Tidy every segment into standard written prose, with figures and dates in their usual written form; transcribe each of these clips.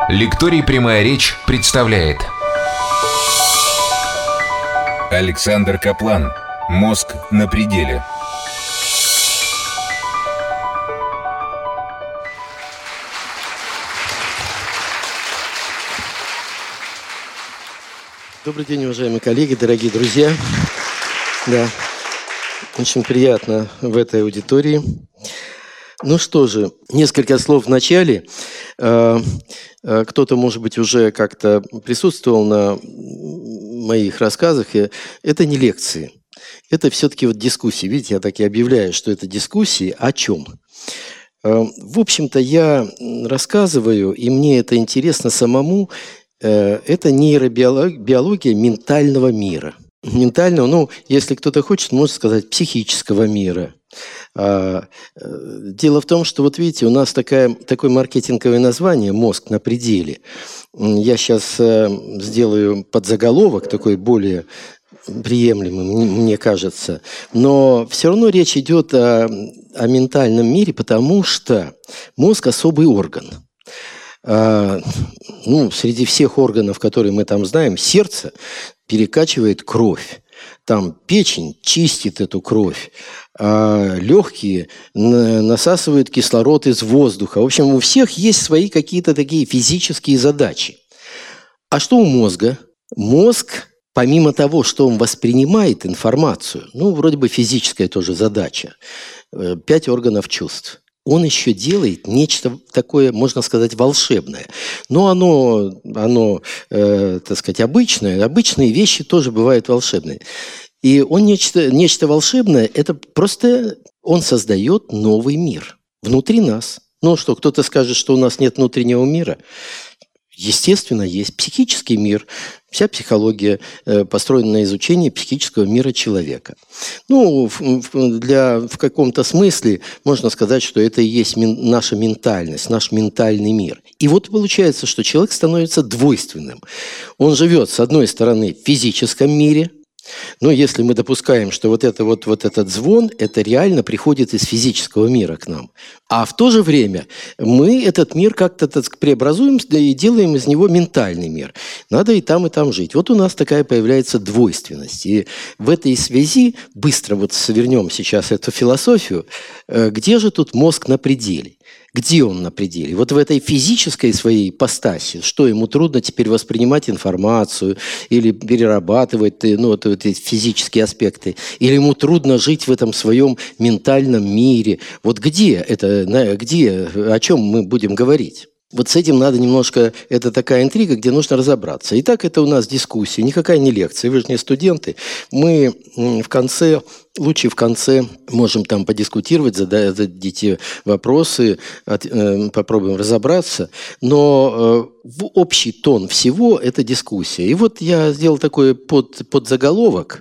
Лекторий «Прямая речь» представляет. Александр Каплан. Мозг на пределе. Добрый день, уважаемые коллеги, дорогие друзья. Да, очень приятно в этой аудитории. Ну что же, несколько слов в начале. Кто-то, может быть, уже как-то присутствовал на моих рассказах. Это не лекции. Это все-таки вот дискуссии. Видите, я так и объявляю, что это дискуссии о чем? В общем-то, я рассказываю, и мне это интересно самому. Это нейробиология ментального мира. Ментального, ну, если кто-то хочет, можно сказать, психического мира. Дело в том, что, вот видите, у нас такое маркетинговое название «Мозг на пределе». Я сейчас сделаю подзаголовок, такой более приемлемый, мне кажется. Но все равно речь идет о ментальном мире, потому что мозг – особый орган. Среди всех органов, которые мы там знаем, сердце перекачивает кровь. Там печень чистит эту кровь, а легкие насасывают кислород из воздуха. В общем, у всех есть свои какие-то такие физические задачи. А что у мозга? Мозг, помимо того, что он воспринимает информацию, вроде бы физическая тоже задача, 5 органов чувств. Он еще делает нечто такое, можно сказать, волшебное. Но оно, так сказать, обычное. Обычные вещи тоже бывают волшебные. И он нечто волшебное, это просто он создает новый мир внутри нас. Кто-то скажет, что у нас нет внутреннего мира? Естественно, есть психический мир. Вся психология построена на изучении психического мира человека. В каком-то смысле можно сказать, что это и есть наша ментальность, наш ментальный мир. И вот получается, что человек становится двойственным. Он живет, с одной стороны, в физическом мире. Если мы допускаем, что вот этот звон, это реально приходит из физического мира к нам. А в то же время мы этот мир как-то преобразуем и делаем из него ментальный мир. Надо и там жить. Вот у нас такая появляется двойственность. И в этой связи, быстро свернем сейчас эту философию, где же тут мозг на пределе? Где он на пределе? Вот в этой физической своей ипостаси, что ему трудно теперь воспринимать информацию или перерабатывать эти физические аспекты, или ему трудно жить в этом своем ментальном мире. Вот где о чем мы будем говорить? Вот с этим надо немножко, это такая интрига, где нужно разобраться. Итак, это у нас дискуссия, никакая не лекция, вы же не студенты. Мы в конце можем там подискутировать, зададите вопросы, попробуем разобраться. Но в общий тон всего это дискуссия. И вот я сделал такой подзаголовок.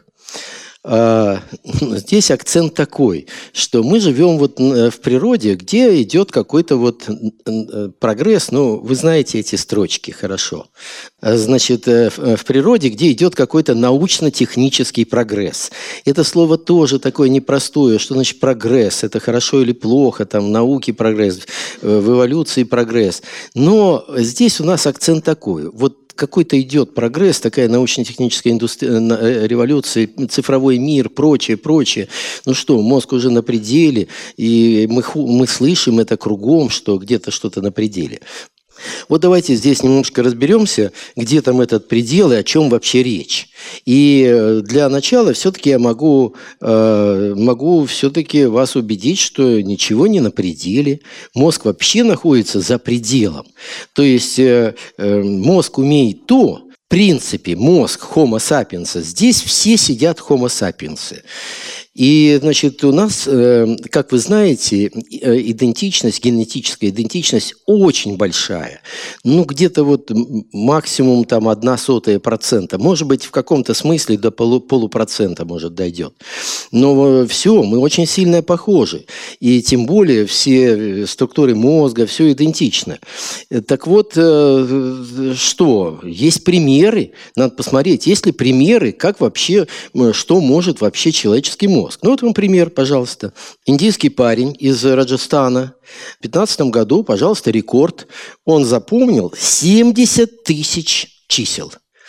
Здесь акцент такой, что мы живем в природе, где идет какой-то прогресс. Вы знаете эти строчки хорошо. Значит, в природе, где идет какой-то научно-технический прогресс. Это слово тоже такое непростое. Что значит прогресс? Это хорошо или плохо? Там в науке прогресс, в эволюции прогресс. Но здесь у нас акцент такой. Какой-то идет прогресс, такая научно-техническая революция, цифровой мир, прочее. Мозг уже на пределе, и мы слышим это кругом, что где-то что-то на пределе. Вот давайте здесь немножко разберемся, где там этот предел и о чем вообще речь. И для начала все-таки я могу все-таки вас убедить, что ничего не на пределе. Мозг вообще находится за пределом. То есть мозг умеет то, в принципе, мозг Homo sapiens, здесь все сидят Homo sapiens. И, значит, у нас, как вы знаете, генетическая идентичность очень большая. Где-то максимум 0,01%. Может быть, в каком-то смысле до полупроцента, может, дойдет. Но все, мы очень сильно похожи. И тем более все структуры мозга, все идентично. Так вот, что? Есть примеры. Надо посмотреть, есть ли примеры, как вообще, что может вообще человеческий мозг. мозг. Ну вот вам пример, пожалуйста. Индийский парень из Раджастана в 2015 году, пожалуйста, рекорд. Он запомнил 70 тысяч чисел.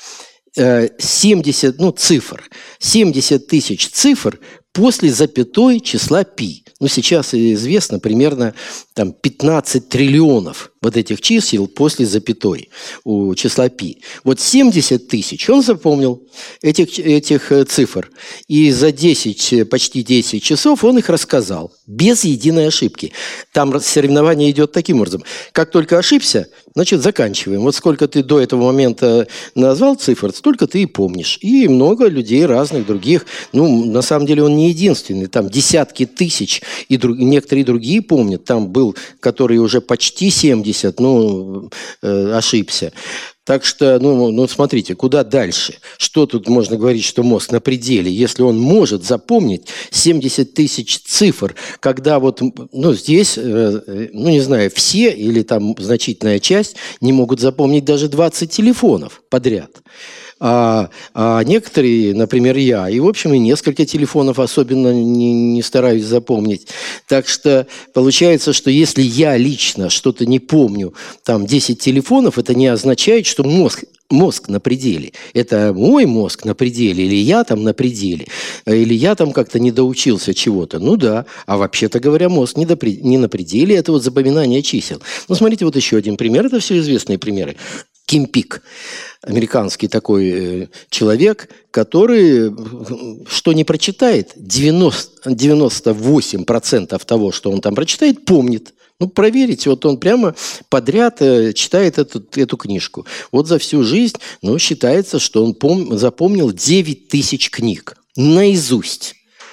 70, цифр. 70 тысяч цифр после запятой числа π. Сейчас известно примерно 15 триллионов вот этих чисел после запятой у числа π. Вот 70 тысяч он запомнил этих цифр. И за почти 10 часов он их рассказал. Без единой ошибки. Там соревнование идет таким образом. Как только ошибся, значит, заканчиваем. Вот сколько ты до этого момента назвал цифр, столько ты и помнишь. И много людей разных, других. На самом деле он не единственный. Там десятки тысяч. И некоторые другие помнят. Там был, который уже почти 70, ошибся. Так что, смотрите, куда дальше? Что тут можно говорить, что мозг на пределе, если он может запомнить 70 тысяч цифр, когда здесь, не знаю, все или там значительная часть не могут запомнить даже 20 телефонов подряд. А некоторые, например, я, и, в общем, и несколько телефонов особенно не стараюсь запомнить. Так что получается, что если я лично что-то не помню, 10 телефонов, это не означает, что мозг на пределе. Это мой мозг на пределе, или я там на пределе, или я там как-то не доучился чего-то. Да, а вообще-то говоря, мозг не на пределе, это вот запоминание чисел. Смотрите, вот еще один пример, это все известные примеры. Ким Пик, американский такой человек, который, что не прочитает, 98% того, что он там прочитает, помнит. Проверите, вот он прямо подряд читает эту книжку. Вот за всю жизнь, считается, что он запомнил 9 тысяч книг наизусть.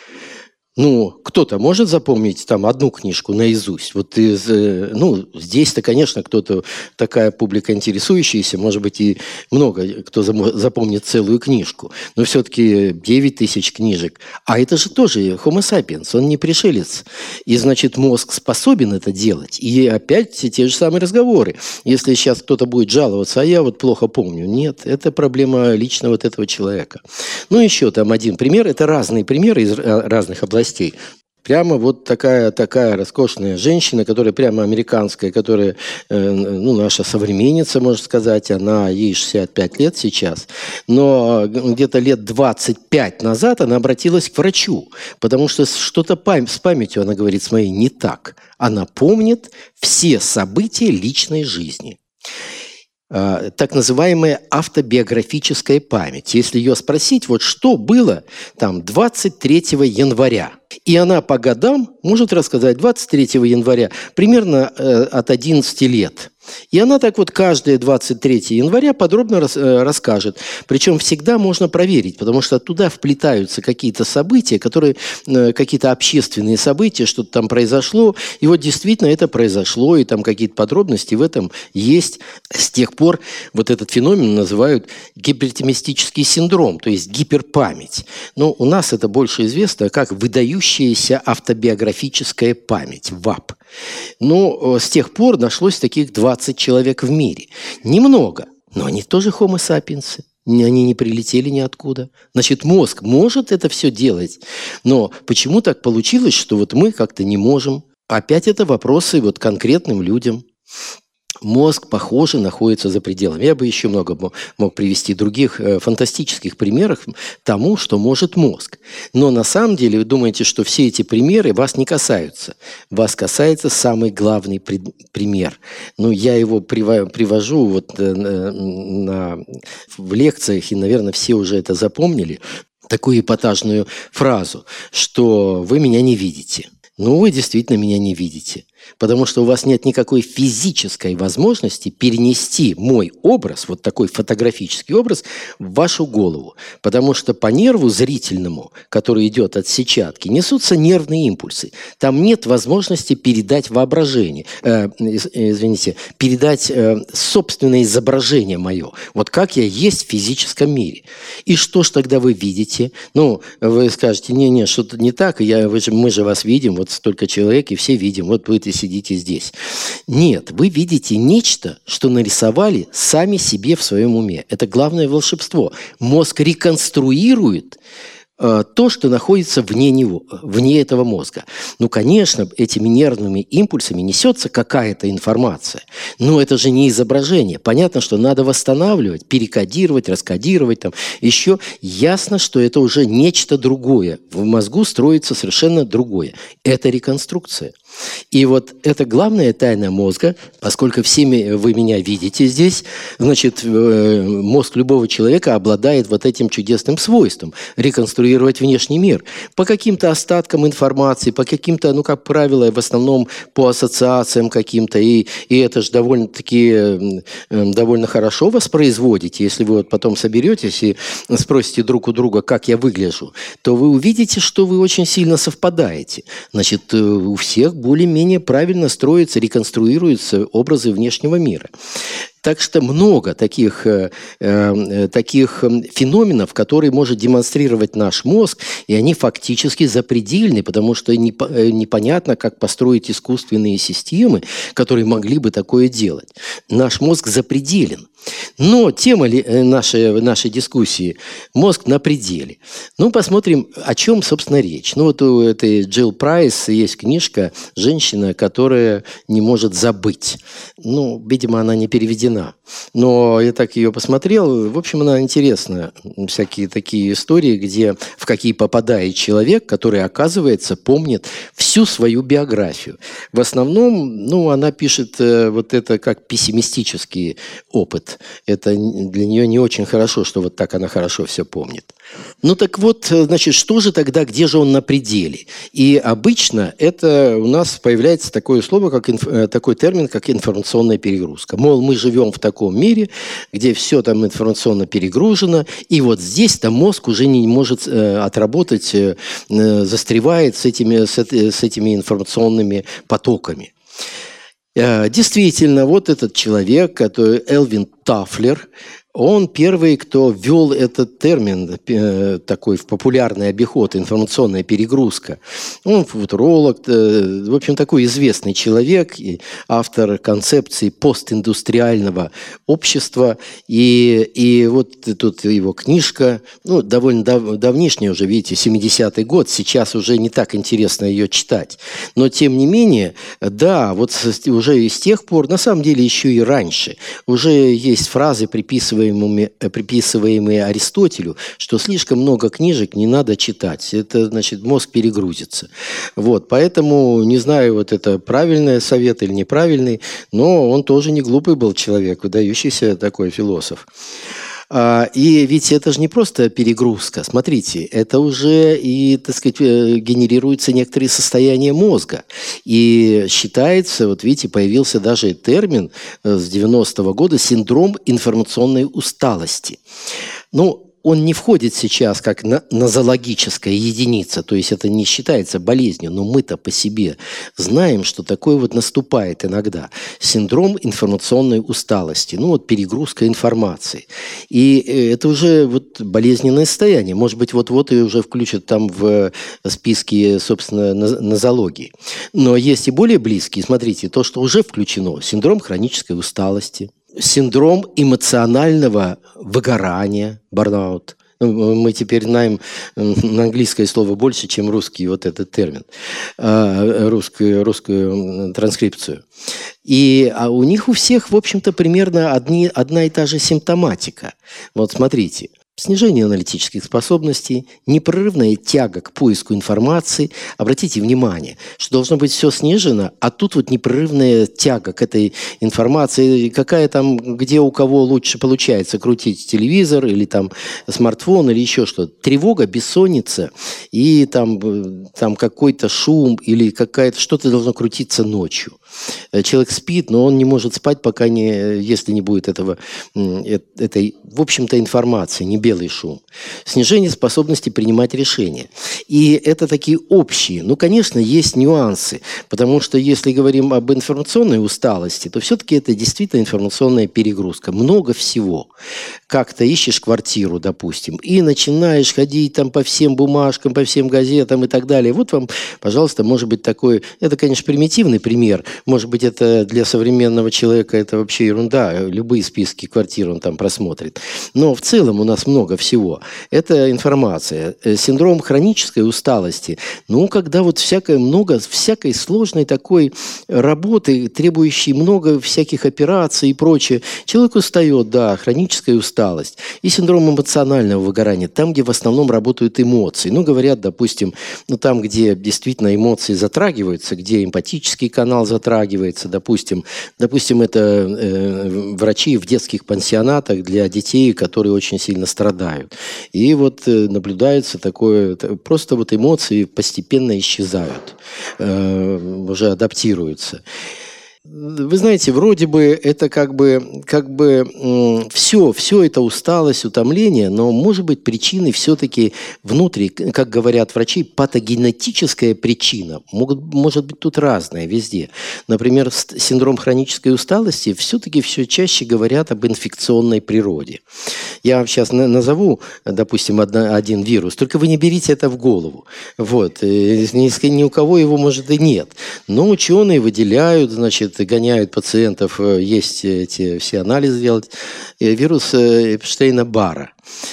Кто-то может запомнить одну книжку наизусть. Здесь-то, конечно, кто-то, такая публика интересующаяся, может быть, и много кто запомнит целую книжку. Но все-таки 9 тысяч книжек. А это же тоже Homo sapiens, он не пришелец. И, значит, мозг способен это делать. И опять те же самые разговоры. Если сейчас кто-то будет жаловаться, а я плохо помню. Нет, это проблема лично этого человека. Еще один пример. Это разные примеры из разных областей. Прямо такая роскошная женщина, которая прямо американская, которая, наша современница, можно сказать, ей 65 лет сейчас, но где-то лет 25 назад она обратилась к врачу, потому что что-то с памятью, она говорит, с моей не так. Она помнит все события личной жизни. Так называемая автобиографическая память. Если ее спросить, что было 23 января, и она по годам может рассказать 23 января примерно от 11 лет. И она каждое 23 января подробно расскажет. Причем всегда можно проверить, потому что туда вплетаются какие-то события, какие-то общественные события, что-то там произошло. И действительно это произошло, и там какие-то подробности в этом есть. С тех пор этот феномен называют гипертимистический синдром, то есть гиперпамять. Но у нас это больше известно как выдающаяся автобиографическая память, ВАП. С тех пор нашлось таких 20 человек в мире. Немного, но они тоже Homo sapiens. Они не прилетели ниоткуда. Значит, мозг может это все делать. Но почему так получилось, что мы как-то не можем? Опять это вопросы конкретным людям. Мозг, похоже, находится за пределами. Я бы еще много мог привести других фантастических примеров тому, что может мозг. Но на самом деле вы думаете, что все эти примеры вас не касаются. Вас касается самый главный пример. Я его привожу в лекциях, и, наверное, все уже это запомнили. Такую эпатажную фразу, что вы меня не видите. Вы действительно меня не видите. Потому что у вас нет никакой физической возможности перенести мой образ, такой фотографический образ, в вашу голову. Потому что по нерву зрительному, который идет от сетчатки, несутся нервные импульсы. Там нет возможности передать воображение, передать собственное изображение мое. Как я есть в физическом мире. И что ж тогда вы видите? Вы скажете, не, что-то не так, мы же вас видим, столько человек, и все видим, вы сидите здесь. Нет, вы видите нечто, что нарисовали сами себе в своем уме. Это главное волшебство. Мозг реконструирует то, что находится вне него, вне этого мозга. Ну, конечно, этими нервными импульсами несется какая-то информация, но это же не изображение. Понятно, что надо восстанавливать, перекодировать, раскодировать, там еще. Ясно, что это уже нечто другое. В мозгу строится совершенно другое. Это реконструкция. И вот это главная тайна мозга, поскольку все вы меня видите здесь, значит, мозг любого человека обладает вот этим чудесным свойством – реконструировать внешний мир. По каким-то остаткам информации, по каким-то, ну, как правило, в основном по ассоциациям каким-то, и это же довольно-таки довольно хорошо воспроизводите. Если вы вот потом соберетесь и спросите друг у друга, как я выгляжу, то вы увидите, что вы очень сильно совпадаете. Значит, у всех более-менее правильно строятся, реконструируются образы внешнего мира. Так что много таких феноменов, которые может демонстрировать наш мозг, и они фактически запредельны, потому что непонятно, как построить искусственные системы, которые могли бы такое делать. Наш мозг запределен. Но тема нашей дискуссии – мозг на пределе. Ну, посмотрим, о чем, собственно, речь. Ну, вот у этой Джилл Прайс есть книжка «Женщина, которая не может забыть». Ну, видимо, она не переведена. Но я так ее посмотрел. В общем, она интересная. Всякие такие истории, в какие попадает человек, который, оказывается, помнит всю свою биографию. В основном, ну, она пишет вот это как пессимистический опыт. Это для нее не очень хорошо, что вот так она хорошо все помнит. Ну так вот, значит, что же тогда, где же он на пределе? И обычно это у нас появляется такое слово, такой термин, как информационная перегрузка. Мол, мы живем в таком мире, где все там информационно перегружено, и вот здесь-то мозг уже не может отработать, застревает с этими информационными потоками. Действительно, вот этот человек, который Элвин Тафлер, он первый, кто ввел этот термин такой в популярный обиход, информационная перегрузка. Он футуролог, в общем, такой известный человек, автор концепции постиндустриального общества. И вот тут его книжка, ну, довольно давнишняя уже, видите, 70-й год, сейчас уже не так интересно ее читать. Но, тем не менее, да, вот уже с тех пор, на самом деле еще и раньше, уже есть фразы, приписываемые Аристотелю, что слишком много книжек не надо читать. Это, значит, мозг перегрузится. Вот, поэтому, не знаю, вот это правильный совет или неправильный, но он тоже не глупый был человек, выдающийся такой философ. И ведь это же не просто перегрузка. Смотрите, это уже и, так сказать, генерируются некоторые состояния мозга. И считается, вот видите, появился даже термин с 90-го года синдром информационной усталости. Ну, он не входит сейчас как нозологическая единица, то есть это не считается болезнью, но мы-то по себе знаем, что такое вот наступает иногда. Синдром информационной усталости, ну вот перегрузка информации. И это уже вот болезненное состояние. Может быть, вот-вот и уже включат там в списки, собственно, нозологии. Но есть и более близкие. Смотрите, то, что уже включено. Синдром хронической усталости. Синдром эмоционального выгорания, бурнаут. Мы теперь знаем на английское слово больше, чем русский вот этот термин, русскую транскрипцию. И у них у всех, в общем-то, примерно одна и та же симптоматика. Вот смотрите. Снижение аналитических способностей, непрерывная тяга к поиску информации. Обратите внимание, что должно быть все снижено, а тут вот непрерывная тяга к этой информации. Какая там, где у кого лучше получается крутить телевизор или там смартфон или еще что-то. Тревога, бессонница и там какой-то шум или что-то должно крутиться ночью. Человек спит, но он не может спать, если не будет этой, в общем-то, информации, не белый шум. Снижение способности принимать решения. И это такие общие. Ну, конечно, есть нюансы, потому что если говорим об информационной усталости, то все-таки это действительно информационная перегрузка. Много всего. Как-то ищешь квартиру, допустим, и начинаешь ходить там по всем бумажкам, по всем газетам и так далее. Вот вам, пожалуйста, может быть такой... Это, конечно, примитивный пример. Может быть, это для современного человека это вообще ерунда. Любые списки квартир он там просмотрит. Но в целом у нас много всего. Это информация. Синдром хронической усталости. Ну, когда вот много всякой сложной такой работы, требующей много всяких операций и прочее. Человек устает, да, хроническая усталость. И синдром эмоционального выгорания. Там, где в основном работают эмоции. Ну, говорят, допустим, там, где действительно эмоции затрагиваются, где эмпатический канал затрагивается, допустим, это врачи в детских пансионатах для детей, которые очень сильно страдают. И вот наблюдается такое, просто вот эмоции постепенно исчезают, уже адаптируются. Вы знаете, вроде бы это как бы все это усталость, утомление, но может быть причиной все-таки внутри, как говорят врачи, патогенетическая причина. Может быть тут разная везде. Например, синдром хронической усталости все-таки все чаще говорят об инфекционной природе. Я вам сейчас назову, допустим, один вирус, только вы не берите это в голову. Вот. Ни у кого его, может, и нет. Но ученые выделяют, значит, гоняют пациентов, есть эти все анализы делать, вирус Эпштейна-Барра.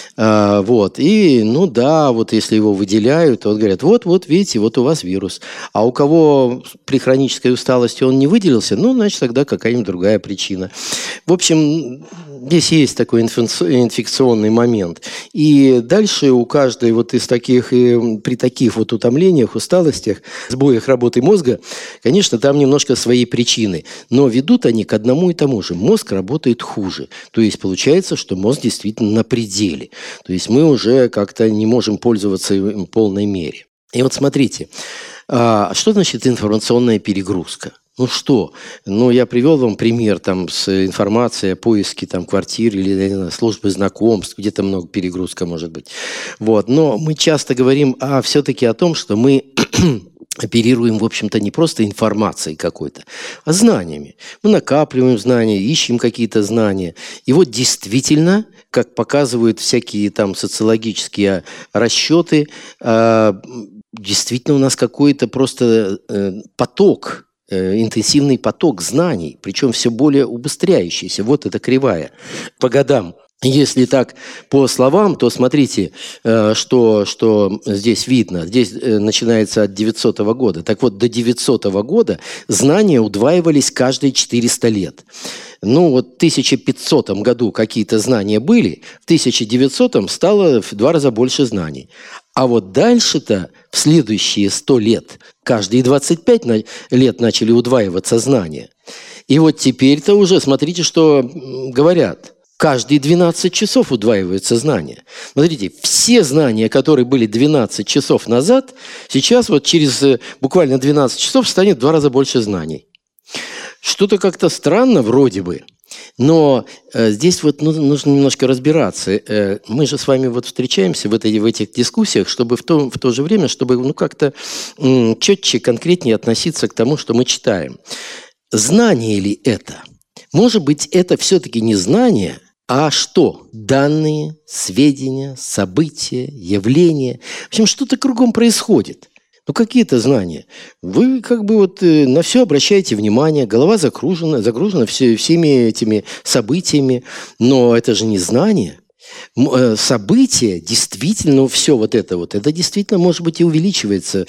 Вот. И, ну да, вот если его выделяют, то говорят, вот, видите, вот у вас вирус. А у кого при хронической усталости он не выделился, ну, значит, тогда какая-нибудь другая причина. В общем, здесь есть такой инфекционный момент. И дальше у каждой вот из таких, при таких вот утомлениях, усталостях, сбоях работы мозга, конечно, там немножко свои причины. Но ведут они к одному и тому же. Мозг работает хуже. То есть получается, что мозг действительно на пределе. То есть мы уже как-то не можем пользоваться им в полной мере. И вот смотрите, что значит информационная перегрузка? Ну что? Ну, я привел вам пример там, с информацией о поиске там, квартир или, я не знаю, службы знакомств, где-то много перегрузка может быть. Вот. Но мы часто говорим все-таки о том, что мы оперируем, в общем-то, не просто информацией какой-то, а знаниями. Мы накапливаем знания, ищем какие-то знания. И вот действительно, как показывают всякие там социологические расчеты, действительно у нас какой-то просто поток, интенсивный поток знаний, причем все более убыстряющийся. Вот эта кривая по годам. Если так по словам, то смотрите, что здесь видно. Здесь начинается от 900 года. Так вот, до 900 года знания удваивались каждые 400 лет. Ну, вот в 1500 году какие-то знания были, в 1900 стало в 2 раза больше знаний. А вот дальше-то в следующие 100 лет, каждые 25 лет начали удваиваться знания. И вот теперь-то уже, смотрите, что говорят. Каждые 12 часов удваиваются знания. Смотрите, все знания, которые были 12 часов назад, сейчас вот через буквально 12 часов станет в 2 раза больше знаний. Что-то как-то странно вроде бы, но здесь вот нужно немножко разбираться. Мы же с вами вот встречаемся в этих дискуссиях, чтобы в то же время, чтобы как-то четче, конкретнее относиться к тому, что мы читаем. Знание ли это? Может быть, это все-таки не знание, а что? Данные, сведения, события, явления. В общем, что-то кругом происходит. Ну, какие-то знания. Вы как бы вот на все обращаете внимание, голова загружена всеми этими событиями, но это же не знание. События, действительно, все вот это действительно, может быть, и увеличивается,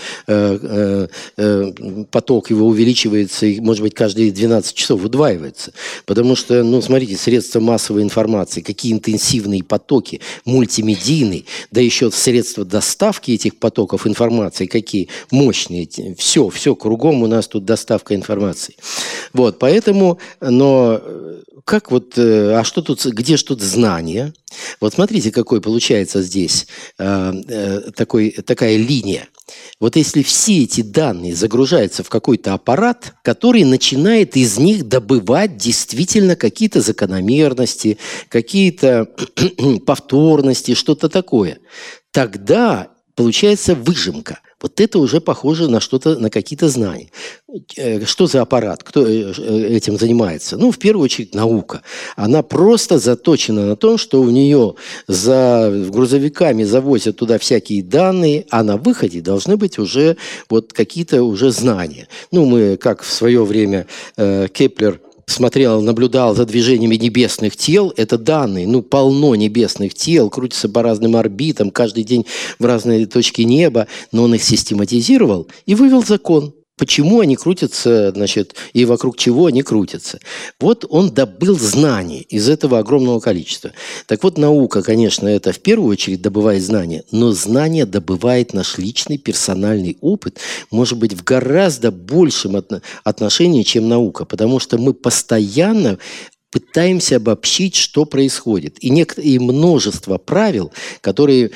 поток его увеличивается, и, может быть, каждые 12 часов удваивается. Потому что, ну, смотрите, средства массовой информации, какие интенсивные потоки, мультимедийные, да еще средства доставки этих потоков информации, какие мощные. Все кругом у нас тут доставка информации. Вот, поэтому, но как вот, что тут, где ж тут знание? Вот смотрите, какой получается здесь такая линия. Вот если все эти данные загружаются в какой-то аппарат, который начинает из них добывать действительно какие-то закономерности, какие-то повторности, что-то такое, тогда получается выжимка. Вот это уже похоже на что-то, на какие-то знания. Что за аппарат? Кто этим занимается? Ну, в первую очередь, наука. Она просто заточена на том, что у нее грузовиками завозят туда всякие данные, а на выходе должны быть уже вот какие-то уже знания. Ну, мы, как в свое время Кеплер смотрел, наблюдал за движениями небесных тел, это данные, полно небесных тел, крутятся по разным орбитам, каждый день в разные точки неба, но он их систематизировал и вывел закон. Почему они крутятся, и вокруг чего они крутятся. Вот он добыл знаний из этого огромного количества. Так вот, наука, конечно, это в первую очередь добывает знания, но знания добывает наш личный персональный опыт, может быть, в гораздо большем отношении, чем наука, потому что мы постоянно пытаемся обобщить, что происходит. И множество правил, которые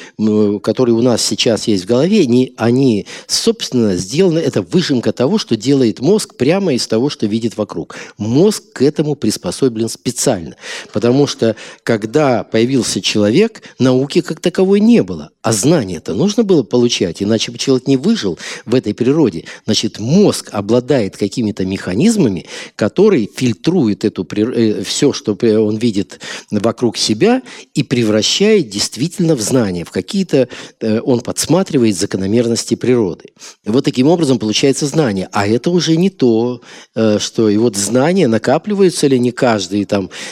у нас сейчас есть в голове, они, собственно, сделаны, это выжимка того, что делает мозг прямо из того, что видит вокруг. Мозг к этому приспособлен специально. Потому что, когда появился человек, науки как таковой не было. А знания-то нужно было получать, иначе бы человек не выжил в этой природе. Значит, мозг обладает какими-то механизмами, которые фильтруют все, что он видит вокруг себя, и превращает действительно в знания, в какие-то, он подсматривает закономерности природы. И вот таким образом получается знание. А это уже не то, что... И вот знания накапливаются ли не каждые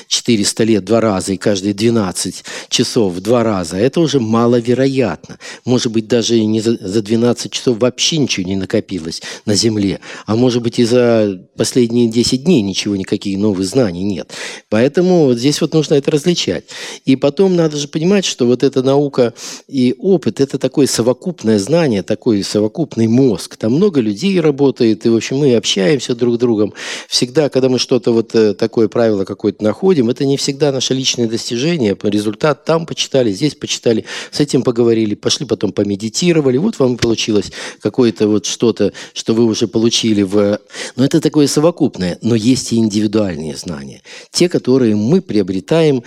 400 лет 2 раза и каждые 12 часов в 2 раза. Это уже маловероятно. Может быть, даже и не за 12 часов вообще ничего не накопилось на Земле. А может быть, и за последние 10 дней ничего, никаких новых знаний нет. Поэтому вот здесь вот нужно это различать. И потом надо же понимать, что вот эта наука и опыт – это такое совокупное знание, такой совокупный мозг. Там много людей работает, и, в общем, мы общаемся друг с другом. Всегда, когда мы что-то вот такое правило какое-то находим, это не всегда наше личное достижение. Результат там почитали, здесь почитали, с этим поговорили, пошли потом помедитировали. Вот вам получилось какое-то вот что-то, что вы уже получили в... Но это такое совокупное. Но есть и индивидуальные знания. Те, которые мы приобретаем,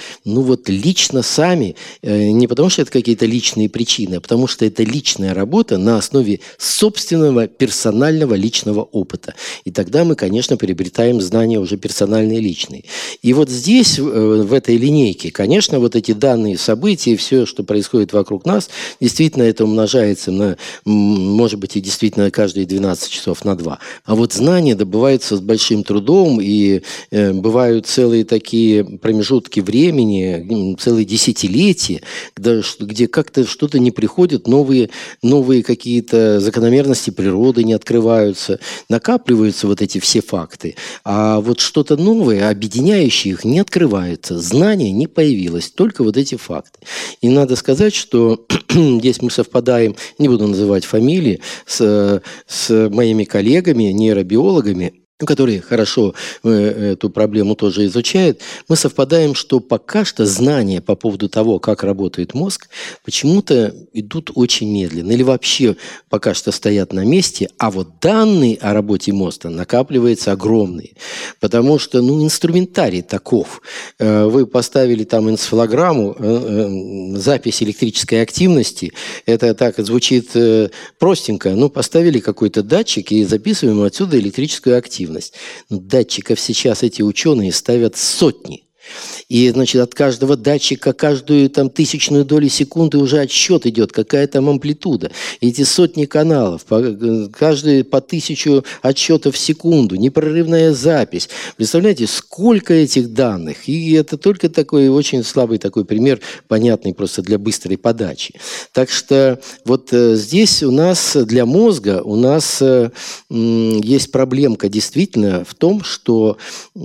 лично сами, не потому что это какие-то личные причины, а потому что это личная работа на основе собственного персонального личного опыта. И тогда мы, конечно, приобретаем знания уже персональные, личные. И вот здесь, в этой линейке, конечно, вот эти данные события, все, что происходит вокруг нас, действительно это умножается на, может быть, и действительно каждые 12 часов на 2. А вот знания добываются с большим трудом, и бывают целые такие промежутки времени, целые десятилетия, где как-то что-то не приходит, новые какие-то закономерности природы не открываются, накапливаются вот эти все факты, а вот что-то новое, объединяющее их, не открывается, знание не появилось, только вот эти факты. И надо сказать, что здесь мы совпадаем, не буду называть фамилии, с моими коллегами, нейробиологами, которые хорошо эту проблему тоже изучают, мы совпадаем, что пока что знания по поводу того, как работает мозг, почему-то идут очень медленно или вообще пока что стоят на месте, а вот данные о работе мозга накапливаются огромные, потому что инструментарий таков. Вы поставили там энцефалограмму, запись электрической активности, это так звучит простенько, поставили какой-то датчик и записываем отсюда электрическую активность. Датчиков сейчас эти ученые ставят сотни. И, от каждого датчика, каждую тысячную долю секунды уже отсчет идет, какая там амплитуда. И эти сотни каналов, каждый по 1000 отсчетов в секунду, непрерывная запись. Представляете, сколько этих данных? И это только такой очень слабый такой пример, понятный просто для быстрой подачи. Так что вот здесь у нас для мозга есть проблемка действительно в том, что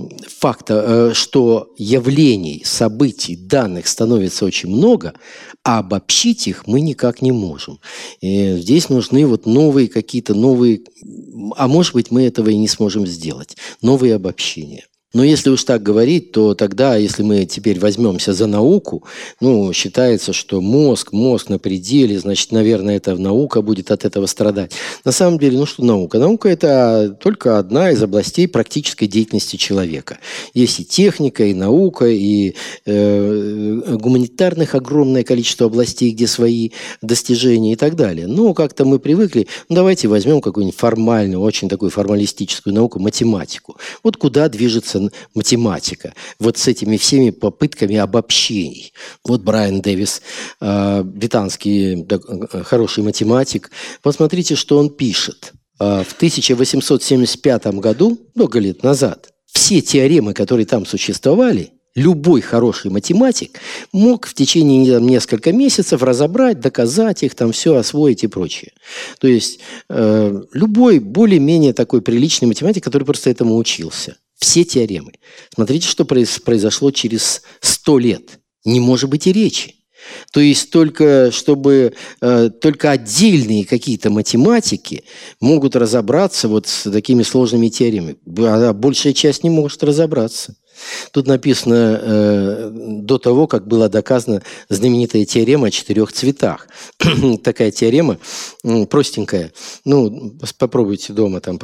что явлений, событий, данных становится очень много, а обобщить их мы никак не можем. И здесь нужны какие-то новые, а может быть, мы этого и не сможем сделать, новые обобщения. Но если уж так говорить, то тогда, если мы теперь возьмемся за науку, считается, что мозг на пределе, значит, наверное, эта наука будет от этого страдать. На самом деле, что наука? Наука – это только одна из областей практической деятельности человека. Есть и техника, и наука, и гуманитарных огромное количество областей, где свои достижения и так далее. Но как-то мы привыкли, давайте возьмем какую-нибудь формальную, очень такую формалистическую науку, математику. Вот куда движется математика, вот с этими всеми попытками обобщений. Вот Брайан Дэвис, британский хороший математик, посмотрите, что он пишет. В 1875 году, много лет назад, в все теоремы, которые там существовали, любой хороший математик мог в течение нескольких месяцев разобрать, доказать их, там все освоить и прочее. То есть любой более-менее такой приличный математик, который просто этому учился. Все теоремы. Смотрите, что произошло через 100 лет. Не может быть и речи. То есть только отдельные какие-то математики могут разобраться вот с такими сложными теоремами, а большая часть не может разобраться. Тут написано до того, как была доказана знаменитая теорема о 4 цветах. Такая теорема простенькая. Ну, попробуйте дома там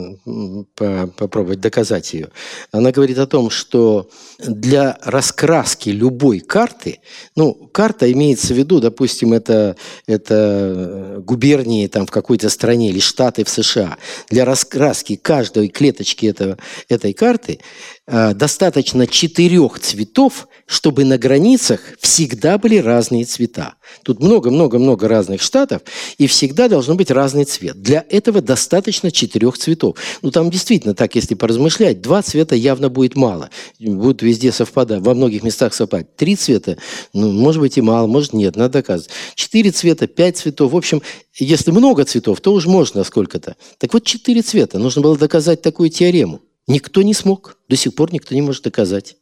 попробовать доказать ее. Она говорит о том, что для раскраски любой карты, ну, карта имеется в виду, допустим, это губернии там в какой-то стране или штаты в США. Для раскраски каждой клеточки этой карты достаточно 4 цветов, чтобы на границах всегда были разные цвета. Тут много-много-много разных штатов, и всегда должен быть разный цвет. Для этого достаточно 4 цветов. Ну, там действительно так, если поразмышлять, 2 цвета явно будет мало. Будут везде совпадать, во многих местах совпадать. 3 цвета, ну, может быть и мало, может нет, надо доказывать. 4 цвета, 5 цветов. В общем, если много цветов, то уж можно сколько-то. Так вот, 4 цвета. Нужно было доказать такую теорему. Никто не смог. До сих пор никто не может доказать.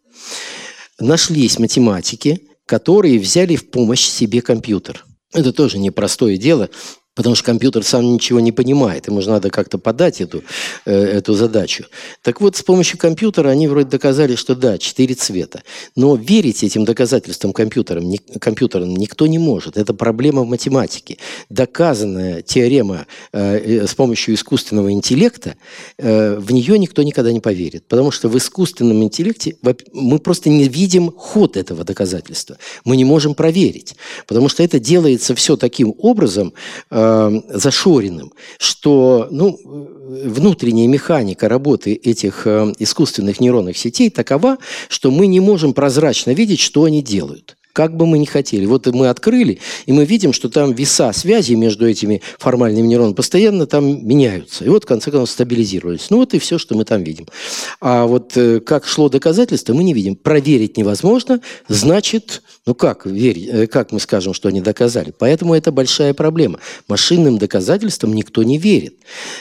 Нашлись математики, которые взяли в помощь себе компьютер. Это тоже непростое дело, потому что компьютер сам ничего не понимает. Ему же надо как-то подать эту задачу. Так вот, с помощью компьютера они вроде доказали, что да, 4 цвета. Но верить этим доказательствам компьютерам никто не может. Это проблема в математике. Доказанная теорема с помощью искусственного интеллекта, в нее никто никогда не поверит. Потому что в искусственном интеллекте мы просто не видим ход этого доказательства. Мы не можем проверить. Потому что это делается все таким образом, зашоренным, что внутренняя механика работы этих искусственных нейронных сетей такова, что мы не можем прозрачно видеть, что они делают. Как бы мы ни хотели. Вот мы открыли, и мы видим, что там веса связи между этими формальными нейронами постоянно там меняются. И вот, в конце концов, стабилизировались. Ну вот и все, что мы там видим. А вот как шло доказательство, мы не видим. Проверить невозможно, значит, как мы скажем, что они доказали? Поэтому это большая проблема. Машинным доказательствам никто не верит.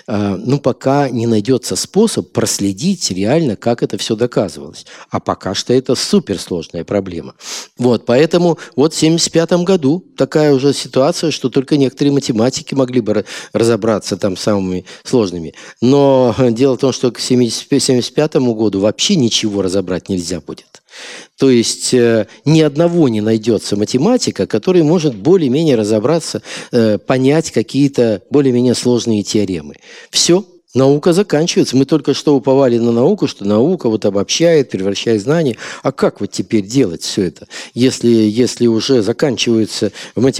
Пока не найдется способ проследить реально, как это все доказывалось. А пока что это суперсложная проблема. Вот, поэтому вот в 1975 году такая уже ситуация, что только некоторые математики могли бы разобраться там самыми сложными. Но дело в том, что к 1975 году вообще ничего разобрать нельзя будет. То есть ни одного не найдется математика, который может более-менее разобраться, понять какие-то более-менее сложные теоремы. Все. Наука заканчивается. Мы только что уповали на науку, что наука вот обобщает, превращает знания. А как вот теперь делать все это? Если уже заканчиваются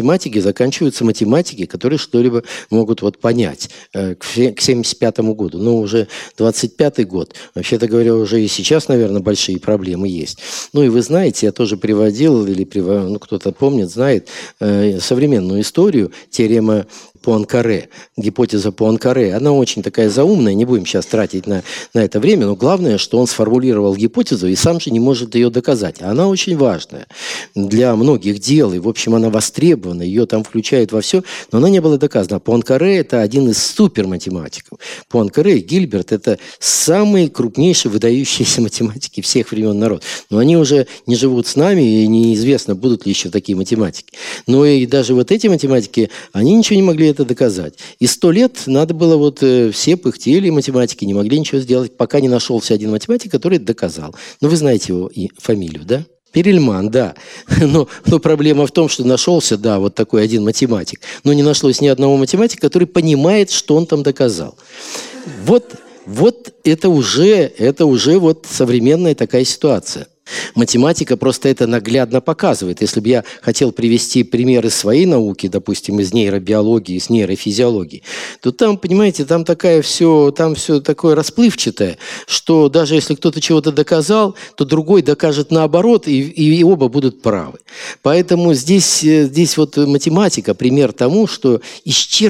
математики, которые что-либо могут вот понять к 1975 году. Но уже 25-й год. Вообще-то говоря, уже и сейчас, наверное, большие проблемы есть. Ну и вы знаете, я тоже приводил, кто-то помнит, знает современную историю, теорема Пуанкаре, гипотеза Пуанкаре. Она очень такая заумная, не будем сейчас тратить на это время, но главное, что он сформулировал гипотезу и сам же не может ее доказать. Она очень важная для многих дел, и, в общем, она востребована, ее там включают во все, но она не была доказана. Пуанкаре – это один из суперматематиков. Пуанкаре и Гильберт – это самые крупнейшие выдающиеся математики всех времен народа. Но они уже не живут с нами, и неизвестно, будут ли еще такие математики. Но и даже вот эти математики, они ничего не могли это доказать. И 100 лет надо было все пыхтели математики, не могли ничего сделать, пока не нашелся один математик, который это доказал. Ну, вы знаете его фамилию, да? Перельман, да. Но проблема в том, что нашелся, да, вот такой один математик, но не нашлось ни одного математика, который понимает, что он там доказал. Вот это уже вот современная такая ситуация. Математика просто это наглядно показывает. Если бы я хотел привести примеры своей науки, допустим, из нейробиологии, из нейрофизиологии, то там, понимаете, там все такое расплывчатое, что даже если кто-то чего-то доказал, то другой докажет наоборот, и оба будут правы. Поэтому здесь вот математика пример тому, что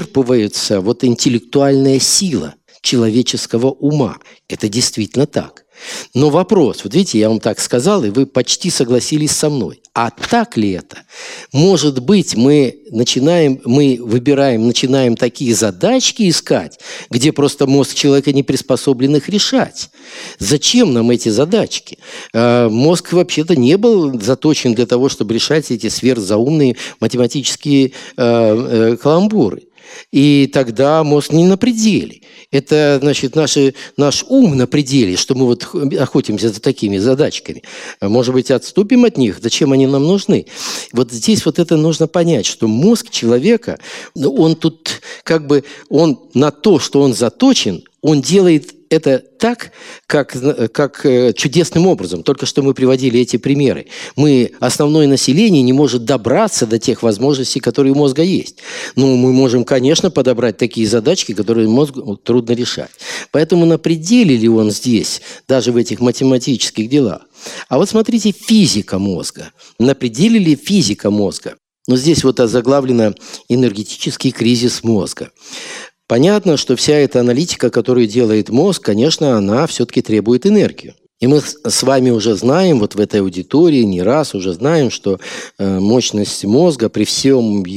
исчерпывается вот интеллектуальная сила человеческого ума. Это действительно так. Но вопрос, вот видите, я вам так сказал, и вы почти согласились со мной. А так ли это? Может быть, мы начинаем такие задачки искать, где просто мозг человека не приспособлен их решать. Зачем нам эти задачки? Мозг вообще-то не был заточен для того, чтобы решать эти сверхзаумные математические каламбуры. И тогда мозг не на пределе. Это, значит, наш ум на пределе, что мы вот охотимся за такими задачками. Может быть, отступим от них? Зачем они нам нужны? Вот здесь вот это нужно понять, что мозг человека, он тут он на то, что он заточен, он делает это так, как чудесным образом. Только что мы приводили эти примеры. Основное население не может добраться до тех возможностей, которые у мозга есть. Но мы можем, конечно, подобрать такие задачки, которые мозгу трудно решать. Поэтому на пределе ли он здесь, даже в этих математических делах? А вот смотрите, физика мозга. На пределе ли физика мозга? Но здесь вот озаглавлено «Энергетический кризис мозга». Понятно, что вся эта аналитика, которую делает мозг, конечно, она все-таки требует энергию. И мы с вами уже знаем, вот в этой аудитории не раз уже знаем, что мощность мозга при всей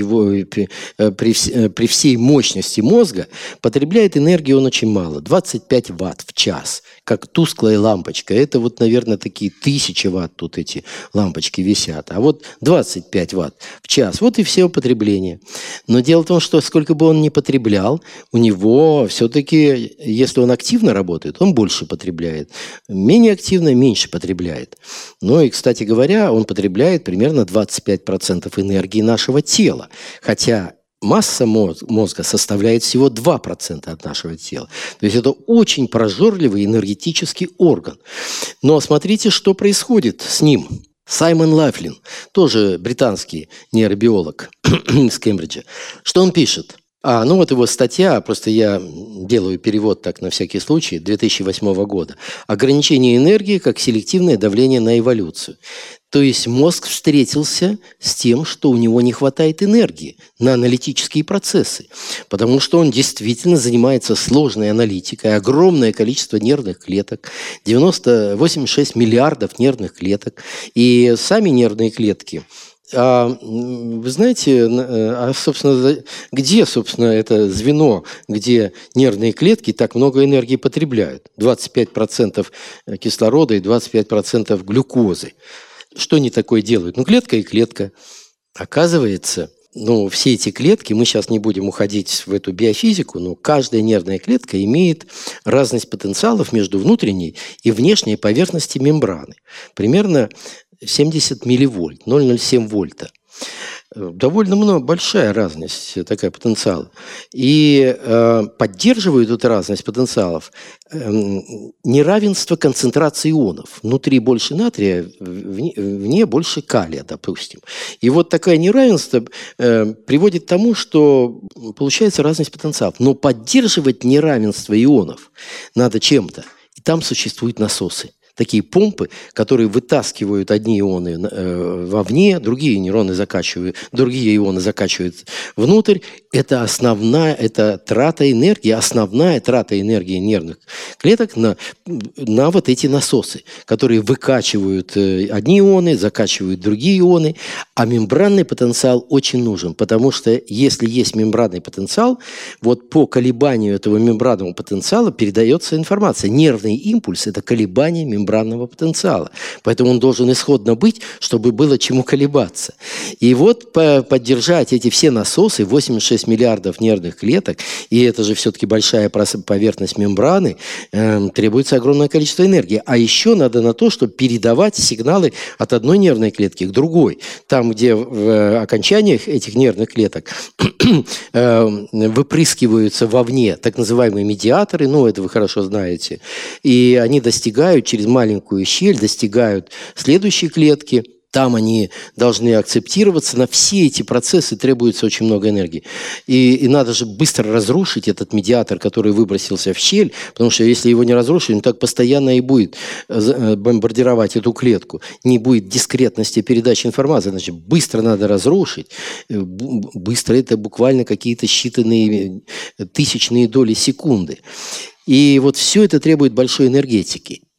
мощности мозга потребляет энергию он очень мало. 25 ватт в час, как тусклая лампочка. Это вот, наверное, такие 1000 ватт тут эти лампочки висят. А вот 25 ватт в час. Вот и все потребление. Но дело в том, что сколько бы он ни потреблял, у него все-таки, если он активно работает, он больше потребляет. Менее активно, меньше потребляет. Ну и, кстати говоря, он потребляет примерно 25% энергии нашего тела. Хотя масса мозга составляет всего 2% от нашего тела. То есть это очень прожорливый энергетический орган. Но смотрите, что происходит с ним. Саймон Лафлин, тоже британский нейробиолог из Кембриджа. Что он пишет? Вот его статья, просто я делаю перевод так на всякий случай, 2008 года. «Ограничение энергии как селективное давление на эволюцию». То есть мозг встретился с тем, что у него не хватает энергии на аналитические процессы, потому что он действительно занимается сложной аналитикой, огромное количество нервных клеток, 86 миллиардов нервных клеток, и сами нервные клетки. Вы знаете, собственно, где, собственно, это звено, где нервные клетки так много энергии потребляют? 25% кислорода и 25% глюкозы. Что они такое делают? Клетка и клетка. Оказывается, все эти клетки, мы сейчас не будем уходить в эту биофизику, но каждая нервная клетка имеет разность потенциалов между внутренней и внешней поверхностью мембраны. Примерно 70 милливольт, 0,07 вольта. Довольно большая разность, такая потенциала. И поддерживают эту разность потенциалов неравенство концентрации ионов. Внутри больше натрия, вне больше калия, допустим. И вот такое неравенство приводит к тому, что получается разность потенциалов. Но поддерживать неравенство ионов надо чем-то. И там существуют насосы. Такие помпы, которые вытаскивают одни ионы вовне, другие ионы закачивают внутрь. Это трата энергии, основная трата энергии нервных клеток на вот эти насосы, которые выкачивают одни ионы, закачивают другие ионы. А мембранный потенциал очень нужен, потому что если есть мембранный потенциал, вот по колебанию этого мембранного потенциала передается информация. Нервный импульс – это колебание мембранного потенциала. Поэтому он должен исходно быть, чтобы было чему колебаться. И вот поддержать эти все насосы, 86 миллиардов нервных клеток, и это же все-таки большая поверхность мембраны, требуется огромное количество энергии. А еще надо на то, чтобы передавать сигналы от одной нервной клетки к другой. Там, где в окончаниях этих нервных клеток выпрыскиваются вовне так называемые медиаторы, это вы хорошо знаете, и они достигают через маленькую щель, достигают следующей клетки. Там они должны акцептироваться. На все эти процессы требуется очень много энергии. И надо же быстро разрушить этот медиатор, который выбросился в щель, потому что если его не разрушить, он так постоянно и будет бомбардировать эту клетку. Не будет дискретности передачи информации. Значит, быстро надо разрушить. Быстро это буквально какие-то считанные тысячные доли секунды. И вот все это требует большой энергетики.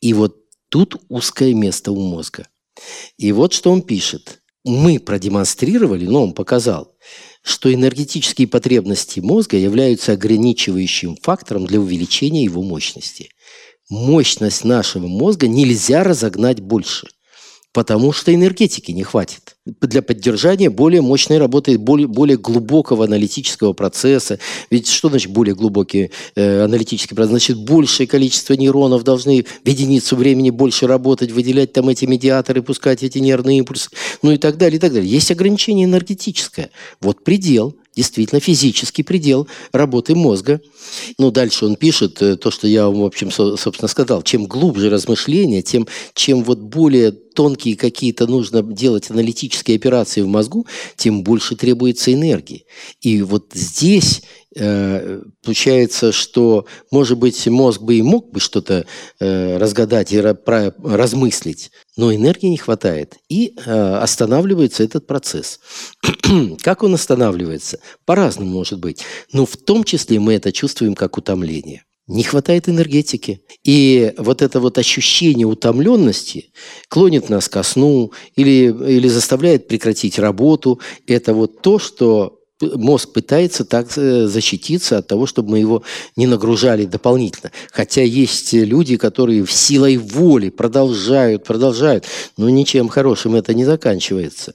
И вот тут узкое место у мозга. И вот что он пишет. Мы продемонстрировали, он показал, что энергетические потребности мозга являются ограничивающим фактором для увеличения его мощности. Мощность нашего мозга нельзя разогнать больше, потому что энергетики не хватит для поддержания более мощной работы, более глубокого аналитического процесса. Ведь что значит более глубокий аналитический процесс? Значит, большее количество нейронов должны в единицу времени больше работать, выделять там эти медиаторы, пускать эти нервные импульсы, и так далее, и так далее. Есть ограничение энергетическое. Вот предел. Действительно, физический предел работы мозга. Дальше он пишет то, что я вам, в общем, собственно, сказал. Чем глубже размышления, чем вот более тонкие какие-то нужно делать аналитические операции в мозгу, тем больше требуется энергии. И вот здесь получается, что, может быть, мозг бы и мог бы что-то разгадать и размыслить, но энергии не хватает, и останавливается этот процесс. Как он останавливается? По-разному может быть. Но в том числе мы это чувствуем как утомление. Не хватает энергетики. И вот это вот ощущение утомленности клонит нас ко сну или заставляет прекратить работу. Это вот то, что мозг пытается так защититься от того, чтобы мы его не нагружали дополнительно. Хотя есть люди, которые силой воли продолжают, но ничем хорошим это не заканчивается.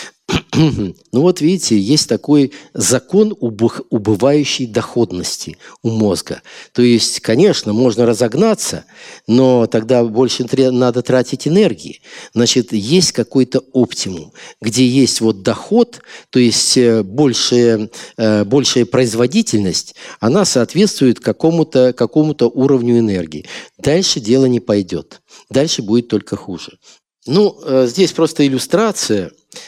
Вот видите, есть такой закон убывающей доходности у мозга. То есть, конечно, можно разогнаться, но тогда больше надо тратить энергии. Значит, есть какой-то оптимум, где есть вот доход, то есть большая производительность, она соответствует какому-то уровню энергии. Дальше дело не пойдет. Дальше будет только хуже. Здесь просто иллюстрация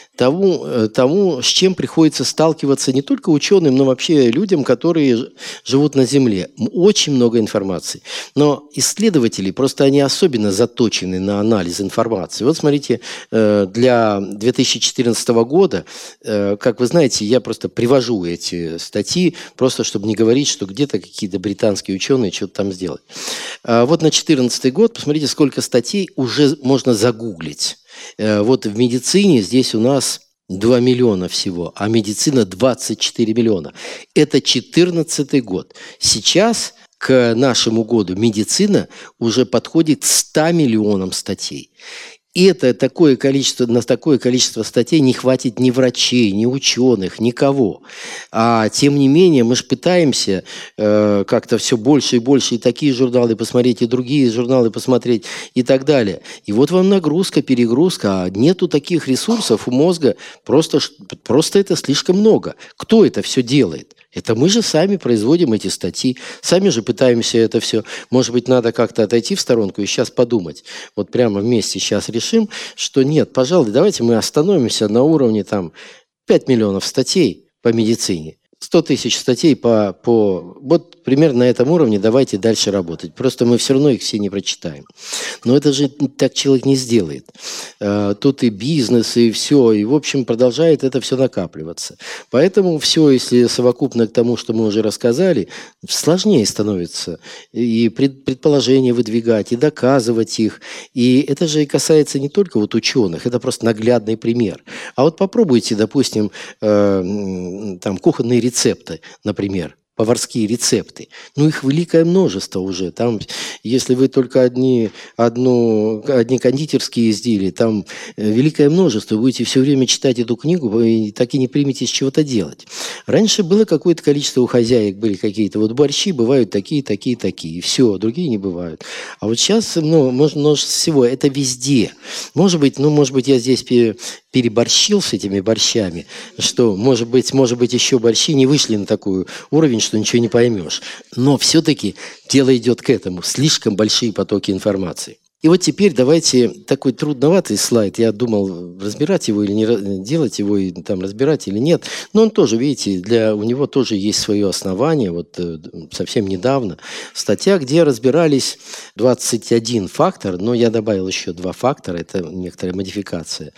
тому, с чем приходится сталкиваться не только ученым, но вообще людям, которые живут на Земле. Очень много информации. Но исследователи, просто они особенно заточены на анализ информации. Вот смотрите, для 2014 года, как вы знаете, я просто привожу эти статьи, просто чтобы не говорить, что где-то какие-то британские ученые что-то там сделали. Вот на 2014 год, посмотрите, сколько статей уже можно загуглить. Вот в медицине здесь у нас 2 миллиона всего, а медицина 24 миллиона. Это 2014 год. Сейчас к нашему году медицина уже подходит к 100 миллионам статей. И на такое количество статей не хватит ни врачей, ни ученых, никого. А тем не менее мы же пытаемся как-то все больше и больше и такие журналы посмотреть, и другие журналы посмотреть и так далее. И вот вам нагрузка, перегрузка. А нету таких ресурсов у мозга, просто это слишком много. Кто это все делает? Это мы же сами производим эти статьи, сами же пытаемся это все. Может быть, надо как-то отойти в сторонку и сейчас подумать. Вот прямо вместе сейчас решим, что нет, пожалуй, давайте мы остановимся на уровне 5 миллионов статей по медицине. 100 тысяч статей вот примерно на этом уровне давайте дальше работать. Просто мы все равно их все не прочитаем. Но это же так человек не сделает. Тут и бизнес, и все. И, в общем, продолжает это все накапливаться. Поэтому все, если совокупно к тому, что мы уже рассказали, сложнее становится. И предположения выдвигать, и доказывать их. И это же и касается не только вот ученых. Это просто наглядный пример. А вот попробуйте, допустим, кухонные рецепты, например, поварские рецепты. Их великое множество уже. Там, если вы только одни кондитерские изделия, там великое множество. Будете все время читать эту книгу и так и не приметесь чего-то делать. Раньше было какое-то количество у хозяек, были какие-то вот борщи, бывают такие. И все, другие не бывают. А вот сейчас множество всего. Это везде. Может быть, я здесь переборщил с этими борщами, что, может быть, еще борщи не вышли на такой уровень, что ничего не поймешь. Но все-таки дело идет к этому. Слишком большие потоки информации. И вот теперь давайте такой трудноватый слайд. Я думал, разбирать его или не делать его, и там разбирать или нет. Но он тоже, видите, у него тоже есть свое основание. Вот совсем недавно статья, где разбирались 21 фактор, но я добавил еще 2 фактора, это некоторая модификация.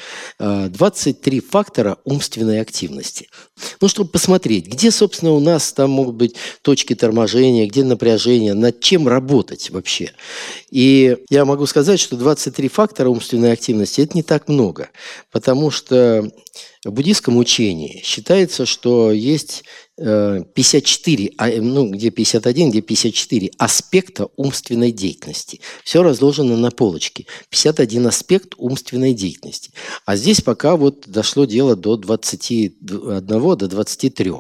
23 фактора умственной активности. Ну, чтобы посмотреть, где, собственно, у нас там могут быть точки торможения, где напряжение, над чем работать вообще. И я могу сказать, что 23 фактора умственной активности – это не так много, потому что в буддийском учении считается, что есть 54, где 51, где 54 аспекта умственной деятельности. Все разложено на полочке. 51 аспект умственной деятельности. А здесь пока вот дошло дело до 21, до 23.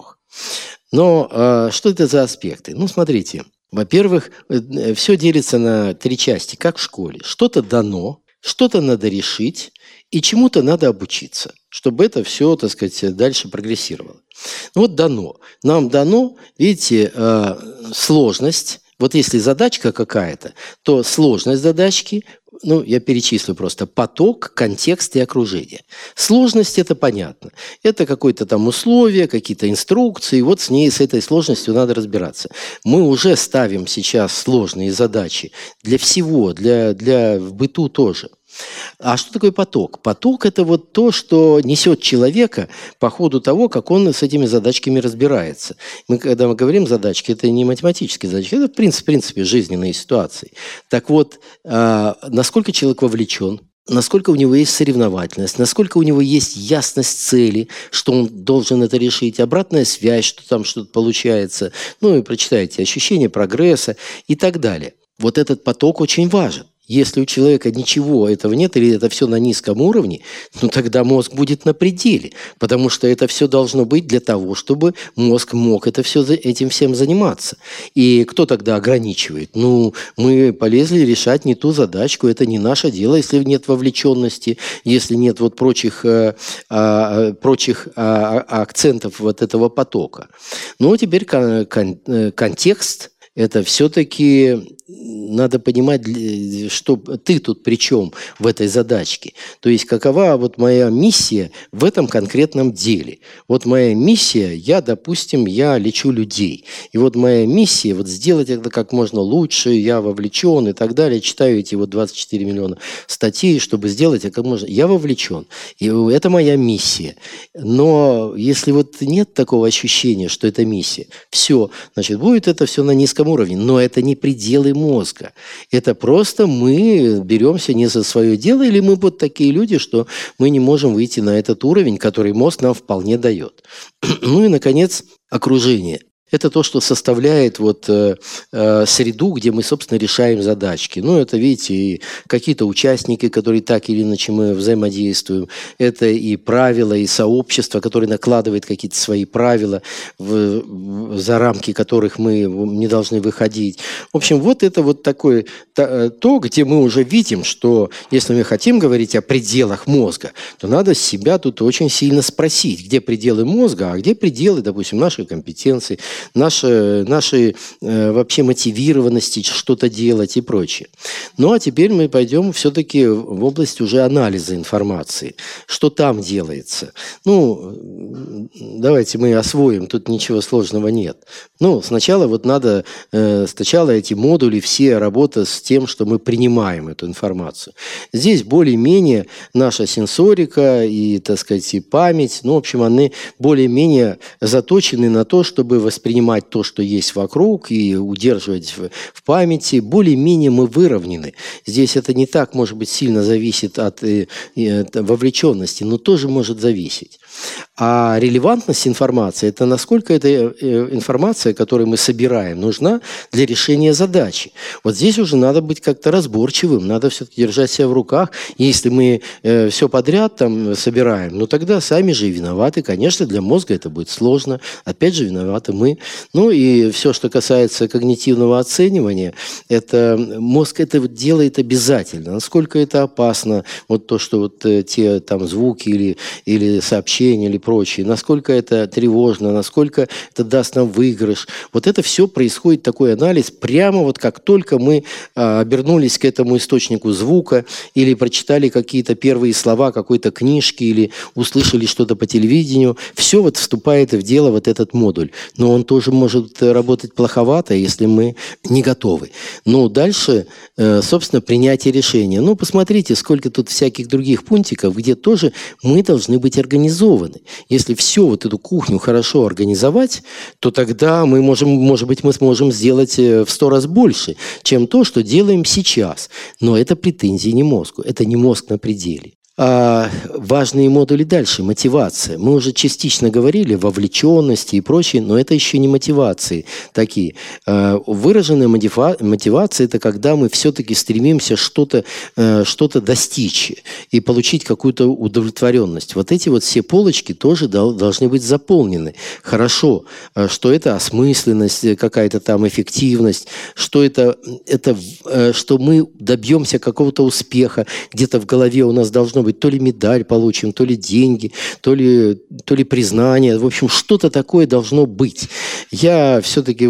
Но что это за аспекты? Ну, смотрите. Во-первых, все делится на 3 части, как в школе. Что-то дано, что-то надо решить, и чему-то надо обучиться, чтобы это все, так сказать, дальше прогрессировало. Ну, вот дано. Нам дано, видите, сложность. Вот если задачка какая-то, то сложность задачки, я перечислю просто: поток, контекст и окружение. Сложность – это понятно. Это какое-то там условие, какие-то инструкции. Вот с этой сложностью надо разбираться. Мы уже ставим сейчас сложные задачи для всего, в быту тоже. А что такое поток? Поток – это вот то, что несет человека по ходу того, как он с этими задачками разбирается. Когда мы говорим задачки, это не математические задачки, это в принципе жизненные ситуации. Так вот, насколько человек вовлечен, насколько у него есть соревновательность, насколько у него есть ясность цели, что он должен это решить, обратная связь, что там что-то получается, и прочитайте, ощущение прогресса и так далее. Вот этот поток очень важен. Если у человека ничего этого нет, или это все на низком уровне, тогда мозг будет на пределе, потому что это все должно быть для того, чтобы мозг мог этим всем заниматься. И кто тогда ограничивает? Мы полезли решать не ту задачку, это не наше дело, если нет вовлеченности, если нет вот прочих акцентов вот этого потока. Теперь контекст. Это все-таки надо понимать, что ты тут при чем в этой задачке. То есть, какова вот моя миссия в этом конкретном деле. Вот моя миссия, я лечу людей. И вот моя миссия, сделать это как можно лучше, я вовлечен и так далее. Читаю эти 24 миллиона статей, чтобы сделать это как можно. Я вовлечен. И это моя миссия. Но если нет такого ощущения, что это миссия, все, значит, будет это все на низком уровне. Но это не пределы мозга. Это просто мы беремся не за свое дело, или мы вот такие люди, что мы не можем выйти на этот уровень, который мозг нам вполне дает. И, наконец, окружение. Это то, что составляет среду, где мы, собственно, решаем задачки. Это, видите, и какие-то участники, которые так или иначе мы взаимодействуем. Это и правила, и сообщество, которое накладывает какие-то свои правила, за рамки которых мы не должны выходить. В общем, это такое, то, где мы уже видим, что если мы хотим говорить о пределах мозга, то надо себя тут очень сильно спросить, где пределы мозга, а где пределы, допустим, нашей компетенции, нашей вообще мотивированности что-то делать и прочее. А теперь мы пойдем все-таки в область уже анализа информации. Что там делается? Давайте мы освоим, тут ничего сложного нет. Сначала надо, эти модули, все работа с тем, что мы принимаем эту информацию. Здесь более-менее наша сенсорика и, так сказать, и память, в общем, они более-менее заточены на то, чтобы воспринимать то, что есть вокруг, и удерживать в памяти. Более-менее мы выровнены. Здесь это не так, может быть, сильно зависит от вовлеченности, но тоже может зависеть. А релевантность информации – это насколько эта информация, которую мы собираем, нужна для решения задачи. Вот здесь уже надо быть как-то разборчивым, надо все-таки держать себя в руках. Если мы все подряд там собираем, тогда сами же и виноваты. Конечно, для мозга это будет сложно. Опять же, виноваты мы. И все, что касается когнитивного оценивания, мозг это делает обязательно. Насколько это опасно, то, что те там звуки или сообщения, день или прочее, насколько это тревожно, насколько это даст нам выигрыш. Вот это все происходит, такой анализ, прямо вот как только мы обернулись к этому источнику звука или прочитали какие-то первые слова какой-то книжки или услышали что-то по телевидению, все вот вступает в дело вот этот модуль. Но он тоже может работать плоховато, если мы не готовы. Но дальше, собственно, принятие решения. Ну, посмотрите, сколько тут всяких других пунктиков, где тоже мы должны быть организованы. Если все вот эту кухню хорошо организовать, то тогда мы можем, может быть, мы сможем сделать в 100 раз больше, чем то, что делаем сейчас. Но это претензии не мозгу, это не мозг на пределе. А важные модули дальше, мотивация. Мы уже частично говорили, вовлеченности и прочее, но это еще не мотивации такие. Выраженная мотивация – это когда мы все-таки стремимся что-то достичь и получить какую-то удовлетворенность. Вот эти вот все полочки тоже должны быть заполнены. Хорошо, что это осмысленность, какая-то там эффективность, что что мы добьемся какого-то успеха, где-то в голове у нас должно быть то ли медаль получим, то ли деньги, то ли признание. В общем, что-то такое должно быть. Я все-таки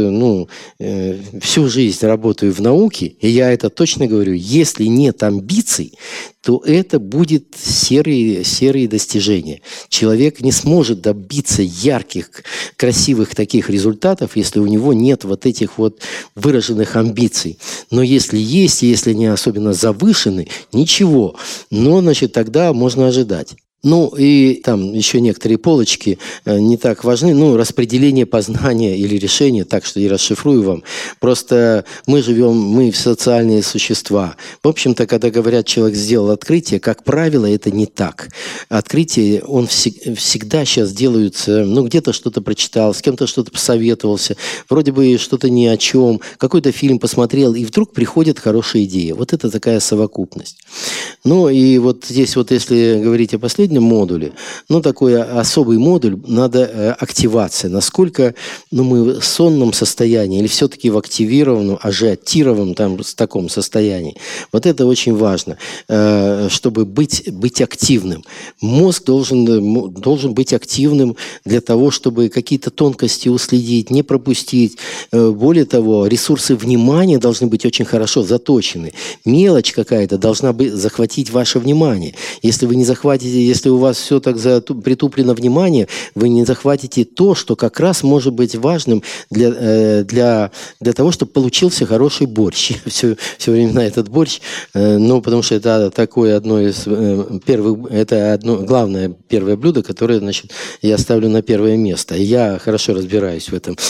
всю жизнь работаю в науке, и я это точно говорю, если нет амбиций, то это будет серые достижения. Человек не сможет добиться ярких, красивых таких результатов, если у него нет вот этих вот выраженных амбиций. Но если есть, если не особенно завышены, ничего. Но, значит, тогда можно ожидать. Ну, и там еще некоторые полочки не так важны. Ну, распределение познания или решения, так что я расшифрую вам. Просто мы социальные существа. В общем-то, когда говорят, человек сделал открытие, как правило, это не так. Открытие, он всегда сейчас делаются, где-то что-то прочитал, с кем-то что-то посоветовался, вроде бы что-то ни о чем, какой-то фильм посмотрел, и вдруг приходит хорошая идея. Вот это такая совокупность. Ну, и вот здесь вот, если говорить о последнем модуле, такой особый модуль, надо активация. Насколько мы в сонном состоянии или все-таки в активированном, ажиотированном таком состоянии. Вот это очень важно, чтобы быть активным. Мозг должен быть активным для того, чтобы какие-то тонкости уследить, не пропустить. Более того, ресурсы внимания должны быть очень хорошо заточены. Мелочь какая-то должна захватить ваше внимание. Если вы не захватите, если у вас все так притуплено внимание, вы не захватите то, что как раз может быть важным для того, чтобы получился хороший борщ. Все время этот борщ, потому что это такое одно из первых, это главное первое блюдо, которое, значит, я ставлю на первое место. Я хорошо разбираюсь в этом.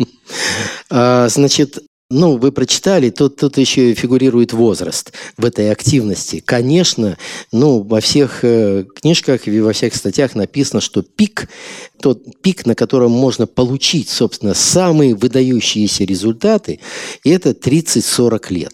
Значит, вы прочитали, тут еще фигурирует возраст в этой активности. Конечно, во всех книжках и во всех статьях написано, что тот пик, на котором можно получить, собственно, самые выдающиеся результаты, это 30-40 лет.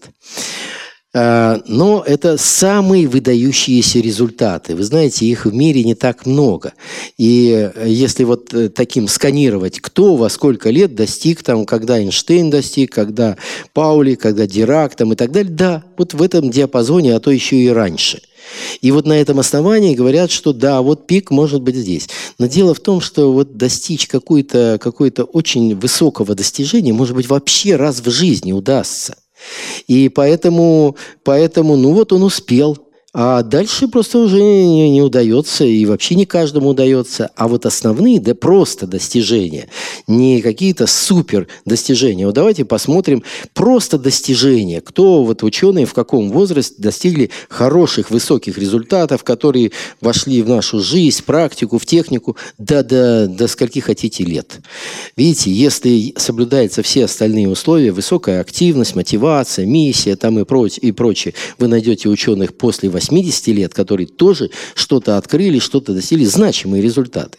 Но это самые выдающиеся результаты. Вы знаете, их в мире не так много. И если вот таким сканировать, кто во сколько лет достиг, когда Эйнштейн достиг, когда Паули, когда Дирак и так далее, да, вот в этом диапазоне, а то еще и раньше. И вот на этом основании говорят, что да, вот пик может быть здесь. Но дело в том, что вот достичь какое-то очень высокого достижения, может быть, вообще раз в жизни удастся. И поэтому, он успел. А дальше просто уже не удается, и вообще не каждому удается. А вот основные, просто достижения, не какие-то супер достижения. Вот давайте посмотрим просто достижения. Кто ученые в каком возрасте достигли хороших, высоких результатов, которые вошли в нашу жизнь, практику, в технику, до скольки хотите лет. Видите, если соблюдаются все остальные условия, высокая активность, мотивация, миссия и прочее, вы найдете ученых после 80 лет, которые тоже что-то открыли, что-то достигли, значимые результаты.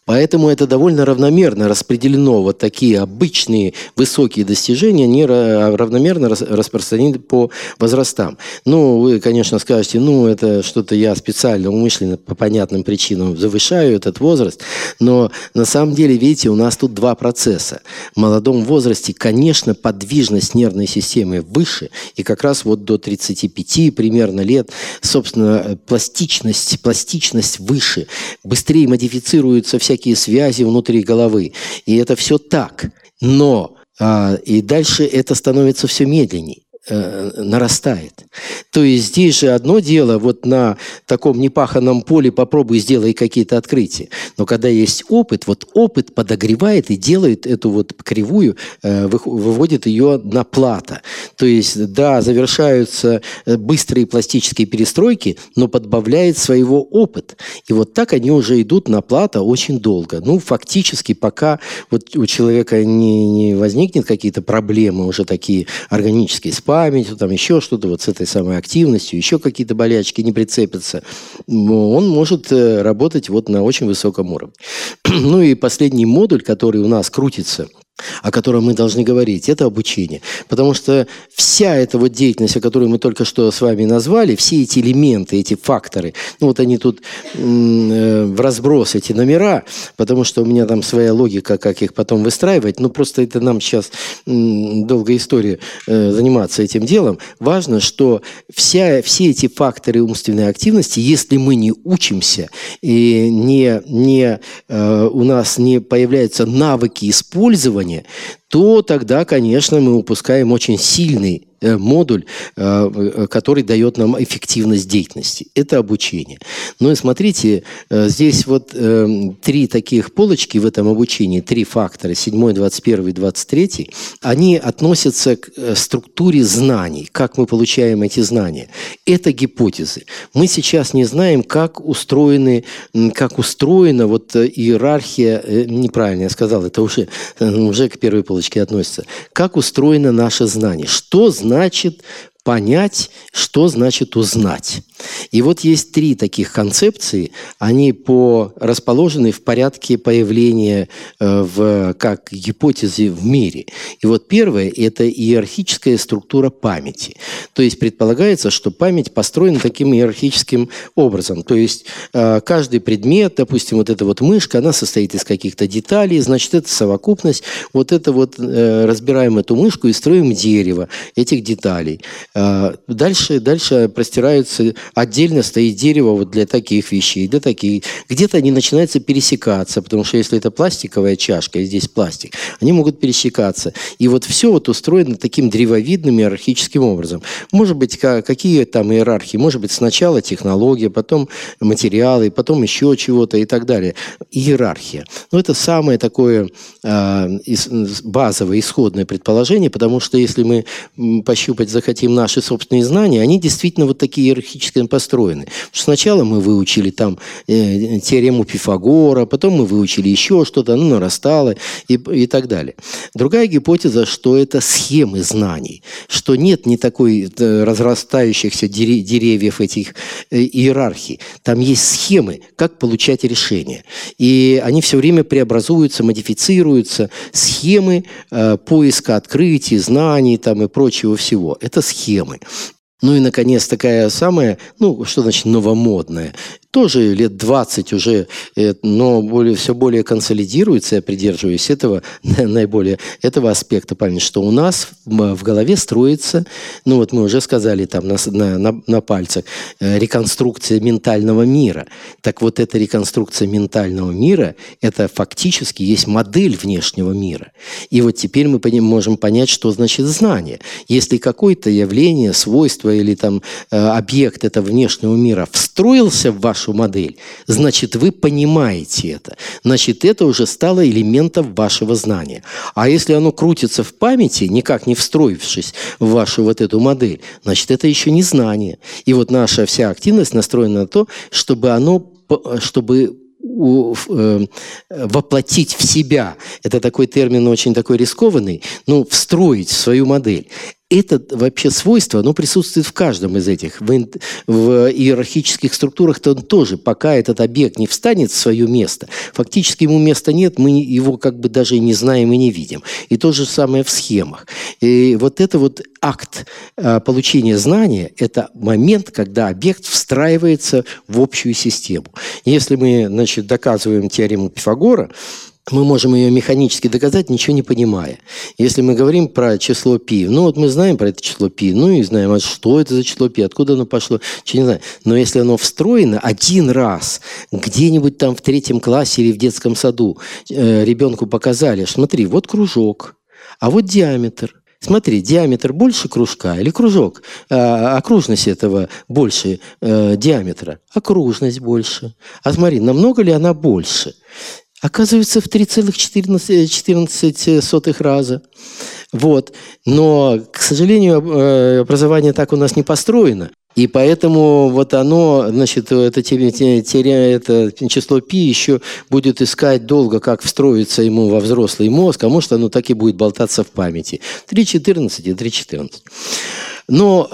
Поэтому это довольно равномерно распределено. Вот такие обычные высокие достижения, они равномерно распространены по возрастам. Ну, вы, конечно, скажете, ну, это что-то я специально, умышленно, по понятным причинам завышаю этот возраст. Но на самом деле, видите, у нас тут два процесса. В молодом возрасте, конечно, подвижность нервной системы выше. И как раз вот до 35 примерно лет, собственно, пластичность выше. Быстрее модифицируются всякие связи внутри головы. И это все так. Но и дальше это становится все медленнее. Нарастает. То есть здесь же одно дело, вот на таком непаханном поле попробуй сделай какие-то открытия. Но когда есть опыт, вот опыт подогревает и делает эту вот кривую, выводит ее на плато. То есть, да, завершаются быстрые пластические перестройки, но подбавляет своего опыт. И вот так они уже идут на плато очень долго. Ну, фактически, пока вот у человека не возникнет какие-то проблемы уже такие органические, с памятью, там еще что-то, вот с этой самой активностью, еще какие-то болячки не прицепятся, он может работать вот на очень высоком уровне. Ну и последний модуль, который у нас крутится, о котором мы должны говорить, это обучение. Потому что вся эта вот деятельность, о которой мы только что с вами назвали, все эти элементы, эти факторы, ну вот они тут в разброс, эти номера, потому что у меня там своя логика, как их потом выстраивать, ну просто это нам сейчас долгая история заниматься этим делом. Важно, что все эти факторы умственной активности, если мы не учимся, и у нас не появляются навыки использования, то тогда, конечно, мы упускаем очень сильный модуль, который дает нам эффективность деятельности. Это обучение. Ну и смотрите, здесь вот три таких полочки в этом обучении, три фактора, 7, 21 и 23, они относятся к структуре знаний, как мы получаем эти знания. Это гипотезы. Мы сейчас не знаем, как устроена вот иерархия, неправильно я сказал, это уже к первой полочке относится. Как устроено наше знание? Что значит понять, что значит узнать? И вот есть три таких концепции, они расположены в порядке появления как гипотезы в мире. И вот первое – это иерархическая структура памяти. То есть предполагается, что память построена таким иерархическим образом. То есть каждый предмет, допустим, вот эта вот мышка, она состоит из каких-то деталей, значит, это совокупность. Вот это вот разбираем эту мышку и строим дерево этих деталей. Дальше простираются. Отдельно стоит дерево вот для таких вещей, для таких. Где-то они начинаются пересекаться, потому что если это пластиковая чашка, и здесь пластик, они могут пересекаться. И вот все вот устроено таким древовидным иерархическим образом. Может быть, какие там иерархии? Может быть, сначала технология, потом материалы, потом еще чего-то и так далее. Иерархия. Но это самое такое базовое, исходное предположение, потому что если мы пощупать захотим наши собственные знания, они действительно вот такие иерархически построены. Сначала мы выучили там теорему Пифагора, потом мы выучили еще что-то, оно нарастало и так далее. Другая гипотеза, что это схемы знаний, что нет ни такой разрастающихся деревьев этих иерархий. Там есть схемы, как получать решения. И они все время преобразуются, модифицируются. Схемы поиска открытий, знаний там, и прочего всего. Это схемы. Ну и, наконец, такая самая, что значит новомодная? Тоже лет 20 уже, но все более консолидируется, я придерживаюсь этого аспекта памяти, что у нас в голове строится, вот мы уже сказали там на пальцах, реконструкция ментального мира. Так вот, эта реконструкция ментального мира, это фактически есть модель внешнего мира. И вот теперь мы можем понять, что значит знание. Если какое-то явление, свойство или там объект этого внешнего мира встроился в вашу модель, значит, вы понимаете это. Значит, это уже стало элементом вашего знания. А если оно крутится в памяти, никак не встроившись в вашу вот эту модель, значит, это еще не знание. И вот наша вся активность настроена на то, чтобы воплотить в себя, это такой термин очень такой рискованный, встроить в свою модель. Это вообще свойство, оно присутствует в каждом из этих. В иерархических структурах-то он тоже, пока этот объект не встанет в свое место, фактически ему места нет, мы его как бы даже и не знаем и не видим. И то же самое в схемах. И вот это вот акт получения знания – это момент, когда объект встраивается в общую систему. Если мы, значит, доказываем теорему Пифагора, мы можем ее механически доказать, ничего не понимая. Если мы говорим про число π, ну вот мы знаем про это число π, ну и знаем, а что это за число π, откуда оно пошло, ничего не знаю. Но если оно встроено один раз, где-нибудь там в 3 классе или в детском саду ребенку показали, смотри, вот кружок, а вот диаметр. Смотри, диаметр больше кружка или кружок? Окружность этого больше диаметра. Окружность больше. А смотри, намного ли она больше? Оказывается, в 3,14 раза. Вот. Но, к сожалению, образование так у нас не построено. И поэтому вот оно, значит, это число π еще будет искать долго, как встроиться ему во взрослый мозг, а может, оно так и будет болтаться в памяти. 3,14 и 3,14. Но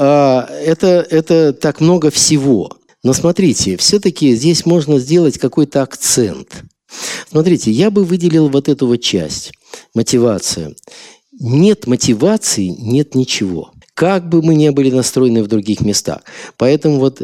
это так много всего. Но смотрите, все-таки здесь можно сделать какой-то акцент. Смотрите, я бы выделил вот эту вот часть. Мотивация. Нет мотивации, нет ничего. Как бы мы ни были настроены в других местах. Поэтому вот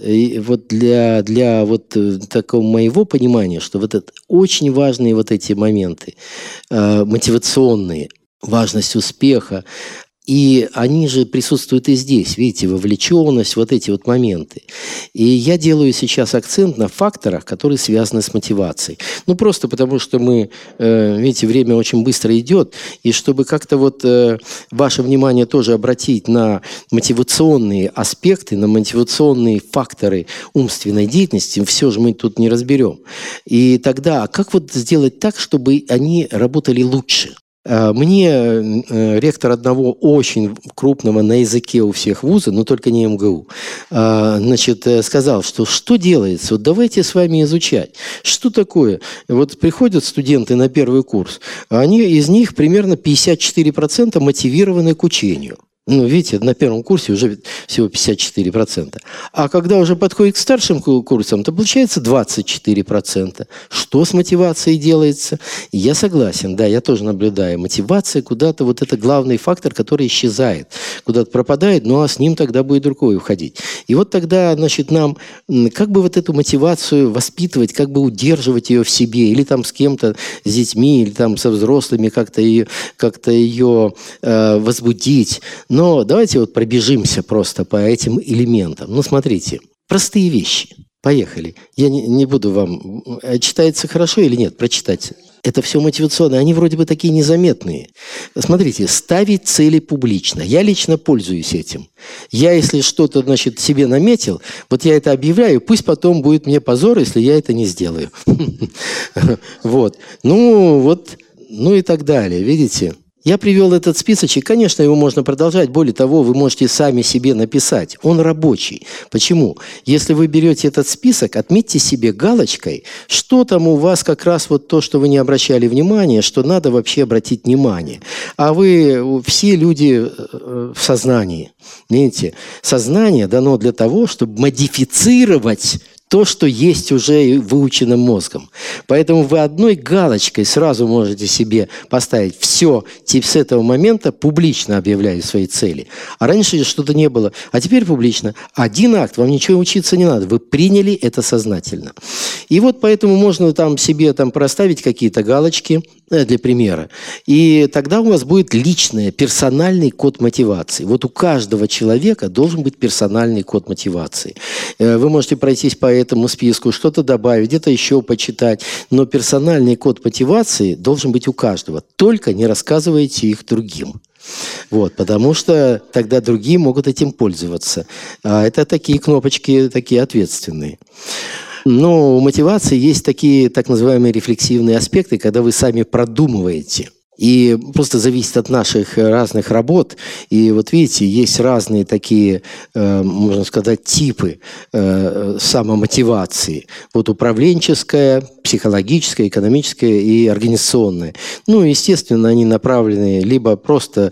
для вот такого моего понимания, что вот это очень важные вот эти моменты, мотивационные, важность успеха, и они же присутствуют и здесь, видите, вовлеченность, вот эти вот моменты. И я делаю сейчас акцент на факторах, которые связаны с мотивацией. Ну, просто потому что мы, видите, время очень быстро идет, и чтобы как-то вот ваше внимание тоже обратить на мотивационные аспекты, на мотивационные факторы умственной деятельности, все же мы тут не разберем. И тогда, как вот сделать так, чтобы они работали лучше? Мне ректор одного очень крупного на языке у всех вуза, но только не МГУ, значит, сказал, что делается, вот давайте с вами изучать. Что такое? Вот приходят студенты на первый курс, из них примерно 54% мотивированы к учению. Ну, видите, на первом курсе уже всего 54%. А когда уже подходит к старшим курсам, то получается 24%. Что с мотивацией делается? И я согласен, да, я тоже наблюдаю. Мотивация куда-то, вот это главный фактор, который исчезает. Куда-то пропадает, ну а с ним тогда будет другой уходить. И вот тогда, значит, нам как бы вот эту мотивацию воспитывать, как бы удерживать ее в себе, или там с кем-то, с детьми, или там со взрослыми как-то ее возбудить. Но давайте вот пробежимся просто по этим элементам. Ну, смотрите, простые вещи. Поехали. Я не буду вам... Читается хорошо или нет? Прочитать. Это все мотивационно. Они вроде бы такие незаметные. Смотрите, ставить цели публично. Я лично пользуюсь этим. Я, если что-то, значит, себе наметил, вот я это объявляю, пусть потом будет мне позор, если я это не сделаю. Вот. Ну и так далее. Видите? Я привел этот списочек. Конечно, его можно продолжать. Более того, вы можете сами себе написать. Он рабочий. Почему? Если вы берете этот список, отметьте себе галочкой, что там у вас как раз вот то, что вы не обращали внимания, что надо вообще обратить внимание. А вы все люди в сознании. Видите? Сознание дано для того, чтобы модифицировать то, что есть уже выученным мозгом. Поэтому вы одной галочкой сразу можете себе поставить все, с этого момента публично объявляю свои цели. А раньше что-то не было. А теперь публично. Один акт, вам ничего учиться не надо. Вы приняли это сознательно. И вот поэтому можно там себе проставить какие-то галочки для примера. И тогда у вас будет личный, персональный код мотивации. Вот у каждого человека должен быть персональный код мотивации. Вы можете пройтись по этому списку, что-то добавить, где-то еще почитать. Но персональный код мотивации должен быть у каждого. Только не рассказывайте их другим. Вот, потому что тогда другие могут этим пользоваться. А это такие кнопочки, такие ответственные. Но у мотивации есть такие так называемые рефлексивные аспекты, когда вы сами продумываете. И просто зависит от наших разных работ. И вот видите, есть разные такие, можно сказать, типы самомотивации. Вот управленческая, психологическая, экономическая и организационная. Ну, естественно, они направлены либо просто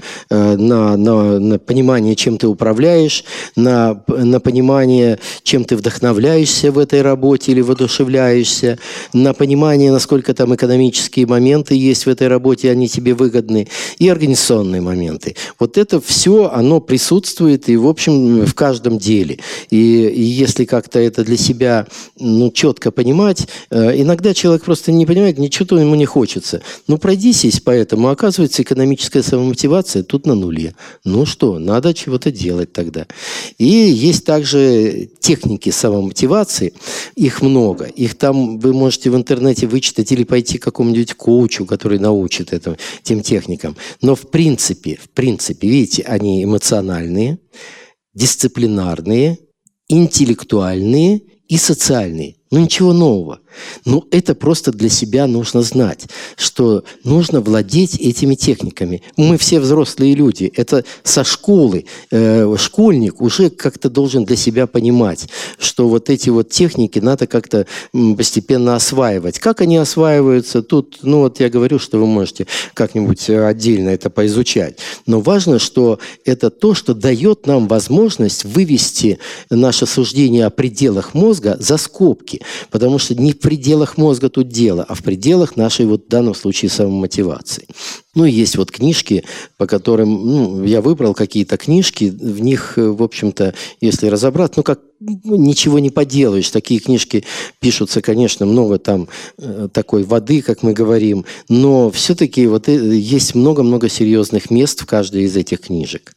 на понимание, чем ты управляешь, на понимание, чем ты вдохновляешься в этой работе или воодушевляешься, на понимание, насколько там экономические моменты есть в этой работе, они тебе выгодны, и организационные моменты. Вот это все, оно присутствует и, в общем, в каждом деле. И если как-то это для себя четко понимать, иногда человек просто не понимает, ничего ему не хочется. Ну, пройдись по этому, оказывается, экономическая самомотивация тут на нуле. Ну что, надо чего-то делать тогда. И есть также техники самомотивации, их много. Их там вы можете в интернете вычитать или пойти к какому-нибудь коучу, который научит тем техникам. Но в принципе, видите, они эмоциональные, дисциплинарные, интеллектуальные и социальные. Ну, ничего нового. Ну, это просто для себя нужно знать, что нужно владеть этими техниками. Мы все взрослые люди. Это со школы. Школьник уже как-то должен для себя понимать, что вот эти вот техники надо как-то постепенно осваивать. Как они осваиваются? Тут, ну, вот я говорю, что вы можете как-нибудь отдельно это поизучать. Но важно, что это то, что дает нам возможность вывести наше суждение о пределах мозга за скобки. Потому что не в пределах мозга тут дело, а в пределах нашей, вот в данном случае, самомотивации. Ну, и есть вот книжки, по которым, я выбрал какие-то книжки, в них, в общем-то, если разобраться, ничего не поделаешь. Такие книжки пишутся, конечно, много там такой воды, как мы говорим, но все-таки вот есть много-много серьезных мест в каждой из этих книжек.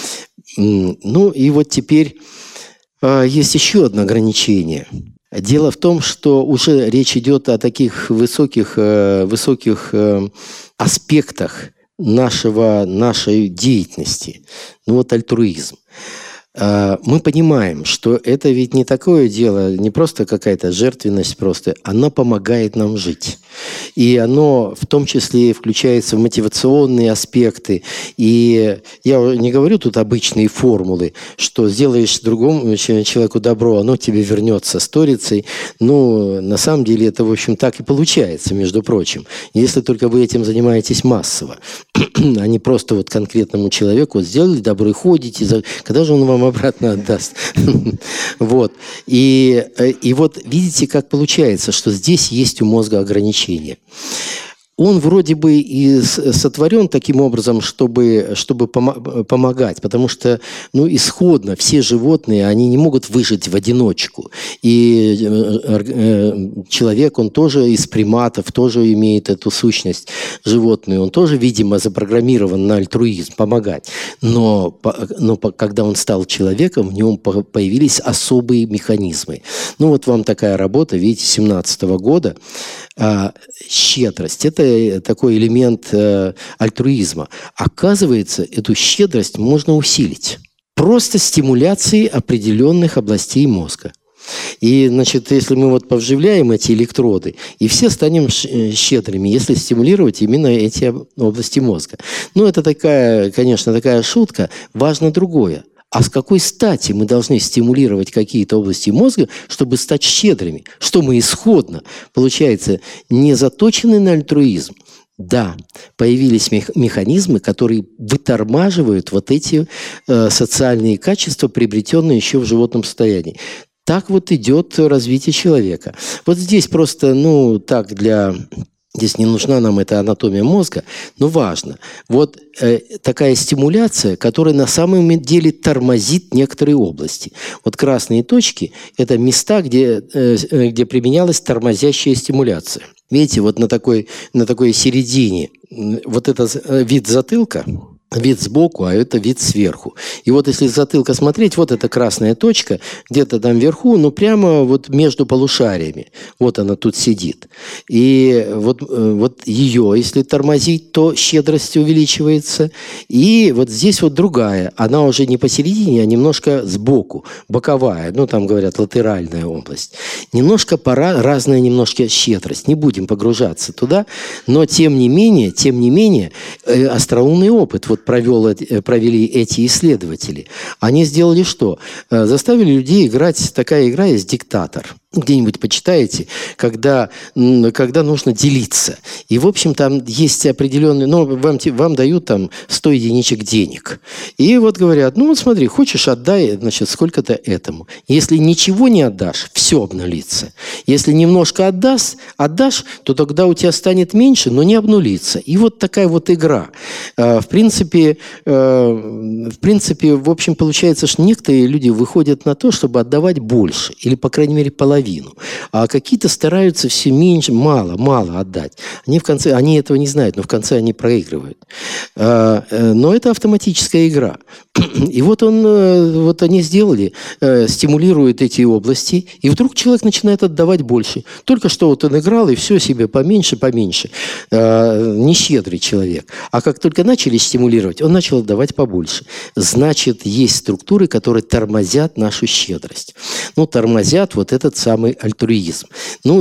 Ну, и вот теперь есть еще одно ограничение. Дело в том, что уже речь идет о таких высоких аспектах нашей деятельности. Ну вот альтруизм. Мы понимаем, что это ведь не такое дело, не просто какая-то жертвенность просто, оно помогает нам жить. И оно в том числе включается в мотивационные аспекты. И я не говорю тут обычные формулы, что сделаешь другому человеку добро, оно тебе вернется сторицей. Ну, на самом деле это, в общем, так и получается, между прочим. Если только вы этим занимаетесь массово, а не просто вот конкретному человеку сделали добро и ходите, когда же он вам обратно отдаст. Вот. И вот видите, как получается, что здесь есть у мозга ограничения. Он вроде бы и сотворен таким образом, чтобы помогать, потому что, исходно все животные, они не могут выжить в одиночку. И человек, он тоже из приматов, тоже имеет эту сущность животную, он тоже, видимо, запрограммирован на альтруизм, помогать. Но когда он стал человеком, в нем появились особые механизмы. Ну вот вам такая работа, видите, 2017 года. Щедрость – это такой элемент альтруизма. Оказывается, эту щедрость можно усилить просто стимуляцией определенных областей мозга. И, значит, если мы вот повживляем эти электроды, и все станем щедрыми, если стимулировать именно эти области мозга. Ну, это такая, конечно, такая шутка. Важно другое. А с какой стати мы должны стимулировать какие-то области мозга, чтобы стать щедрыми? Что мы исходно, получается, не заточены на альтруизм? Да, появились механизмы, которые вытормаживают вот эти социальные качества, приобретенные еще в животном состоянии. Так вот идет развитие человека. Вот здесь просто, здесь не нужна нам эта анатомия мозга, но важно. Вот такая стимуляция, которая на самом деле тормозит некоторые области. Вот красные точки – это места, где применялась тормозящая стимуляция. Видите, вот на такой середине вот этот вид затылка, вид сбоку, а это вид сверху. И вот если с затылка смотреть, вот эта красная точка, где-то там вверху, ну прямо вот между полушариями. Вот она тут сидит. И вот ее, если тормозить, то щедрость увеличивается. И вот здесь вот другая. Она уже не посередине, а немножко сбоку, боковая. Ну, там говорят, латеральная область. Немножко разная немножко щедрость. Не будем погружаться туда. Но тем не менее, остроумный опыт вот провели эти исследователи. Они сделали что? Заставили людей играть, такая игра есть «Диктатор». Где-нибудь почитаете, когда нужно делиться. И, в общем, там есть определенные... Ну, вам дают там 100 единичек денег. И вот говорят, ну, вот смотри, хочешь, отдай, значит, сколько-то этому. Если ничего не отдашь, все обнулится. Если немножко отдашь, то тогда у тебя станет меньше, но не обнулится. И вот такая вот игра. В принципе, в общем, получается, что некоторые люди выходят на то, чтобы отдавать больше. Или, по крайней мере, половину. А какие-то стараются все меньше, мало отдать. Они этого не знают, но в конце они проигрывают. Но это автоматическая игра. И вот они сделали, стимулируют эти области, и вдруг человек начинает отдавать больше. Только что вот он играл, и все себе поменьше. Нещедрый человек. А как только начали стимулировать, он начал отдавать побольше. Значит, есть структуры, которые тормозят нашу щедрость. Ну, тормозят вот этот самый альтруизм. Ну,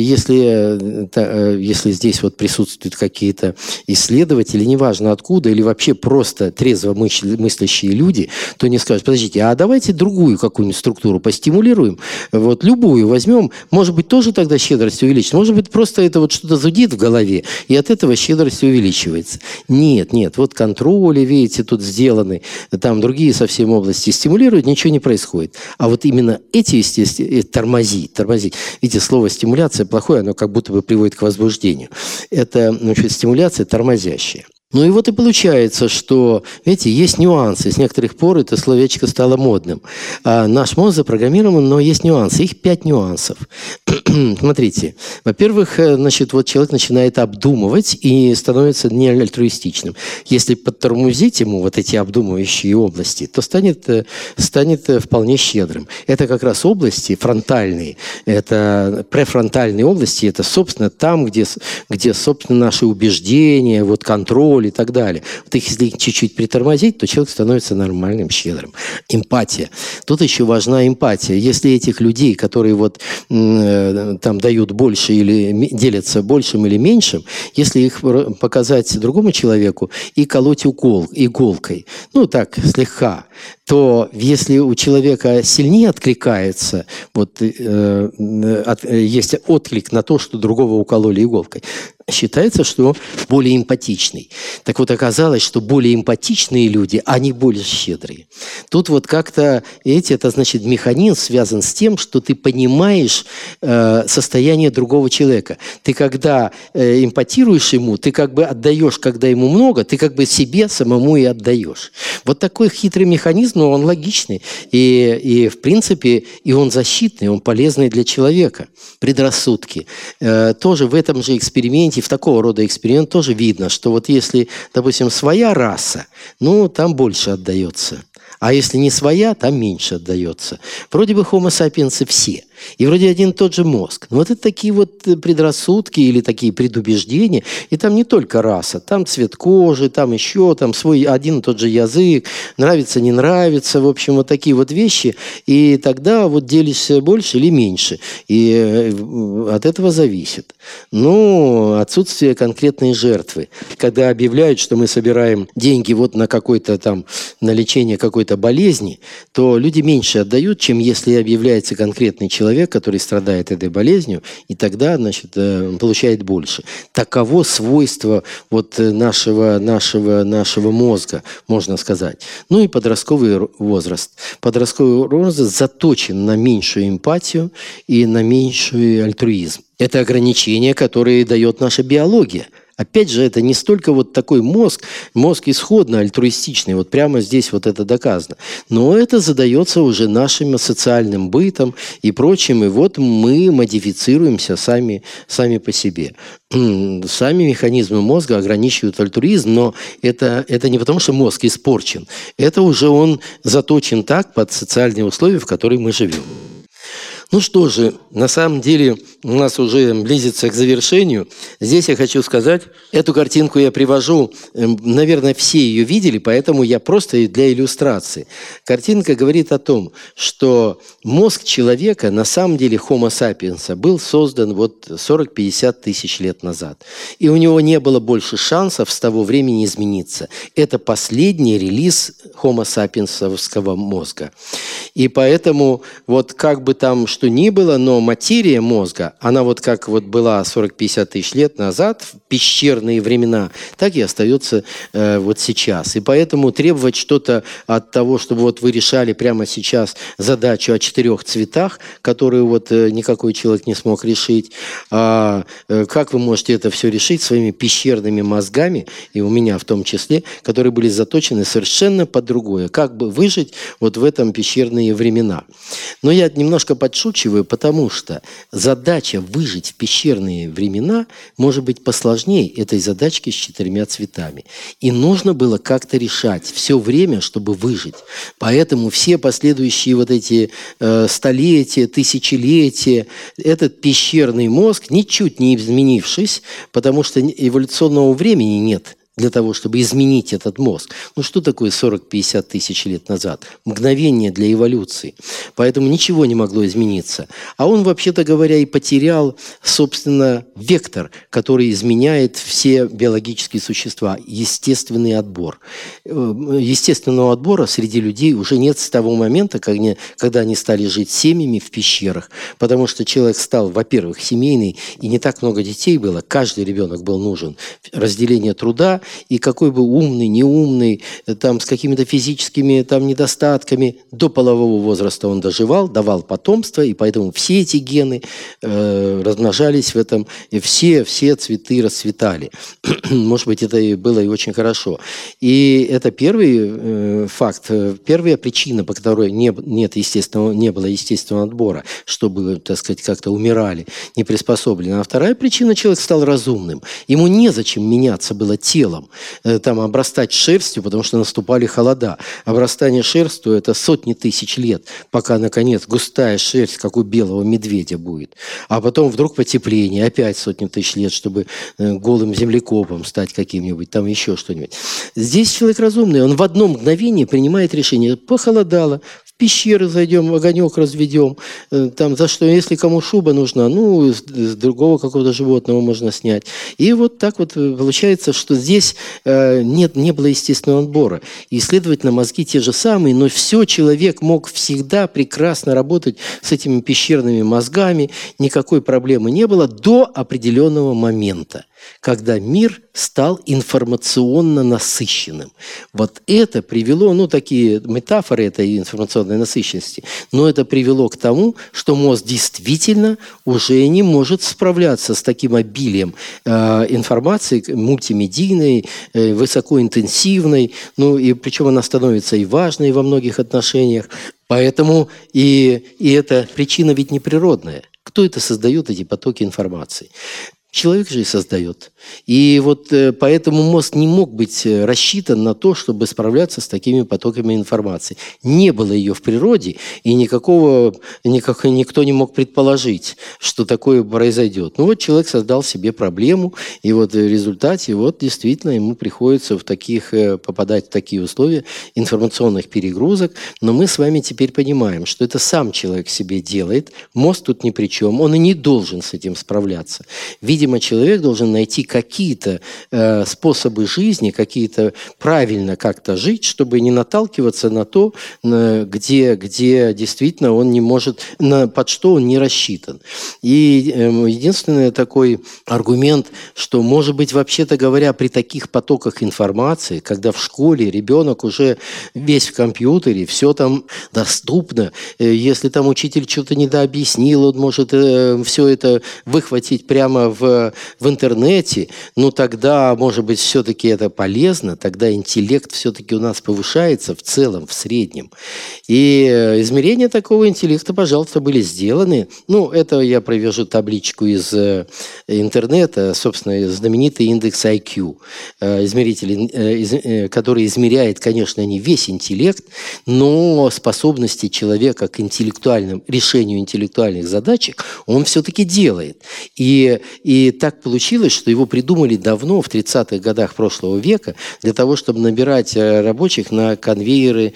если здесь вот присутствуют какие-то исследователи, неважно откуда, или вообще просто трезво мыслящие люди, то не скажут, подождите, а давайте другую какую-нибудь структуру постимулируем, вот любую возьмем, может быть, тоже тогда щедрость увеличится, может быть, просто это вот что-то зудит в голове, и от этого щедрость увеличивается. Нет, вот контроли, видите, тут сделаны, там другие совсем области стимулируют, ничего не происходит. А вот именно эти, естественно, тормозить. Видите, слово «стимуляция» плохое, оно как будто бы приводит к возбуждению. Это, значит, стимуляция тормозящая. Ну и вот и получается, что, видите, есть нюансы. С некоторых пор это словечко стало модным. Наш мозг запрограммирован, но есть нюансы. Их 5 нюансов. Смотрите. Во-первых, значит, вот человек начинает обдумывать и становится не альтруистичным. Если подтормозить ему вот эти обдумывающие области, то станет вполне щедрым. Это как раз области фронтальные. Это префронтальные области. Это, собственно, там, где собственно, наши убеждения, вот контроль и так далее. Вот их, если чуть-чуть притормозить, то человек становится нормальным, щедрым. Эмпатия. Тут еще важна эмпатия. Если этих людей, которые вот там дают больше или делятся большим или меньшим, если их показать другому человеку и колоть иголкой, ну так, слегка, то если у человека сильнее откликается, вот есть отклик на то, что другого укололи иголкой, считается, что более эмпатичный. Так вот, оказалось, что более эмпатичные люди, они более щедрые. Тут вот как-то, это значит, механизм связан с тем, что ты понимаешь состояние другого человека. Ты когда эмпатируешь ему, ты как бы отдаешь, когда ему много, ты как бы себе самому и отдаешь. Вот такой хитрый механизм, но он логичный. И в принципе, и он защитный, он полезный для человека. Предрассудки. Тоже в этом же эксперименте, в такого рода эксперимент тоже видно, что вот если, допустим, своя раса, ну, там больше отдается. А если не своя, там меньше отдается. Вроде бы homo sapiens все. И вроде один и тот же мозг. Но вот это такие вот предрассудки или такие предубеждения. И там не только раса. Там цвет кожи, там еще там свой один и тот же язык. Нравится, не нравится. В общем, вот такие вот вещи. И тогда вот делишься больше или меньше. И от этого зависит. Ну, отсутствие конкретной жертвы. Когда объявляют, что мы собираем деньги вот на какой-то там, на лечение какой-то болезни, то люди меньше отдают, чем если объявляется конкретный человек, который страдает этой болезнью, и тогда, значит, получает больше. Таково свойство вот нашего мозга, можно сказать. Ну и подростковый возраст. Подростковый возраст заточен на меньшую эмпатию и на меньший альтруизм. Это ограничения, которые дает наша биология. Опять же, это не столько вот такой мозг исходно альтруистичный, вот прямо здесь вот это доказано. Но это задается уже нашим социальным бытом и прочим, и вот мы модифицируемся сами по себе. Сами механизмы мозга ограничивают альтруизм, но это не потому, что мозг испорчен. Это уже он заточен так под социальные условия, в которых мы живем. Ну что же, на самом деле у нас уже близится к завершению. Здесь я хочу сказать, эту картинку я привожу, наверное, все ее видели, поэтому я просто для иллюстрации. Картинка говорит о том, что мозг человека, на самом деле Homo sapiens, был создан вот 40-50 тысяч лет назад. И у него не было больше шансов с того времени измениться. Это последний релиз Homo sapiensовского мозга. И поэтому вот как бы там что ни было, но материя мозга, она вот как вот была 40-50 тысяч лет назад, в пещерные времена, так и остается вот сейчас. И поэтому требовать что-то от того, чтобы вот вы решали прямо сейчас задачу о 4 цветах, которую вот никакой человек не смог решить, как вы можете это все решить своими пещерными мозгами, и у меня в том числе, которые были заточены совершенно под другое. Как бы выжить вот в этом пещерные времена. Но я немножко подшучиваю, потому что задача выжить в пещерные времена может быть посложнее этой задачки с 4 цветами. И нужно было как-то решать все время, чтобы выжить. Поэтому все последующие вот эти столетия, тысячелетия, этот пещерный мозг, ничуть не изменившись, потому что эволюционного времени нет для того, чтобы изменить этот мозг. Ну что такое 40-50 тысяч лет назад? Мгновение для эволюции. Поэтому ничего не могло измениться. А он, вообще-то говоря, и потерял, собственно, вектор, который изменяет все биологические существа. Естественный отбор. Естественного отбора среди людей уже нет с того момента, когда они стали жить семьями в пещерах. Потому что человек стал, во-первых, семейный, и не так много детей было. Каждый ребенок был нужен. Разделение труда, и какой бы умный, неумный, там, с какими-то физическими там, недостатками, до полового возраста он доживал, давал потомство, и поэтому все эти гены размножались в этом, и все цветы расцветали. Может быть, это и было и очень хорошо. И это первый факт, первая причина, по которой не было естественного отбора, чтобы, так сказать, как-то умирали, не приспособлены. А вторая причина, человек стал разумным. Ему незачем меняться было телом, там, обрастать шерстью, потому что наступали холода. Обрастание шерстью – это сотни тысяч лет, пока, наконец, густая шерсть, как у белого медведя, будет. А потом вдруг потепление, опять сотни тысяч лет, чтобы голым землекопом стать каким-нибудь, там еще что-нибудь. Здесь человек разумный, он в одно мгновение принимает решение. Похолодало, в пещеры зайдем, огонек разведем, там, за что, если кому шуба нужна, ну, с другого какого-то животного можно снять. И вот так вот получается, что здесь не было естественного отбора. И, следовательно, мозги те же самые, но все человек мог всегда прекрасно работать с этими пещерными мозгами, никакой проблемы не было до определенного момента, когда мир стал информационно насыщенным. Вот это привело, ну, такие метафоры этой информационной насыщенности, но это привело к тому, что мозг действительно уже не может справляться с таким обилием информации мультимедийной, высокоинтенсивной, ну, и причем она становится и важной во многих отношениях. Поэтому и эта причина ведь не природная. Кто это создает, эти потоки информации? Человек же и создает. И вот поэтому мозг не мог быть рассчитан на то, чтобы справляться с такими потоками информации. Не было ее в природе, и никто не мог предположить, что такое произойдет. Ну вот человек создал себе проблему, и вот в результате вот действительно ему приходится попадать в такие условия информационных перегрузок. Но мы с вами теперь понимаем, что это сам человек себе делает, мозг тут ни при чем, он и не должен с этим справляться. Видимо, человек должен найти какие-то способы жизни, какие-то правильно как-то жить, чтобы не наталкиваться на то, где действительно он не может, под что он не рассчитан. И единственный такой аргумент, что, может быть, вообще-то говоря, при таких потоках информации, когда в школе ребенок уже весь в компьютере, все там доступно, если там учитель что-то недообъяснил, он может все это выхватить прямо в в интернете, ну тогда, может быть, все-таки это полезно, тогда интеллект все-таки у нас повышается в целом, в среднем. И измерения такого интеллекта, пожалуйста, были сделаны. Ну, это я привяжу табличку из интернета, собственно, знаменитый индекс IQ, измеритель, который измеряет, конечно, не весь интеллект, но способности человека к решению интеллектуальных задачек он все-таки делает. И так получилось, что его придумали давно, в 30-х годах прошлого века, для того, чтобы набирать рабочих на конвейерные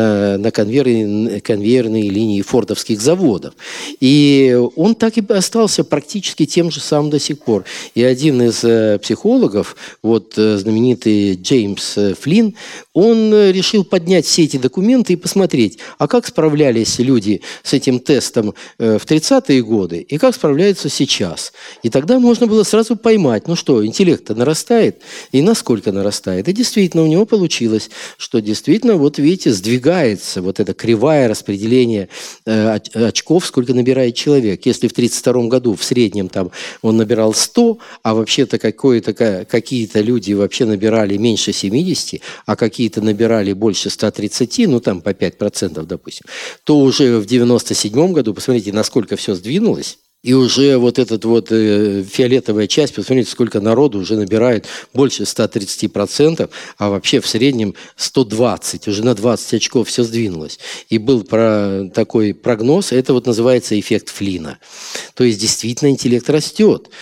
линии фордовских заводов. И он так и остался практически тем же самым до сих пор. И один из психологов, вот знаменитый Джеймс Флинн, он решил поднять все эти документы и посмотреть, а как справлялись люди с этим тестом в 30-е годы и как справляются сейчас. И тогда можно было сразу поймать, ну что, интеллект-то нарастает, и насколько нарастает. И действительно у него получилось, что действительно, вот видите, сдвигается вот эта кривая распределения очков, сколько набирает человек. Если в 1932 году в среднем там он набирал 100, а вообще-то какие-то люди вообще набирали меньше 70, а какие-то набирали больше 130, ну там по 5%, допустим, то уже в 1997 году, посмотрите, насколько все сдвинулось. И уже вот эта вот фиолетовая часть, посмотрите, сколько народу уже набирает больше 130%, а вообще в среднем 120, уже на 20 очков все сдвинулось. И был такой прогноз, это вот называется эффект Флина. То есть действительно интеллект растет.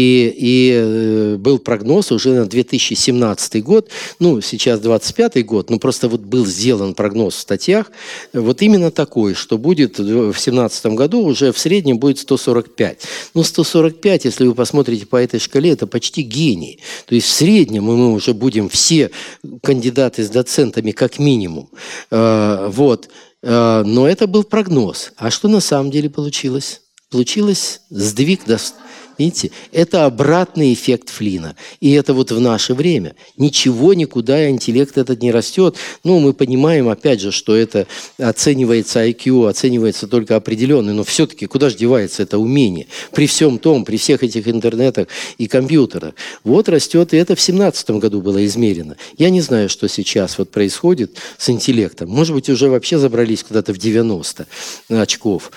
И был прогноз уже на 2017 год, ну сейчас 25 год, но просто вот был сделан прогноз в статьях, вот именно такой, что будет в 2017 году уже в среднем будет 145. Ну, 145, если вы посмотрите по этой шкале, это почти гений. То есть в среднем мы уже будем все кандидаты с доцентами как минимум. Вот. Но это был прогноз. А что на самом деле получилось? Получилось сдвиг до... Видите, это обратный эффект Флина. И это вот в наше время. Ничего, никуда интеллект этот не растет. Ну, мы понимаем, опять же, что это оценивается IQ, оценивается только определенный, но все-таки куда же девается это умение? При всем том, при всех этих интернетах и компьютерах. Вот растет, и это в 2017 году было измерено. Я не знаю, что сейчас вот происходит с интеллектом. Может быть, уже вообще забрались куда-то в 90 очков,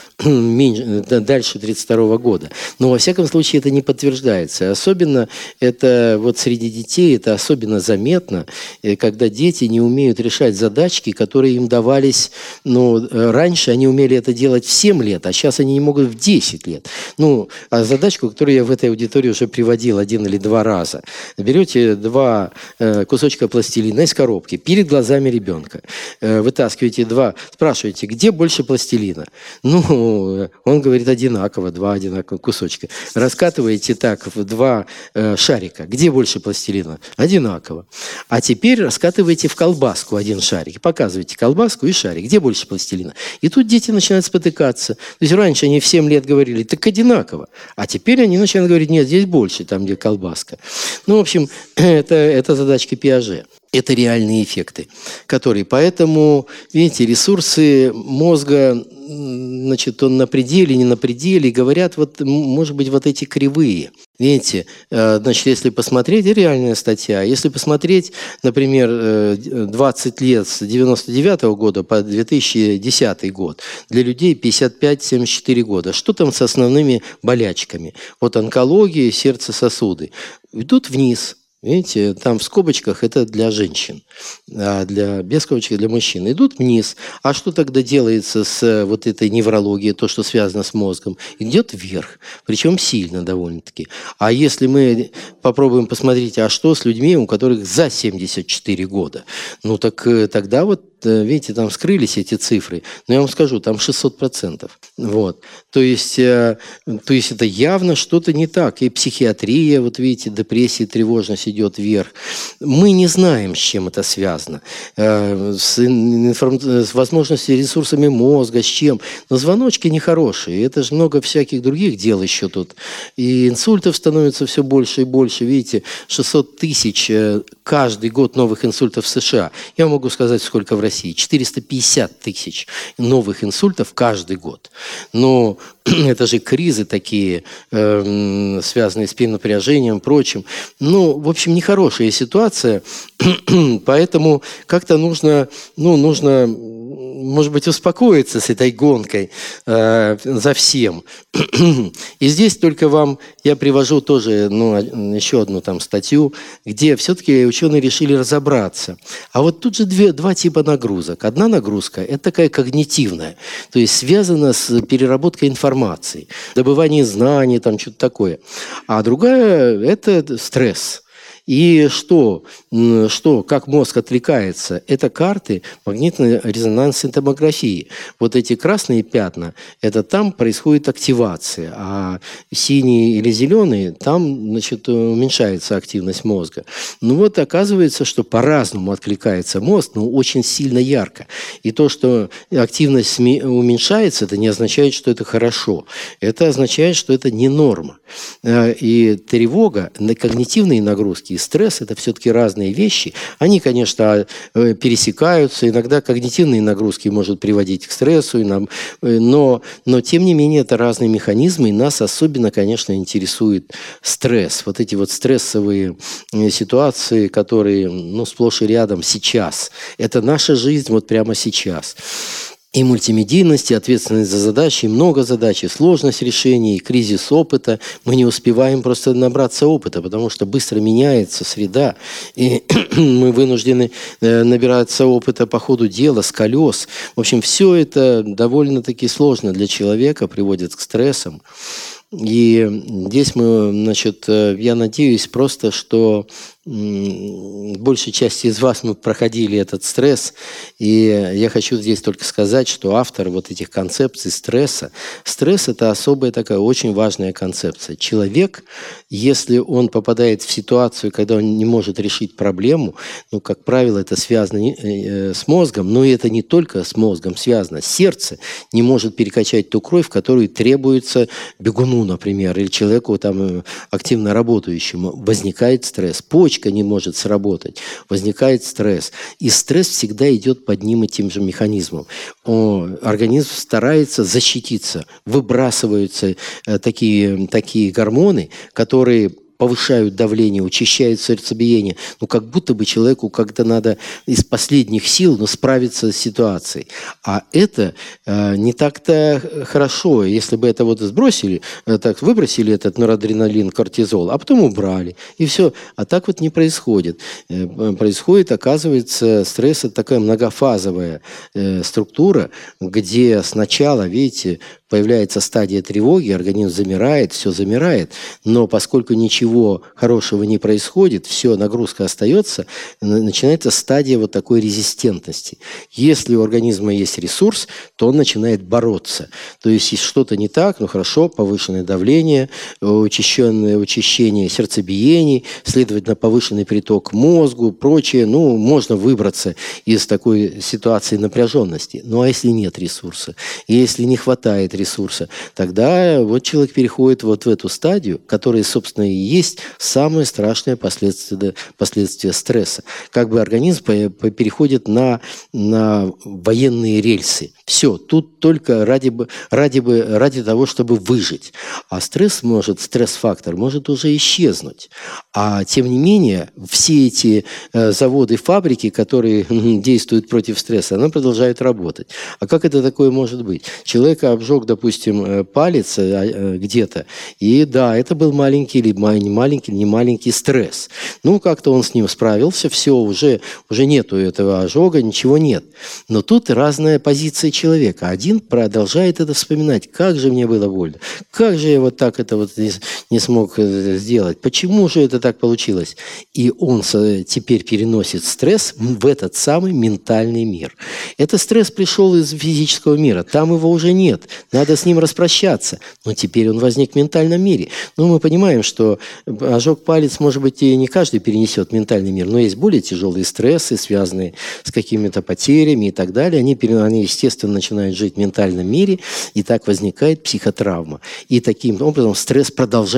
дальше 1932 года. Но, во всяком случае, это не подтверждается. Особенно это вот среди детей, это особенно заметно, когда дети не умеют решать задачки, которые им давались, ну, раньше они умели это делать в 7 лет, а сейчас они не могут в 10 лет. Ну, а задачку, которую я в этой аудитории уже приводил 1 или 2 раза. Берете 2 кусочка пластилина из коробки перед глазами ребенка, вытаскиваете 2, спрашиваете, где больше пластилина? Ну, он говорит одинаково, 2 одинаковых кусочка. Раскатываете так в 2 шарика. Где больше пластилина? Одинаково. А теперь раскатываете в колбаску 1 шарик. Показываете колбаску и шарик. Где больше пластилина? И тут дети начинают спотыкаться. То есть раньше они в 7 лет говорили, так одинаково. А теперь они начинают говорить, нет, здесь больше, там где колбаска. Ну, в общем, это задачки Пиаже. Это реальные эффекты, которые... Поэтому, видите, ресурсы мозга, значит, он на пределе, не на пределе. Говорят, вот, может быть, вот эти кривые. Видите, значит, если посмотреть, реальная статья, если посмотреть, например, 20 лет с 99 года по 2010 год, для людей 55-74 года, что там с основными болячками? Вот онкология, сердце-сосуды идут вниз. Видите, там в скобочках это для женщин, а без скобочек для мужчин. Идут вниз. А что тогда делается с вот этой неврологией, то, что связано с мозгом? Идет вверх, причем сильно довольно-таки. А если мы попробуем посмотреть, а что с людьми, у которых за 74 года? Ну так тогда вот, видите, там скрылись эти цифры. Но я вам скажу, там 600%. Вот. То есть это явно что-то не так. И психиатрия, вот видите, депрессия, тревожность идет вверх. Мы не знаем, с чем это связано. С возможностями, ресурсами мозга, с чем. Но звоночки нехорошие. Это же много всяких других дел еще тут. И инсультов становится все больше и больше. Видите, 600 тысяч каждый год новых инсультов в США. Я могу сказать, сколько в России. России 450 тысяч новых инсультов каждый год. Но это же кризы такие, связанные с перенапряжением, прочим. Ну, в общем, нехорошая ситуация, поэтому как-то нужно, может быть, успокоиться с этой гонкой за всем. И здесь только вам я привожу тоже еще одну там статью, где все-таки ученые решили разобраться. А вот тут же два типа нагрузок. Одна нагрузка – это такая когнитивная, то есть связана с переработкой информации, добыванием знаний, там что-то такое. А другая – это стресс. И как мозг отвлекается? Это карты магнитно-резонансной томографии. Вот эти красные пятна, это там происходит активация, а синие или зеленые, там, значит, уменьшается активность мозга. Ну вот оказывается, что по-разному откликается мозг, но очень сильно ярко. И то, что активность уменьшается, это не означает, что это хорошо. Это означает, что это не норма. И тревога, когнитивные нагрузки и стресс – это все-таки разные вещи. Они, конечно, пересекаются. Иногда когнитивные нагрузки могут приводить к стрессу, но тем не менее, это разные механизмы. И нас особенно, конечно, интересует стресс. Вот эти вот стрессовые ситуации, которые сплошь и рядом сейчас. Это наша жизнь вот прямо сейчас. И мультимедийность, и ответственность за задачи, и много задач, и сложность решений, и кризис опыта. Мы не успеваем просто набраться опыта, потому что быстро меняется среда, и мы вынуждены набираться опыта по ходу дела, с колес. В общем, все это довольно-таки сложно для человека, приводит к стрессам. И здесь я надеюсь просто, что большей части из вас мы проходили этот стресс, и я хочу здесь только сказать, что автор вот этих концепций стресс – это особая такая очень важная концепция. Человек, если он попадает в ситуацию, когда он не может решить проблему, как правило, это связано с мозгом, но это не только с мозгом связано. Сердце не может перекачать ту кровь, которую требуется бегуну, например, или человеку там активно работающему. Возникает стресс. Почка не может сработать, возникает стресс. И стресс всегда идет под одним и тем же механизмом. Организм старается защититься, выбрасываются такие гормоны, которые повышают давление, учащают сердцебиение. Как будто бы человеку как-то надо из последних сил справиться с ситуацией. А это не так-то хорошо. Если бы это выбросили этот норадреналин, кортизол, а потом убрали. И все. А так вот не происходит. Происходит, оказывается, стресс – это такая многофазовая структура, где сначала, видите, появляется стадия тревоги, организм замирает, все замирает, но поскольку ничего хорошего не происходит, все, нагрузка остается, начинается стадия вот такой резистентности. Если у организма есть ресурс, то он начинает бороться. То есть, если что-то не так, хорошо, повышенное давление, учащение сердцебиений, следовательно, повышенный приток к мозгу, прочее, можно выбраться из такой ситуации напряженности. А если нет ресурса, если не хватает ресурса, тогда вот человек переходит вот в эту стадию, которая, собственно, и есть самое страшное последствие стресса. Как бы организм переходит на военные рельсы. Все, тут только ради того, чтобы выжить. А стресс-фактор может уже исчезнуть. А тем не менее, все эти заводы, фабрики, которые действуют против стресса, они продолжают работать. А как это такое может быть? Человека обжег, допустим, палец где-то, и да, это был маленький или не маленький стресс. Как-то он с ним справился, все, уже нету этого ожога, ничего нет. Но тут разная позиция человека. Один продолжает это вспоминать. Как же мне было больно. Как же я вот так это вот не смог сделать. Почему же это так получилось? И он теперь переносит стресс в этот самый ментальный мир. Этот стресс пришел из физического мира. Там его уже нет. Надо с ним распрощаться. Но теперь он возник в ментальном мире. Мы понимаем, что ожог палец, может быть, и не каждый перенесет в ментальный мир, но есть более тяжелые стрессы, связанные с какими-то потерями и так далее. Они, естественно, начинают жить в ментальном мире, и так возникает психотравма. И таким образом стресс продолжает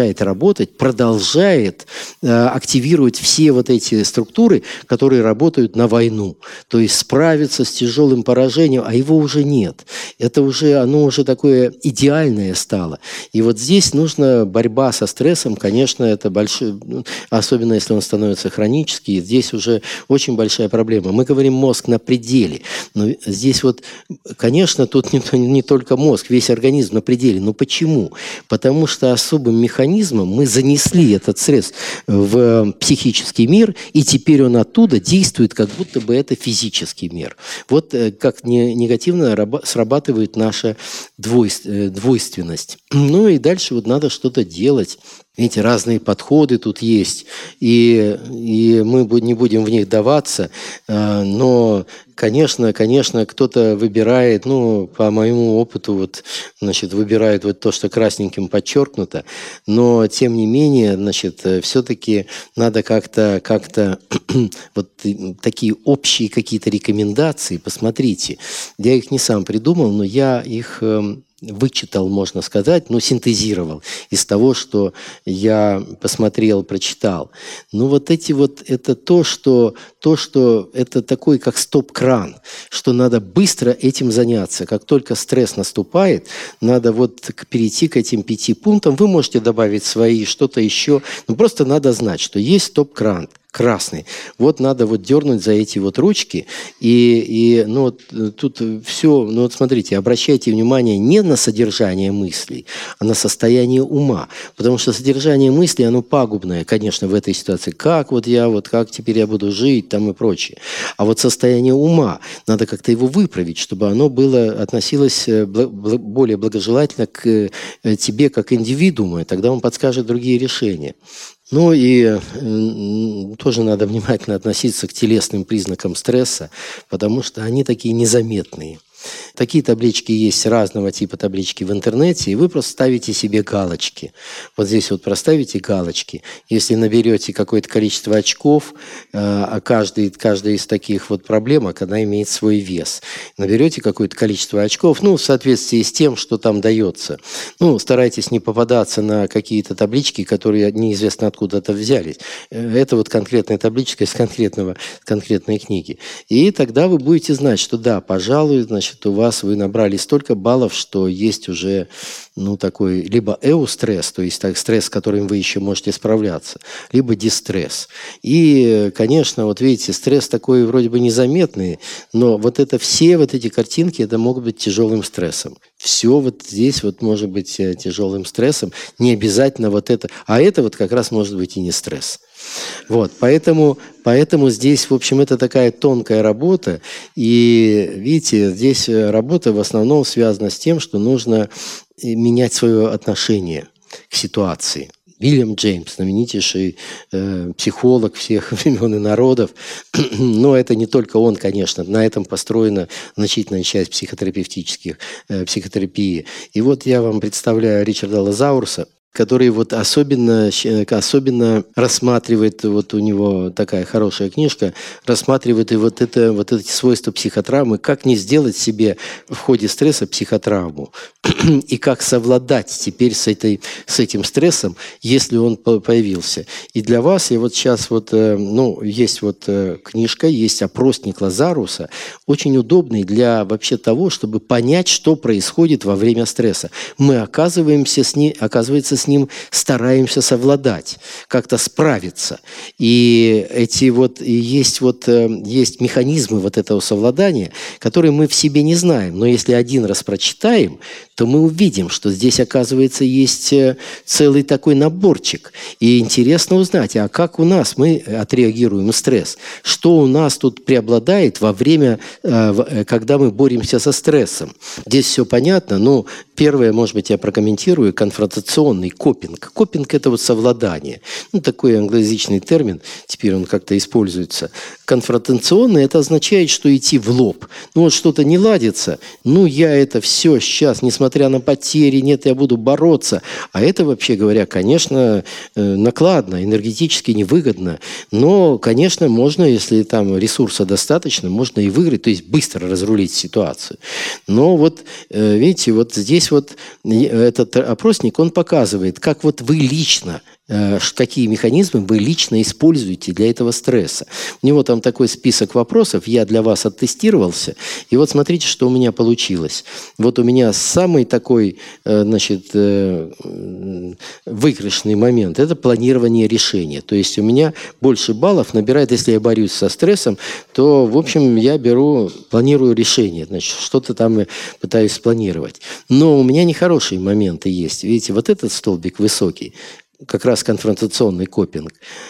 продолжает работать, продолжает активировать все вот эти структуры, которые работают на войну. То есть справиться с тяжелым поражением, а его уже нет. Оно уже такое идеальное стало. И вот здесь нужна борьба со стрессом, конечно, это большой, особенно если он становится хронический, здесь уже очень большая проблема. Мы говорим мозг на пределе, но здесь вот, конечно, тут не только мозг, весь организм на пределе. Но почему? Потому что особым механизмом мы занесли этот стресс в психический мир, и теперь он оттуда действует, как будто бы это физический мир. Вот как негативно срабатывает наша двойственность. Ну и дальше вот надо что-то делать. Видите, разные подходы тут есть, и мы не будем в них даваться, но, конечно, кто-то выбирает, по моему опыту, выбирает вот то, что красненьким подчеркнуто, но, тем не менее, все-таки надо как-то вот такие общие какие-то рекомендации, посмотрите, я их не сам придумал, но я их вычитал, можно сказать, синтезировал из того, что я посмотрел, прочитал. Это то, что это такой, как стоп-кран, что надо быстро этим заняться. Как только стресс наступает, надо перейти к этим 5 пунктам. Вы можете добавить свои, что-то еще, но просто надо знать, что есть стоп-кран красный. Вот надо дернуть за эти ручки. Тут все, смотрите, обращайте внимание не на содержание мыслей, а на состояние ума. Потому что содержание мыслей, оно пагубное, конечно, в этой ситуации. Как теперь я буду жить, там и прочее. А вот состояние ума, надо как-то его выправить, чтобы оно относилось более благожелательно к тебе как индивидууму, и тогда он подскажет другие решения. И тоже надо внимательно относиться к телесным признакам стресса, потому что они такие незаметные. Такие таблички есть, разного типа таблички в интернете, и вы просто ставите себе галочки. Вот здесь проставите галочки. Если наберете какое-то количество очков, а каждая из таких проблемок, она имеет свой вес. Наберете какое-то количество очков, в соответствии с тем, что там дается. Старайтесь не попадаться на какие-то таблички, которые неизвестно откуда-то взялись. Это конкретная табличка из конкретной книги. И тогда вы будете знать, что да, пожалуй, вы набрали столько баллов, что есть уже такой либо эустресс, то есть стресс, с которым вы еще можете справляться, либо дистресс. И, конечно, видите, стресс такой вроде бы незаметный, но все эти картинки, это могут быть тяжелым стрессом. Все здесь может быть тяжелым стрессом, не обязательно это, а это как раз может быть и не стресс. Поэтому здесь, в общем, это такая тонкая работа, и, видите, здесь работа в основном связана с тем, что нужно менять свое отношение к ситуации. Уильям Джеймс, знаменитейший психолог всех времен и народов, но это не только он, конечно, на этом построена значительная часть психотерапии. И я вам представляю Ричарда Лазауруса, который особенно рассматривает, у него такая хорошая книжка, рассматривает и эти свойства психотравмы, как не сделать себе в ходе стресса психотравму, и как совладать теперь с этим стрессом, если он появился. И для вас, я сейчас есть книжка, есть опросник Лазаруса, очень удобный для вообще того, чтобы понять, что происходит во время стресса. Мы оказывается, с ним стараемся совладать, как-то справиться. И есть механизмы этого совладания, которые мы в себе не знаем. Но если один раз прочитаем, то мы увидим, что здесь, оказывается, есть целый такой наборчик. И интересно узнать, а как у нас мы отреагируем на стресс? Что у нас тут преобладает во время, когда мы боремся со стрессом? Здесь все понятно, первое, может быть, я прокомментирую, конфронтационный копинг. Копинг – это совладание. Такой англоязычный термин, теперь он как-то используется. Конфронтационный – это означает, что идти в лоб. Что-то не ладится, я это все сейчас, несмотря на потери, нет, я буду бороться. А это, вообще говоря, конечно, накладно, энергетически невыгодно. Но, конечно, можно, если там ресурса достаточно, можно и выиграть, то есть быстро разрулить ситуацию. Но видите, здесь этот опросник, он показывает, показывает, как вот вы лично, какие механизмы вы лично используете для этого стресса. У него там такой список вопросов, я для вас оттестировался, и вот смотрите, что у меня получилось. Вот у меня самый такой, выигрышный момент – это планирование решения. То есть у меня больше баллов набирает, если я борюсь со стрессом, то, в общем, я планирую решение, значит, что-то там пытаюсь спланировать. Но у меня нехорошие моменты есть. Видите, вот этот столбик высокий, как раз конфронтационный копинг.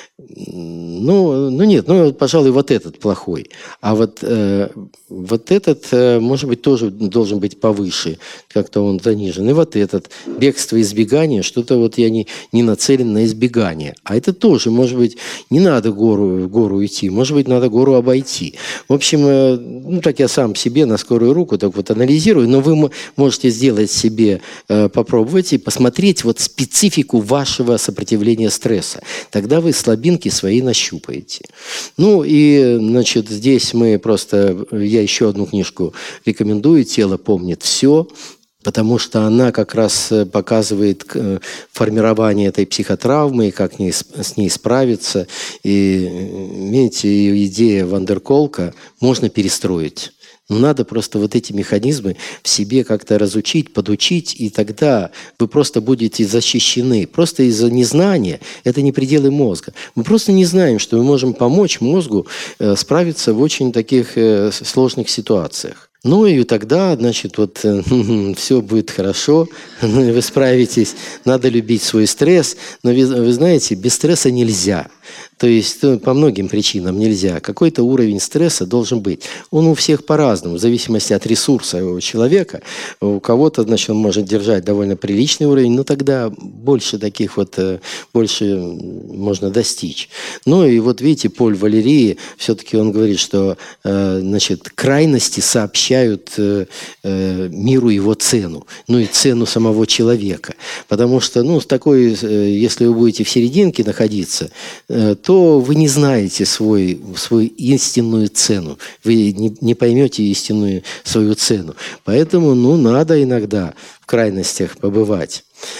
Пожалуй, вот этот плохой. А вот этот, может быть, тоже должен быть повыше, как-то он занижен. И вот этот, бегство, избегание, что-то вот я не нацелен на избегание. А это тоже, может быть, не надо в гору идти, может быть, надо гору обойти. В общем, так я сам себе на скорую руку так вот анализирую, но вы можете сделать себе, попробовать и посмотреть вот специфику вашего сопротивления стресса. Тогда вы слабинки свои нащупаете. Здесь я еще одну книжку рекомендую, «Тело помнит все», потому что она как раз показывает формирование этой психотравмы, и как с ней справиться. И, видите, идея Вандерколка можно перестроить. Но надо просто вот эти механизмы в себе как-то разучить, подучить, и тогда вы просто будете защищены. Просто из-за незнания, это не пределы мозга. Мы просто не знаем, что мы можем помочь мозгу справиться в очень таких сложных ситуациях. И тогда, все будет хорошо, вы справитесь. Надо любить свой стресс. Но вы знаете, без стресса нельзя. То есть по многим причинам нельзя. Какой-то уровень стресса должен быть. Он у всех по-разному, в зависимости от ресурса у человека. У кого-то, он может держать довольно приличный уровень, но тогда больше больше можно достичь. И вот видите, Поль Валери, все-таки он говорит, что крайности сообщают миру его цену, и цену самого человека. Потому что, если вы будете в серединке находиться, то вы не знаете свою истинную цену. Вы не поймете истинную свою цену. Поэтому, надо иногда в крайностях побывать.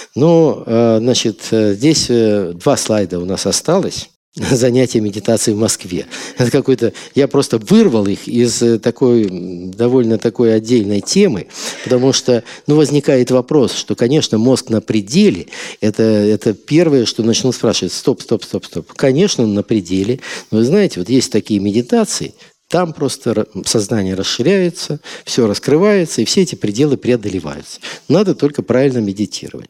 Здесь 2 слайда у нас осталось. Занятия медитацией в Москве. Это какой-то... Я просто вырвал их из довольно такой отдельной темы, потому что, возникает вопрос, что, конечно, мозг на пределе, это первое, что начнут спрашивать. Стоп. Конечно, он на пределе. Но вы знаете, вот есть такие медитации, там просто сознание расширяется, все раскрывается, и все эти пределы преодолеваются. Надо только правильно медитировать.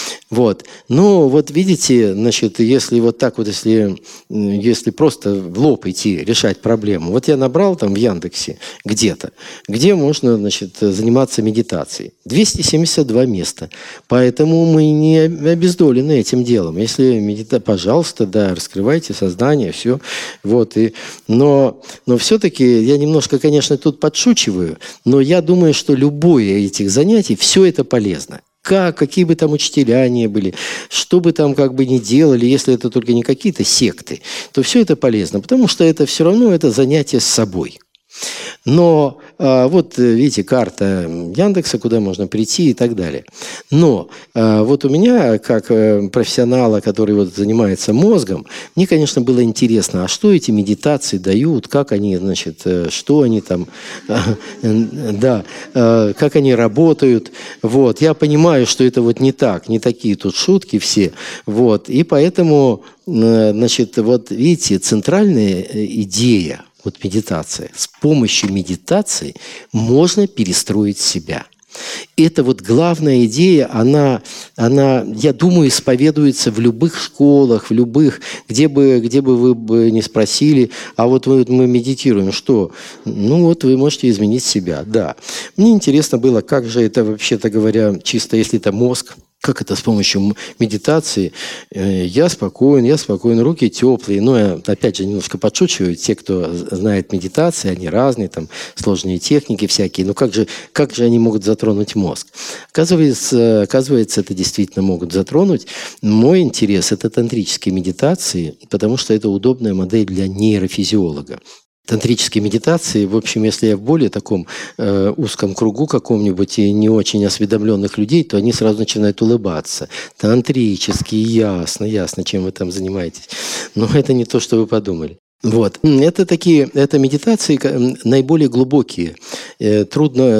Видите, если вот так вот, если просто в лоб идти решать проблему. Вот я набрал там в Яндексе где-то, где можно, заниматься медитацией. 272 места. Поэтому мы не обездолены этим делом. Если пожалуйста, раскрывайте сознание, все. Но все-таки я немножко, конечно, тут подшучиваю, но я думаю, что любое этих занятий, все это полезно. Какие бы там учителя ни были, что бы там ни делали, если это только не какие-то секты, то все это полезно, потому что это все равно это занятие с собой. Но видите, карта Яндекса, куда можно прийти и так далее. Но у меня, как профессионала, который занимается мозгом, мне, конечно, было интересно, а что эти медитации дают, как они, что они там, как они работают. Я понимаю, что это не так, не такие тут шутки все. И поэтому, видите, центральная идея, медитация. С помощью медитации можно перестроить себя. Это главная идея, она, я думаю, исповедуется в любых школах, в любых, где бы вы не спросили, а мы медитируем, что? Вы можете изменить себя, да. Мне интересно было, как же это, вообще-то говоря, чисто если это мозг, как это с помощью медитации. Я спокоен, руки теплые. Я, опять же, немножко подшучиваю. Те, кто знает медитации, они разные, там сложные техники всякие. Но как же они могут затронуть мозг? Оказывается, это действительно могут затронуть. Мой интерес – это тантрические медитации, потому что это удобная модель для нейрофизиолога. Тантрические медитации, в общем, если я в более таком узком кругу каком-нибудь и не очень осведомленных людей, то они сразу начинают улыбаться. Тантрические, ясно, чем вы там занимаетесь. Но это не то, что вы подумали. Вот. Это медитации наиболее глубокие, трудно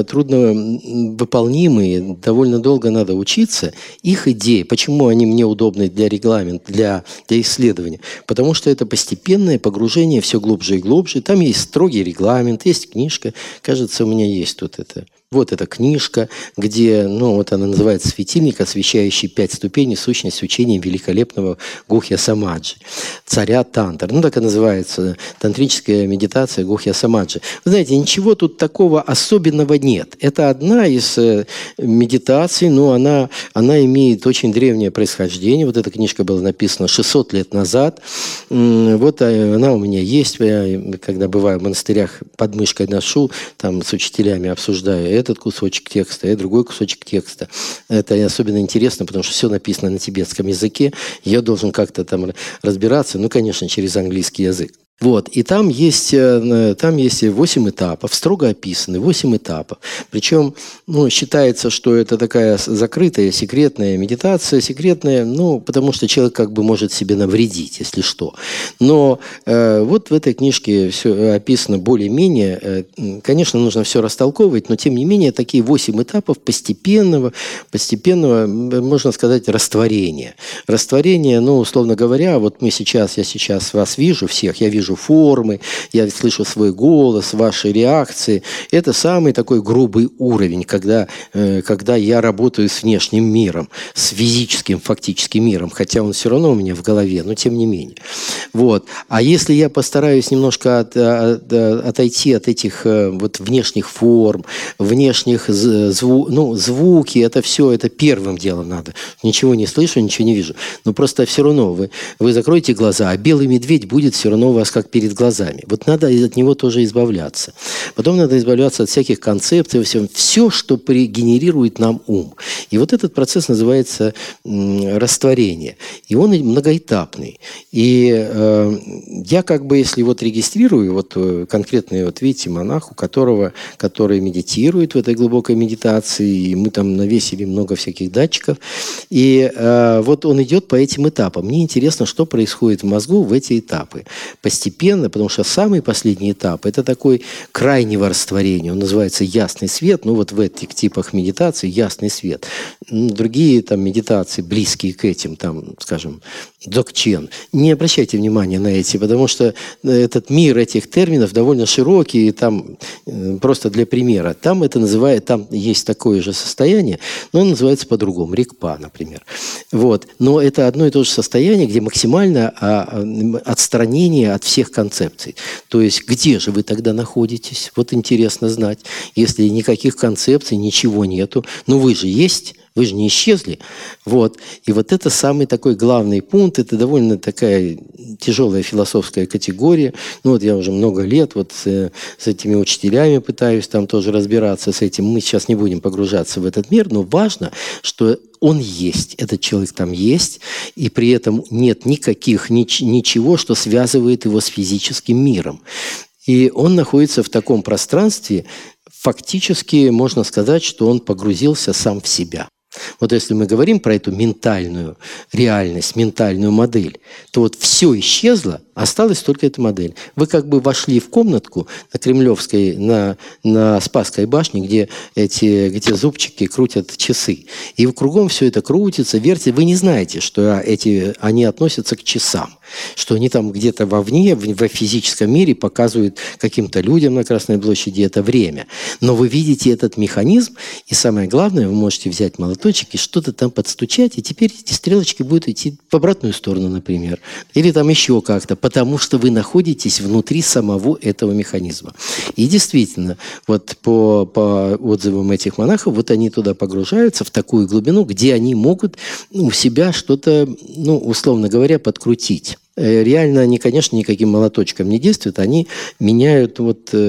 выполнимые, довольно долго надо учиться. Их идеи, почему они мне удобны для регламента, для исследования? Потому что это постепенное погружение все глубже и глубже. Там есть строгий регламент, есть книжка. Кажется, у меня есть тут это. Вот эта книжка, где, вот она называется «Светильник, освещающий 5 ступеней, сущность учения великолепного Гухья Самаджи, царя Тантр». Так и называется тантрическая медитация Гухья Самаджи. Вы знаете, ничего тут такого особенного нет. Это одна из медитаций, но она имеет очень древнее происхождение. Вот эта книжка была написана 600 лет назад. Вот она у меня есть. Я, когда бываю в монастырях, под мышкой ношу, там с учителями обсуждаю этот кусочек текста и другой кусочек текста. Это особенно интересно, потому что все написано на тибетском языке. Я должен как-то там разбираться, конечно, через английский язык. Вот. И там есть 8 этапов, строго описаны 8 этапов. Причем считается, что это такая закрытая, секретная медитация. Секретная, потому что человек как бы может себе навредить, если что. Но вот в этой книжке все описано более-менее. Конечно, нужно все растолковывать, но тем не менее такие 8 этапов постепенного, можно сказать, растворения. Растворение, условно говоря, вот я сейчас вас вижу всех, я вижу формы, я слышу свой голос, ваши реакции. Это самый такой грубый уровень, когда я работаю с внешним миром, с физическим фактическим миром, хотя он все равно у меня в голове, но тем не менее. Вот. А если я постараюсь немножко отойти от этих внешних форм, внешних звуки, это все, это первым делом надо. Ничего не слышу, ничего не вижу. Но просто все равно вы закроете глаза, а белый медведь будет все равно у вас как перед глазами. Вот надо от него тоже избавляться. Потом надо избавляться от всяких концепций, все, что генерирует нам ум. И вот этот процесс называется растворение. И он многоэтапный. И я если регистрирую конкретный, видите, монах, который медитирует в этой глубокой медитации, и мы там навесили много всяких датчиков, и он идет по этим этапам. Мне интересно, что происходит в мозгу в эти этапы. Постепенно, потому что самый последний этап – это такой крайнего растворения. Он называется ясный свет. В этих типах медитации ясный свет. Другие медитации, близкие к этим, скажем, дзогчен. Не обращайте внимания на эти, потому что этот мир этих терминов довольно широкий, и там просто для примера. Там есть такое же состояние, но оно называется по-другому. Рикпа, например. Вот. Но это одно и то же состояние, где максимальное отстранение от всех концепций. То есть, где же вы тогда находитесь? Вот интересно знать. Если никаких концепций, ничего нету. Вы же есть. Вы же не исчезли. Вот. И это самый такой главный пункт. Это довольно такая тяжелая философская категория. Я уже много лет с этими учителями пытаюсь там тоже разбираться с этим. Мы сейчас не будем погружаться в этот мир, но важно, что он есть, этот человек там есть, и при этом нет ничего, что связывает его с физическим миром. И он находится в таком пространстве, фактически можно сказать, что он погрузился сам в себя. Если мы говорим про эту ментальную реальность, ментальную модель, то все исчезло, осталась только эта модель. Вы вошли в комнатку на Кремлевской, на Спасской башне, где зубчики крутят часы. И кругом все это крутится, вертится. Вы не знаете, что они относятся к часам. Что они там где-то вовне, во физическом мире показывают каким-то людям на Красной площади это время. Но вы видите этот механизм, и самое главное, вы можете взять молоточек и что-то там подстучать, и теперь эти стрелочки будут идти в обратную сторону, например. Или там еще как-то, потому что вы находитесь внутри самого этого механизма. И действительно, по отзывам этих монахов, они туда погружаются, в такую глубину, где они могут у себя что-то, условно говоря, подкрутить. реально они, конечно, никаким молоточком не действуют, они меняют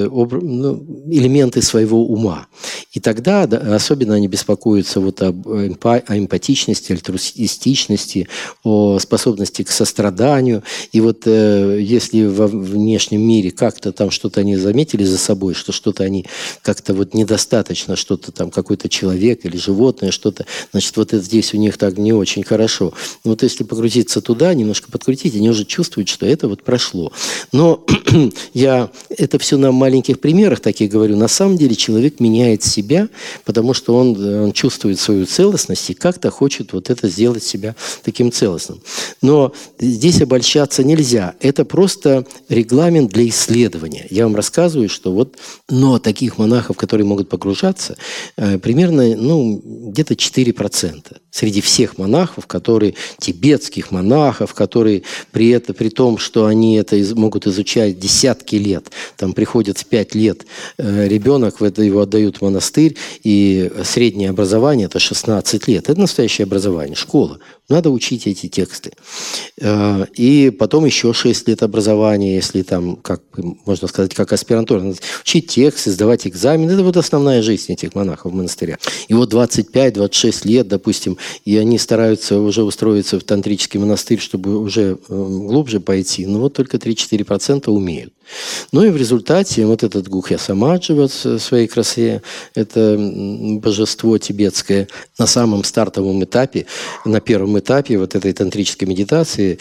элементы своего ума. И тогда особенно они беспокоятся о эмпатичности, альтруистичности, о способности к состраданию. И если во внешнем мире как-то там что-то они заметили за собой, что что-то они как-то недостаточно, что-то там какой-то человек или животное, что-то, значит, это здесь у них так не очень хорошо. Если погрузиться туда, немножко подкрутить, они уже чувствуют, что это прошло. Но я это все на маленьких примерах таких говорю. На самом деле человек меняет себя, потому что он чувствует свою целостность и как-то хочет это сделать себя таким целостным. Но здесь обольщаться нельзя. Это просто регламент для исследования. Я вам рассказываю, что но таких монахов, которые могут погружаться, примерно где-то 4%. Среди всех монахов, тибетских монахов, которые при том, что они это могут изучать десятки лет, там приходит в 5 лет ребенок, его отдают в монастырь, и среднее образование – это 16 лет. Это настоящее образование, школа. Надо учить эти тексты. И потом еще 6 лет образования, если там, можно сказать, как аспирантура. Надо учить тексты, сдавать экзамены. Это основная жизнь этих монахов в монастырях. И 25-26 лет, допустим, и они стараются уже устроиться в тантрический монастырь, чтобы уже глубже пойти. Но только 3-4% умеют. Ну и в результате этот Гухья Самаджи в своей красе, это божество тибетское, на самом стартовом этапе, на первом этапе этой тантрической медитации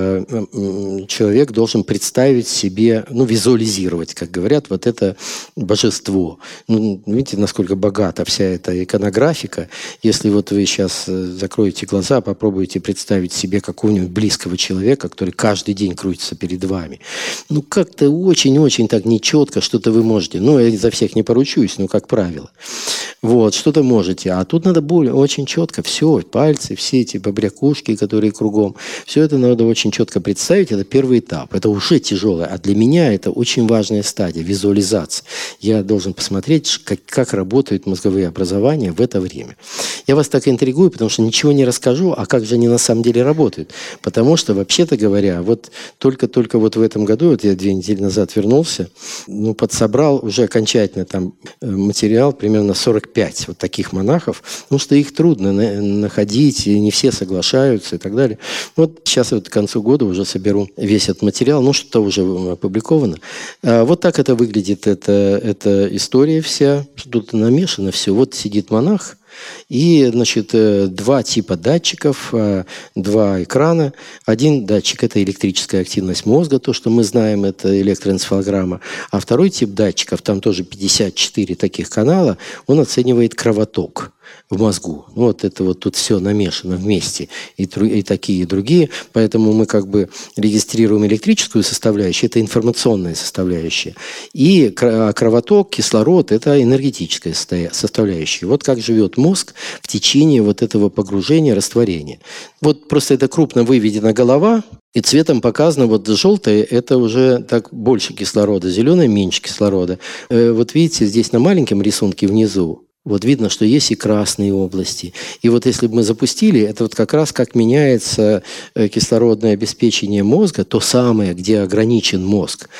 человек должен представить себе, визуализировать, как говорят, это божество. Видите, насколько богата вся эта иконографика. Если вы сейчас закроете глаза, попробуйте представить себе какого-нибудь близкого человека, который каждый день крутится перед вами. Как-то очень-очень так нечетко что-то вы можете. Я за всех не поручусь, как правило. Что-то можете. А тут надо очень четко все, пальцы, все эти побрякушки, которые кругом. Все это надо очень четко представить. Это первый этап. Это уже тяжелое. А для меня это очень важная стадия, визуализация. Я должен посмотреть, как работают мозговые образования в это время. Я вас так интригую, потому что ничего не расскажу, а как же они на самом деле работают. Потому что, вообще-то говоря, только в этом году, я 2 недели назад вернулся, подсобрал уже окончательно там материал, примерно 45 таких монахов, потому что их трудно находить, и не все соглашаются и так далее. Сейчас к концу года уже соберу весь этот материал, что-то уже опубликовано. Так это выглядит, эта история вся, что-то намешано все. Сидит монах, и, 2 типа датчиков, 2 экрана. Один датчик – это электрическая активность мозга, то, что мы знаем, это электроэнцефалограмма. А второй тип датчиков, там тоже 54 таких канала, он оценивает кровоток в мозгу. Это тут все намешано вместе, и такие, и другие. Поэтому мы регистрируем электрическую составляющую, это информационная составляющая. И кровоток, кислород – это энергетическая составляющая. Как живет мозг в течение этого погружения, растворения. Просто это крупно выведена голова, и цветом показано, желтое – это уже так больше кислорода, зеленое – меньше кислорода. Видите, здесь на маленьком рисунке внизу, видно, что есть и красные области. И если бы мы запустили, это как раз как меняется кислородное обеспечение мозга, то самое, где ограничен мозг.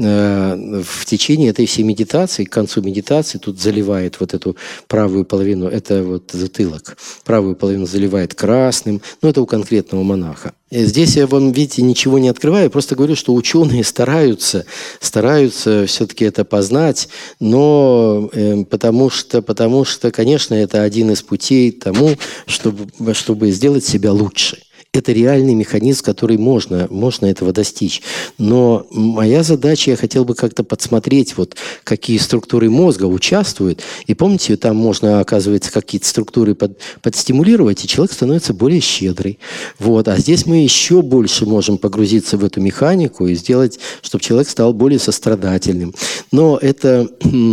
В течение этой всей медитации, к концу медитации, тут заливает эту правую половину, это затылок, правую половину заливает красным, это у конкретного монаха. Здесь я вам, видите, ничего не открываю, просто говорю, что ученые стараются все-таки это познать, но потому что, конечно, это один из путей к тому, чтобы сделать себя лучше. Это реальный механизм, который можно этого достичь. Но моя задача, я хотел бы как-то подсмотреть, какие структуры мозга участвуют. И помните, там можно, оказывается, какие-то структуры подстимулировать, и человек становится более щедрый. А здесь мы еще больше можем погрузиться в эту механику и сделать, чтобы человек стал более сострадательным. Но это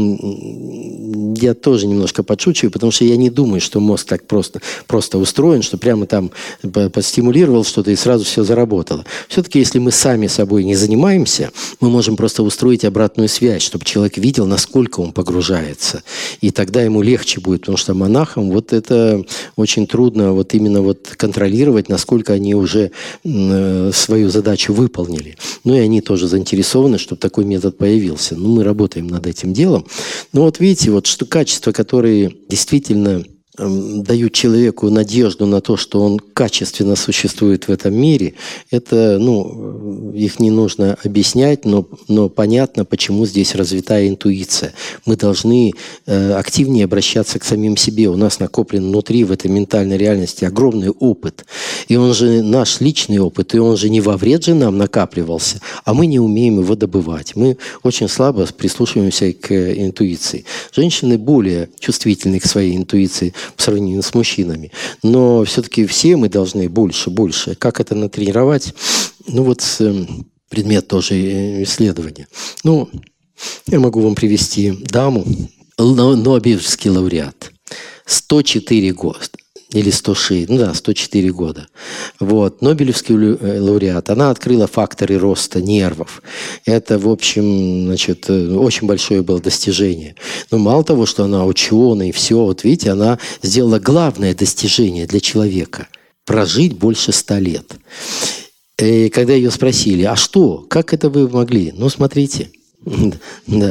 я тоже немножко подшучиваю, потому что я не думаю, что мозг так просто устроен, что прямо там подстимулировать простимулировал что-то, и сразу все заработало. Все-таки, если мы сами собой не занимаемся, мы можем просто устроить обратную связь, чтобы человек видел, насколько он погружается. И тогда ему легче будет, потому что монахам вот это очень трудно вот именно вот контролировать, насколько они уже свою задачу выполнили. Ну и они тоже заинтересованы, чтобы такой метод появился. Ну, мы работаем над этим делом. Но вот видите, вот что качества, которые действительно дают человеку надежду на то, что он качественно существует в этом мире, это, их не нужно объяснять, но понятно, почему здесь развитая интуиция. Мы должны активнее обращаться к самим себе. У нас накоплен внутри, в этой ментальной реальности, огромный опыт. И он же наш личный опыт, и он же не во вред же нам накапливался, а мы не умеем его добывать. Мы очень слабо прислушиваемся к интуиции. Женщины более чувствительны к своей интуиции по сравнению с мужчинами. Но все-таки все мы должны больше. Как это натренировать? Предмет тоже исследования. Я могу вам привести даму, Нобелевский лауреат. 104 года. Или 106, 104 года. Вот. Нобелевский лауреат. Она открыла факторы роста нервов. Это, в общем, очень большое было достижение. Но мало того, что она ученый, все, вот видите, она сделала главное достижение для человека – прожить больше 100 лет. И когда ее спросили, а что, как это вы могли? Смотрите. Да.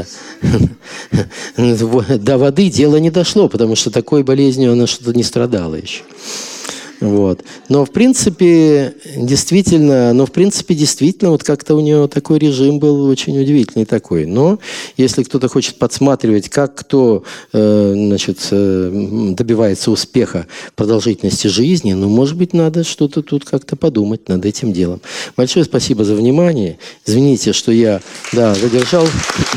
До воды дело не дошло, потому что такой болезнью она что-то не страдала еще. Вот. Но в принципе, действительно, вот как-то у нее такой режим был очень удивительный такой. Но если кто-то хочет подсматривать, как кто добивается успеха продолжительности жизни, может быть, надо что-то тут как-то подумать над этим делом. Большое спасибо за внимание. Извините, что я задержал.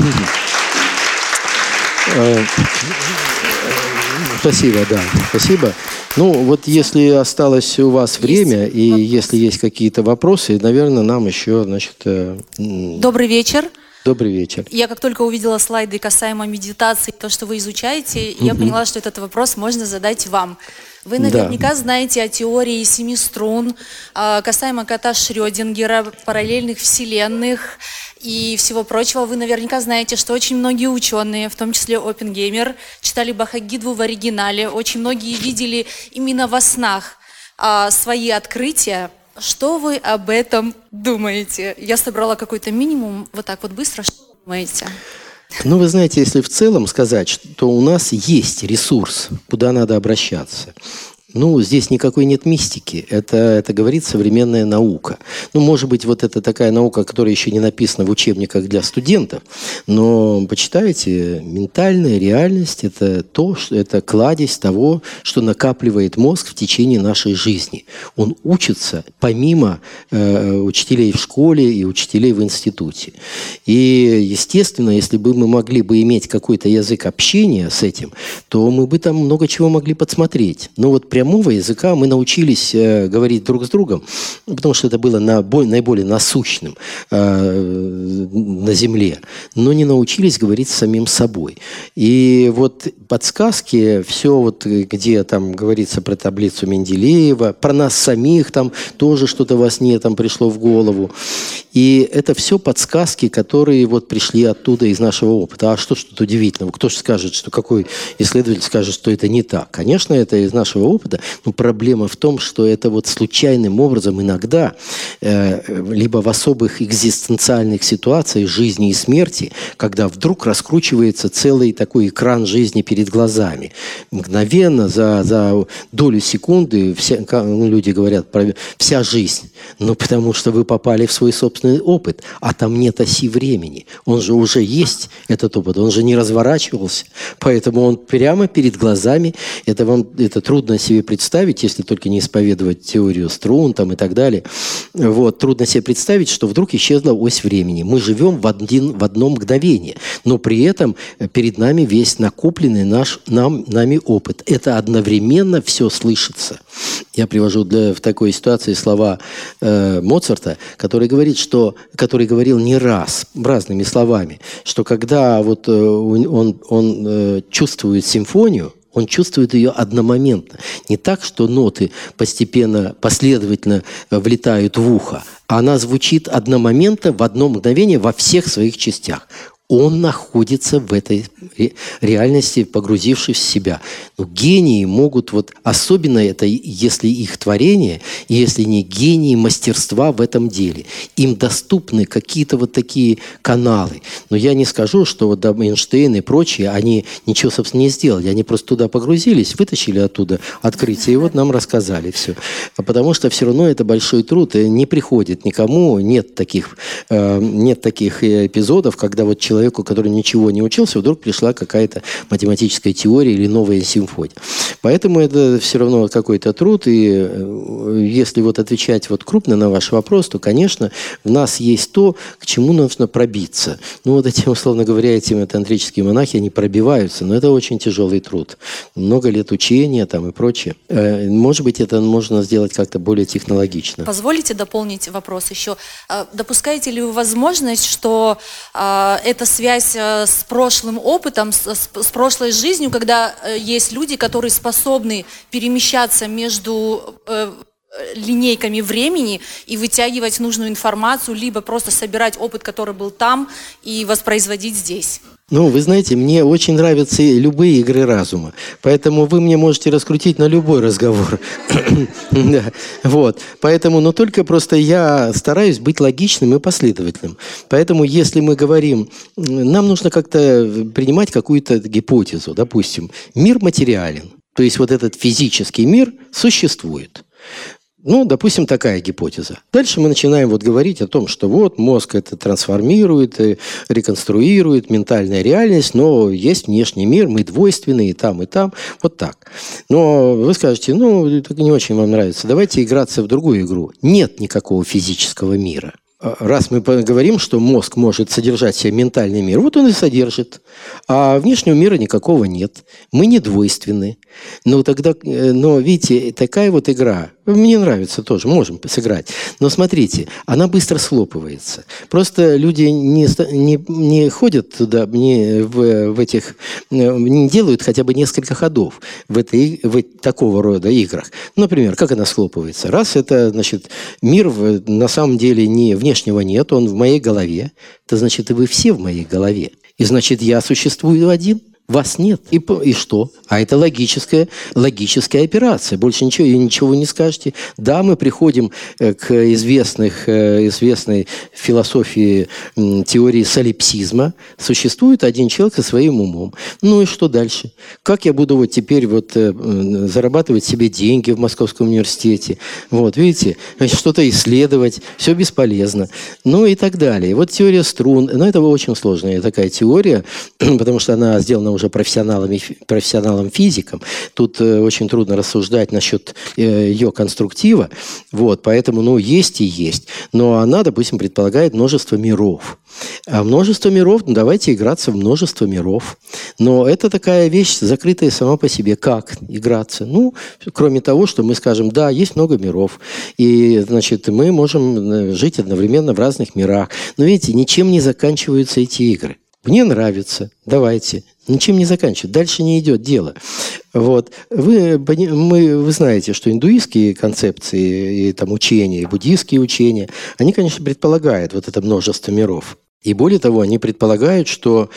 Спасибо, спасибо. Если осталось у вас время, и если есть какие-то вопросы, наверное, нам еще, Добрый вечер. Добрый вечер. Я как только увидела слайды касаемо медитации, то, что вы изучаете, я поняла, что этот вопрос можно задать вам. Вы наверняка знаете о теории 7 струн, касаемо кота Шрёдингера, параллельных вселенных и всего прочего. Вы наверняка знаете, что очень многие ученые, в том числе Оппенгеймер, читали Бхагавад-гиту в оригинале. Очень многие видели именно во снах свои открытия. Что вы об этом думаете? Я собрала какой-то минимум, вот так вот быстро. Что вы думаете? Вы знаете, если в целом сказать, что у нас есть ресурс, куда надо обращаться, здесь никакой нет мистики. Это говорит современная наука. Может быть, вот это такая наука, которая еще не написана в учебниках для студентов, но почитайте, ментальная реальность – это кладезь того, что накапливает мозг в течение нашей жизни. Он учится помимо учителей в школе и учителей в институте. И, естественно, если бы мы могли бы иметь какой-то язык общения с этим, то мы бы там много чего могли подсмотреть. Прямого языка мы научились говорить друг с другом, потому что это было наиболее насущным на Земле, но не научились говорить с самим собой. И вот подсказки, все где там говорится про таблицу Менделеева, про нас самих там тоже что-то во сне там пришло в голову. И это все подсказки, которые пришли оттуда из нашего опыта. А что ж тут удивительного? Кто же скажет, что какой исследователь скажет, что это не так? Конечно, это из нашего опыта, но проблема в том, что это случайным образом иногда, либо в особых экзистенциальных ситуациях жизни и смерти, когда вдруг раскручивается целый такой экран жизни перед глазами. Мгновенно, за долю секунды, люди говорят, вся жизнь. Потому что вы попали в свой собственный опыт, а там нет оси времени. Он же уже есть, этот опыт, он же не разворачивался, поэтому он прямо перед глазами. Это трудно себе представить, если только не исповедовать теорию струн и так далее. Трудно себе представить, что вдруг исчезла ось времени. Мы живем в одно мгновение, но при этом перед нами весь накопленный нами опыт. Это одновременно все слышится. Я привожу в такой ситуации слова Моцарта, который говорил не раз, разными словами, что когда он чувствует симфонию, Он чувствует ее одномоментно. Не так, что ноты постепенно, последовательно влетают в ухо, а она звучит одномоментно, в одно мгновение во всех своих частях. Он находится в этой реальности, погрузившись в себя. Но гении могут, вот особенно это, если их творение, если не гении мастерства в этом деле. Им доступны какие-то вот такие каналы. Но я не скажу, что вот Эйнштейн и прочие, они ничего, собственно, не сделали. Они просто туда погрузились, вытащили оттуда открытие, и вот нам рассказали все. Потому что все равно это большой труд, и не приходит никому, нет таких эпизодов, когда вот человеку, который ничего не учился, вдруг пришла какая-то математическая теория или новая симфония. Поэтому это все равно какой-то труд, и если вот отвечать вот крупно на ваш вопрос, то, конечно, в нас есть то, к чему нужно пробиться. Ну, вот эти, условно говоря, эти тантрические монахи, они пробиваются, но это очень тяжелый труд. Много лет учения там и прочее. Может быть, это можно сделать как-то более технологично. Позволите дополнить вопрос еще? Допускаете ли вы возможность, что эта связь с прошлым опытом, с прошлой жизнью, когда есть люди, которые способны перемещаться между линейками времени и вытягивать нужную информацию, либо просто собирать опыт, который был там, и воспроизводить здесь? Ну, вы знаете, мне очень нравятся любые игры разума, поэтому вы мне можете раскрутить на любой разговор. Вот, поэтому, но только просто я стараюсь быть логичным и последовательным. Поэтому, если мы говорим, нам нужно как-то принимать какую-то гипотезу, допустим, мир материален, то есть вот этот физический мир существует. Ну, допустим, такая гипотеза. Дальше мы начинаем вот говорить о том, что вот мозг это трансформирует, реконструирует ментальная реальность, но есть внешний мир, мы двойственные и там, вот так. Но вы скажете, ну, это не очень вам нравится, давайте играться в другую игру. Нет никакого физического мира. Раз мы говорим, что мозг может содержать в себе ментальный мир, вот он и содержит. А внешнего мира никакого нет. Мы не двойственны. Но видите, такая вот игра, мне нравится тоже, можем сыграть. Но смотрите, она быстро схлопывается. Просто люди не ходят туда, не делают хотя бы несколько ходов в такого рода играх. Например, как она схлопывается? Раз это, значит, мир на самом деле внешнего нет, он в моей голове, то значит и вы все в моей голове. И значит я существую один. Вас нет. И что? А это логическая операция. Больше ничего не скажете. Да, мы приходим к известной философии теории солипсизма. Существует один человек со своим умом. Ну и что дальше? Как я буду вот теперь зарабатывать себе деньги в Московском университете? Вот, видите? Что-то исследовать. Все бесполезно. Ну и так далее. Вот теория струн. Но это очень сложная такая теория, потому что она сделана уже профессионалом-физиком. Тут очень трудно рассуждать насчет ее конструктива. Вот, поэтому, есть и есть. Но она, допустим, предполагает множество миров. А множество миров, давайте играться в множество миров. Но это такая вещь, закрытая сама по себе. Как играться? Ну, кроме того, что мы скажем, да, есть много миров. И, значит, мы можем жить одновременно в разных мирах. Но, видите, ничем не заканчиваются эти игры. Мне нравится, давайте. Ничем не заканчивается. Дальше не идет дело. Вот. Вы знаете, что индуистские концепции, и там учения, и буддийские учения, они, конечно, предполагают вот это множество миров. И более того, они предполагают, что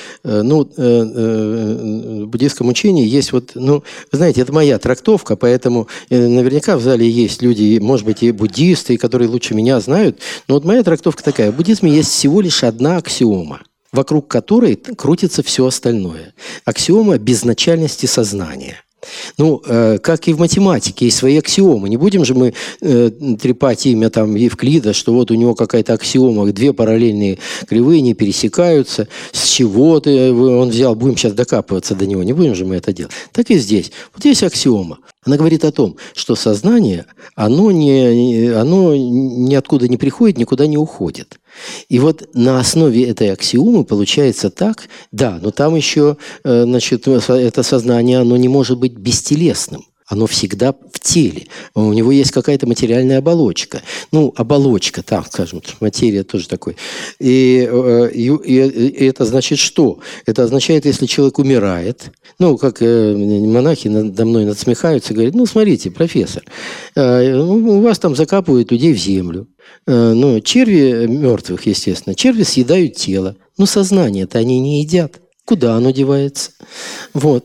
в буддийском учении есть вы знаете, это моя трактовка, поэтому наверняка в зале есть люди, может быть, и буддисты, которые лучше меня знают, но вот моя трактовка такая. В буддизме есть всего лишь одна аксиома, вокруг которой крутится все остальное. Аксиома безначальности сознания. Как и в математике, есть свои аксиомы. Не будем же мы трепать имя там Евклида, что вот у него какая-то аксиома, две параллельные кривые не пересекаются, с чего-то он взял, будем сейчас докапываться до него, не будем же мы это делать. Так и здесь. Вот есть аксиома. Она говорит о том, что сознание, оно ниоткуда не приходит, никуда не уходит. И вот на основе этой аксиомы получается так, да, но там еще, это сознание, оно не может быть бестелесным. оно всегда в теле. У него есть какая-то материальная оболочка. Ну, оболочка, там, скажем, материя тоже такой. И это значит что? Это означает, если человек умирает, ну, как монахи надо мной надсмехаются, говорят, ну, смотрите, профессор, у вас там закапывают людей в землю. Ну, черви мертвых, естественно, черви съедают тело. Но сознание-то они не едят. Куда оно девается? Вот.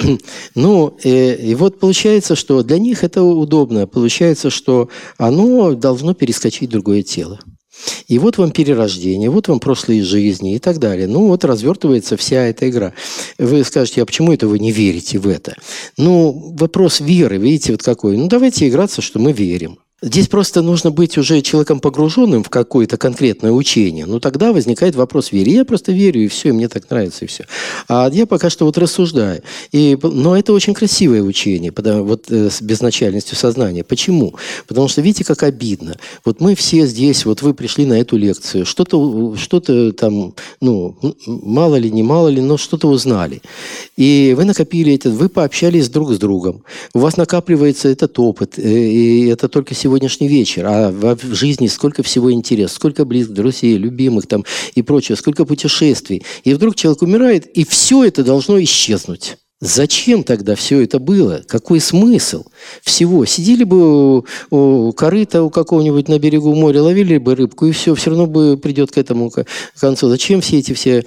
Ну, и вот получается, что для них это удобно. Получается, что оно должно перескочить в другое тело. И вот вам перерождение, вот вам прошлые жизни и так далее. Ну, вот развертывается вся эта игра. Вы скажете, а почему это вы не верите в это? Ну, вопрос веры, видите, вот какой. Ну, давайте играться, что мы верим. Здесь просто нужно быть уже человеком погруженным в какое-то конкретное учение. Ну, тогда возникает вопрос веры. Я просто верю, и все, и мне так нравится, и все. А я пока что вот рассуждаю. Но это очень красивое учение, вот с безначальностью сознания. Почему? Потому что, видите, как обидно. Вот мы все здесь, вот вы пришли на эту лекцию, что-то там, ну, мало ли, не мало ли, но что-то узнали. И вы накопили это, вы пообщались друг с другом. У вас накапливается этот опыт, и это только сегодняшний вечер, а в жизни сколько всего интересного, сколько близких, друзей, любимых там и прочее, сколько путешествий. И вдруг человек умирает, и все это должно исчезнуть. Зачем тогда все это было? Какой смысл всего? Сидели бы у корыта у какого-нибудь на берегу моря, ловили бы рыбку, и все равно бы придет к этому концу. Зачем все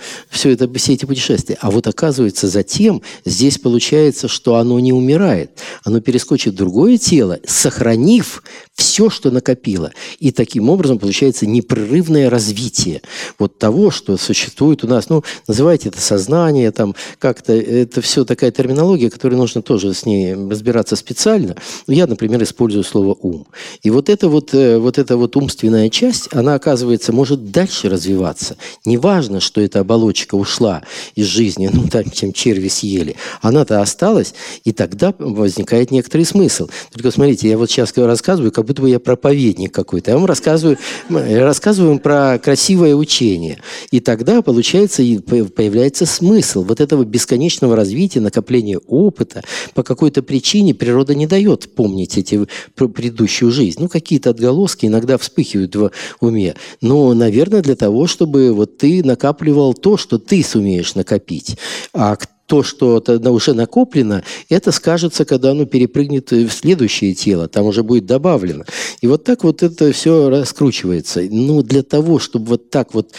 эти путешествия? А вот оказывается, затем здесь получается, что оно не умирает. Оно перескочит в другое тело, сохранив все, что накопило. И таким образом получается непрерывное развитие вот того, что существует у нас. Ну, называйте это сознание, там как-то это все такая терминология, которой нужно тоже с ней разбираться специально. Я, например, использую слово «ум». И вот эта вот умственная часть, она, оказывается, может дальше развиваться. Неважно, что эта оболочка ушла из жизни, ну, там, чем черви съели. Она-то осталась, и тогда возникает некоторый смысл. Только смотрите, я вот сейчас рассказываю, как будто бы я проповедник какой-то. Я вам рассказываю вам про красивое учение. И тогда, получается, появляется смысл вот этого бесконечного развития, накопления опыта. По какой-то причине природа не дает помнить эти предыдущую жизнь. Ну, какие-то отголоски иногда вспыхивают в уме. Но, наверное, для того, чтобы вот ты накапливал то, что ты сумеешь накопить. А то, что уже накоплено, это скажется, когда оно перепрыгнет в следующее тело, там уже будет добавлено. И вот так вот это все раскручивается. Ну, для того, чтобы вот так вот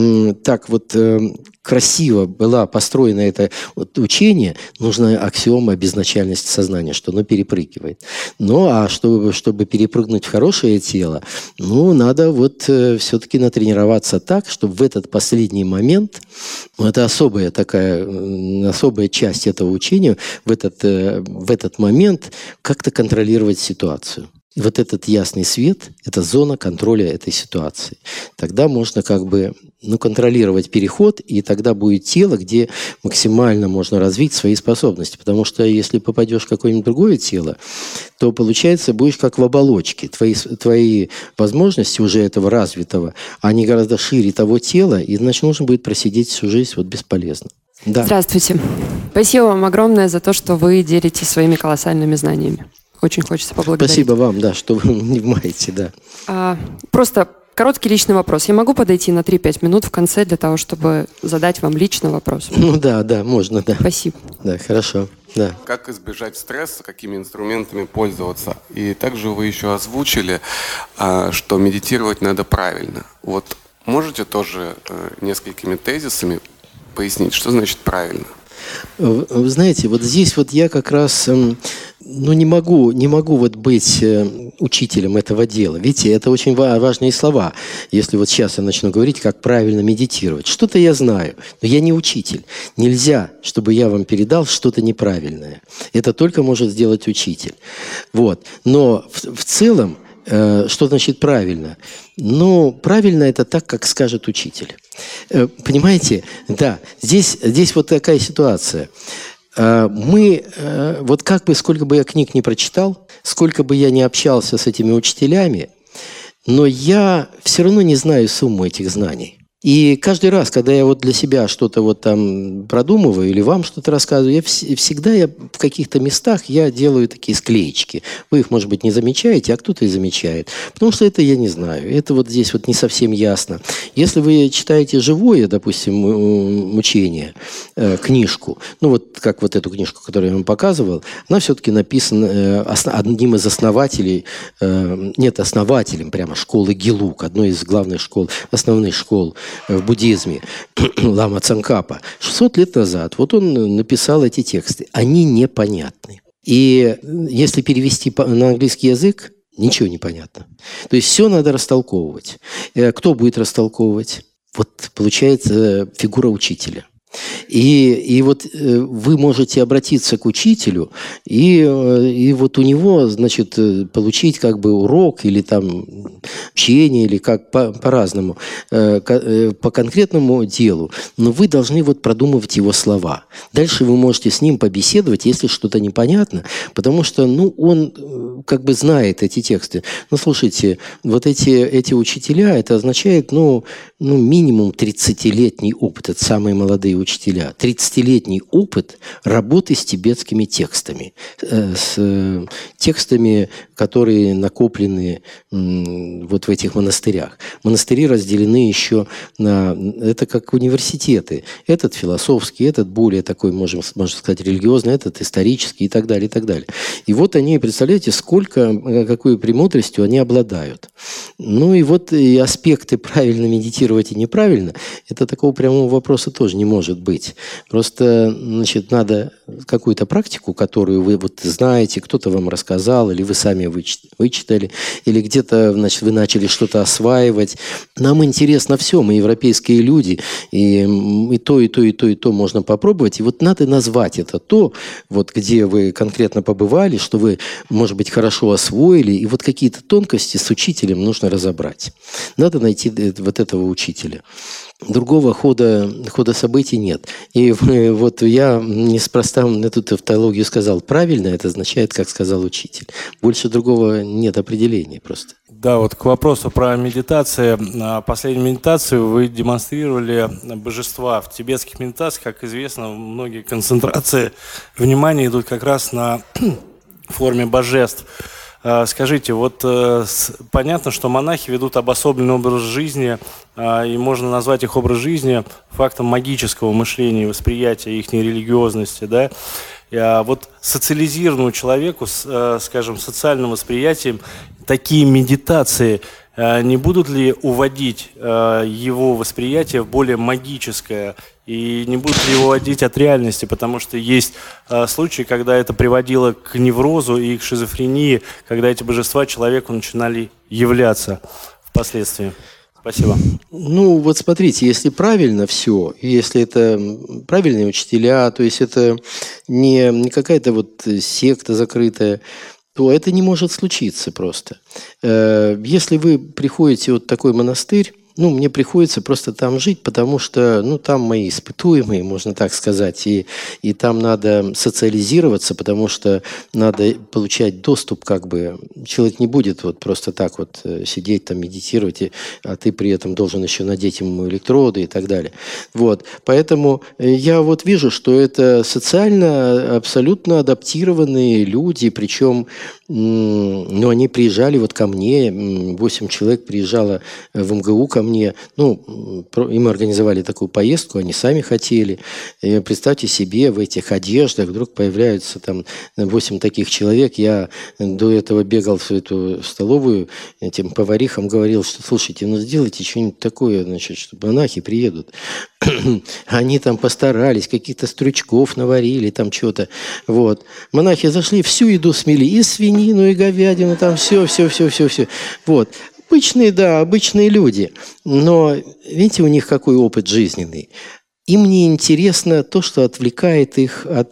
красиво было построено это вот учение, нужна аксиома безначальности сознания, что оно перепрыгивает. Ну, а чтобы перепрыгнуть в хорошее тело, ну, надо вот все-таки натренироваться так, чтобы в этот последний момент, это особая часть этого учения, в этот момент как-то контролировать ситуацию. И вот этот ясный свет – это зона контроля этой ситуации. Тогда можно контролировать переход, и тогда будет тело, где максимально можно развить свои способности. Потому что если попадешь в какое-нибудь другое тело, то, получается, будешь как в оболочке. Твои возможности уже этого развитого, они гораздо шире того тела, и, значит, нужно будет просидеть всю жизнь вот бесполезно. Да. Здравствуйте. Спасибо вам огромное за то, что вы делитесь своими колоссальными знаниями. Очень хочется поблагодарить. Спасибо вам, да, что вы внимаете, да. Просто короткий личный вопрос. Я могу подойти на 3-5 минут в конце для того, чтобы задать вам лично вопрос? Ну да, можно, да. Спасибо. Да, хорошо, да. Как избежать стресса, какими инструментами пользоваться? И также вы еще озвучили, что медитировать надо правильно. Вот можете тоже несколькими тезисами пояснить, что значит правильно? Вы знаете, вот здесь вот я как раз не могу вот быть учителем этого дела. Видите, это очень важные слова. Если вот сейчас я начну говорить, как правильно медитировать. Что-то я знаю, но я не учитель. Нельзя, чтобы я вам передал что-то неправильное. Это только может сделать учитель. Вот. Но в целом, что значит правильно? Ну, правильно это так, как скажет учитель. Понимаете? Да, здесь вот такая ситуация. Мы, вот сколько бы я книг не прочитал, сколько бы я не общался с этими учителями, но я все равно не знаю сумму этих знаний. И каждый раз, когда я вот для себя что-то вот там продумываю или вам что-то рассказываю, всегда в каких-то местах я делаю такие склеечки. Вы их, может быть, не замечаете, а кто-то и замечает. Потому что это я не знаю. Это вот здесь вот не совсем ясно. Если вы читаете живое, допустим, учение, книжку, ну вот как вот эту книжку, которую я вам показывал, она все-таки написана одним из основателей, основателем прямо школы Гелук, одной из главных школ, основных школ в буддизме, Лама Цангкапа. 600 лет назад вот он написал эти тексты. Они непонятны. И если перевести на английский язык, ничего не понятно. То есть все надо растолковывать. Кто будет растолковывать? Вот получается фигура учителя. И вот вы можете обратиться к учителю и вот у него, значит, получить как бы урок или там учение, или как по-разному, по конкретному делу. Но вы должны вот продумывать его слова. Дальше вы можете с ним побеседовать, если что-то непонятно, потому что, он как бы знает эти тексты. Слушайте, вот эти учителя, это означает, минимум 30-летний опыт. Это самые молодые учителя. 30-летний опыт работы с тибетскими текстами. С текстами, которые накоплены вот в этих монастырях. Монастыри разделены еще на... Это как университеты. Этот философский, этот более такой, можно сказать, религиозный, этот исторический и так далее, и так далее. И вот они, представляете, какой премудростью они обладают. И вот и аспекты правильно медитировать и неправильно, это такого прямого вопроса тоже не может быть. Просто, надо какую-то практику, которую вы вот знаете, кто-то вам рассказал, или вы сами вычитали, или где-то, вы начали что-то осваивать. Нам интересно все, мы европейские люди, и то можно попробовать. И вот надо назвать это то, вот где вы конкретно побывали, что вы, может быть, хорошо освоили, и вот какие-то тонкости с учителем нужно разобрать. Надо найти вот этого учителя. Другого хода событий нет. И вот я неспроста эту тавтологию сказал. Правильно это означает, как сказал учитель. Больше другого нет определения просто. Да, вот к вопросу про медитацию. Последнюю медитацию вы демонстрировали божества. В тибетских медитациях, как известно, многие концентрации внимания идут как раз на форме божеств. Скажите, вот понятно, что монахи ведут обособленный образ жизни, и можно назвать их образ жизни фактом магического мышления и восприятия их нерелигиозности, да? А вот социализированному человеку, скажем, социальным восприятием, такие медитации не будут ли уводить его восприятие в более магическое, и не будут ли его уводить от реальности, потому что есть случаи, когда это приводило к неврозу и к шизофрении, когда эти божества человеку начинали являться впоследствии. Спасибо. Вот смотрите, если правильно все, если это правильные учителя, то есть это не какая-то вот секта закрытая, то это не может случиться просто. Если вы приходите в вот такой монастырь, мне приходится просто там жить, потому что, там мои испытуемые, можно так сказать, и там надо социализироваться, потому что надо получать доступ, как бы. Человек не будет вот просто так вот сидеть там, медитировать, а ты при этом должен еще надеть ему электроды и так далее. Вот. Поэтому я вот вижу, что это социально абсолютно адаптированные люди, причем, они приезжали вот ко мне, 8 человек приезжало в МГУ ко мне, им организовали такую поездку, они сами хотели. И представьте себе, в этих одеждах вдруг появляются там 8 таких человек. Я до этого бегал в эту столовую, этим поварихам говорил, что, слушайте, сделайте что-нибудь такое, чтобы монахи приедут. Они там постарались, каких-то стручков наварили, там что-то. Вот. Монахи зашли, всю еду смели, и свинину, и говядину, там все. Вот. Обычные люди. Но видите, у них какой опыт жизненный. Им не интересно то, что отвлекает их от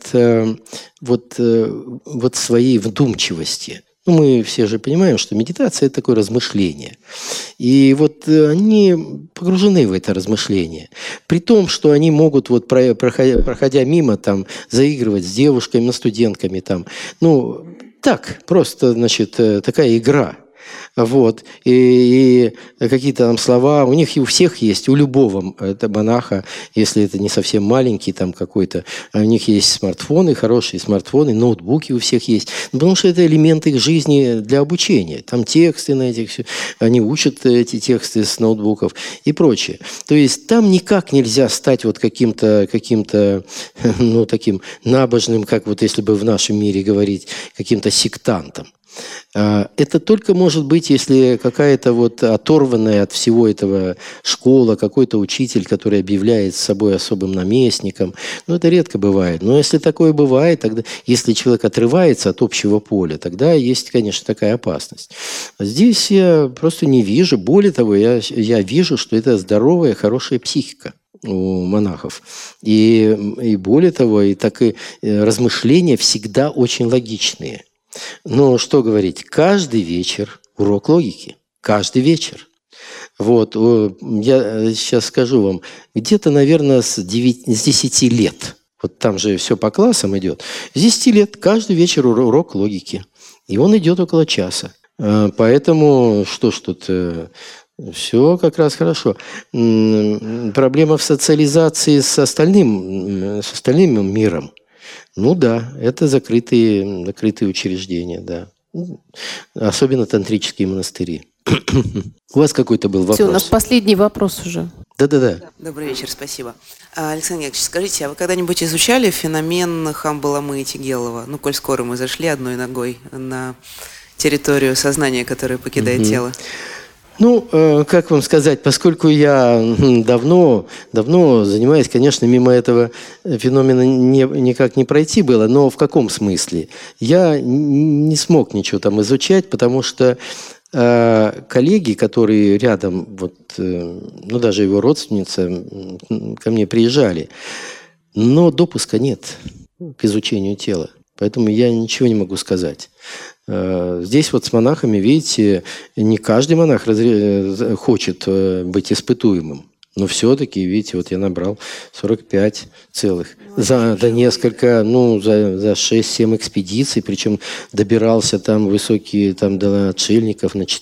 своей вдумчивости. Мы все же понимаем, что медитация – это такое размышление. И вот они погружены в это размышление. При том, что они могут, проходя мимо, там, заигрывать с девушками, студентками. Там. Так, просто, такая игра. Вот. И какие-то там слова, у них и у всех есть, у любого это монаха, если это не совсем маленький там какой-то, у них есть смартфоны, хорошие смартфоны, ноутбуки у всех есть. Потому что это элемент их жизни для обучения. Там тексты на этих, они учат эти тексты с ноутбуков и прочее. То есть там никак нельзя стать вот каким-то, ну, таким набожным, как вот если бы в нашем мире говорить, каким-то сектантом. Это только может быть, если какая-то вот оторванная от всего этого школа, какой-то учитель, который объявляет собой особым наместником. Ну, это редко бывает. Но если такое бывает, тогда, если человек отрывается от общего поля, тогда есть, конечно, такая опасность. Здесь я просто не вижу. Более того, я вижу, что это здоровая, хорошая психика у монахов. И более того, и размышления всегда очень логичные. Но что говорить, каждый вечер урок логики. Каждый вечер. Вот, я сейчас скажу вам, где-то, наверное, с 10 лет, вот там же все по классам идет, с 10 лет каждый вечер урок логики. И он идет около часа. Поэтому, что ж тут... Все как раз хорошо. Проблема в социализации с остальным миром. Ну да, это закрытые учреждения, да. Особенно тантрические монастыри. У вас какой-то был вопрос? Все, у нас последний вопрос уже. Да-да-да. Добрый вечер, спасибо. Александр Георгиевич, скажите, а вы когда-нибудь изучали феномен Хамбаламы и Тигелова? Ну, коль скоро мы зашли одной ногой на территорию сознания, которое покидает тело. Ну, как вам сказать, поскольку я давно занимаюсь, конечно, мимо этого феномена никак не пройти было, но в каком смысле? Я не смог ничего там изучать, потому что коллеги, которые рядом, вот, ну, даже его родственница, ко мне приезжали, но допуска нет к изучению тела, поэтому я ничего не могу сказать. Здесь вот с монахами, видите, не каждый монах хочет быть испытуемым. Но все-таки, видите, вот я набрал 45 целых. За несколько, ну, за 6-7 экспедиций, причем добирался там высокие, там до отшельников на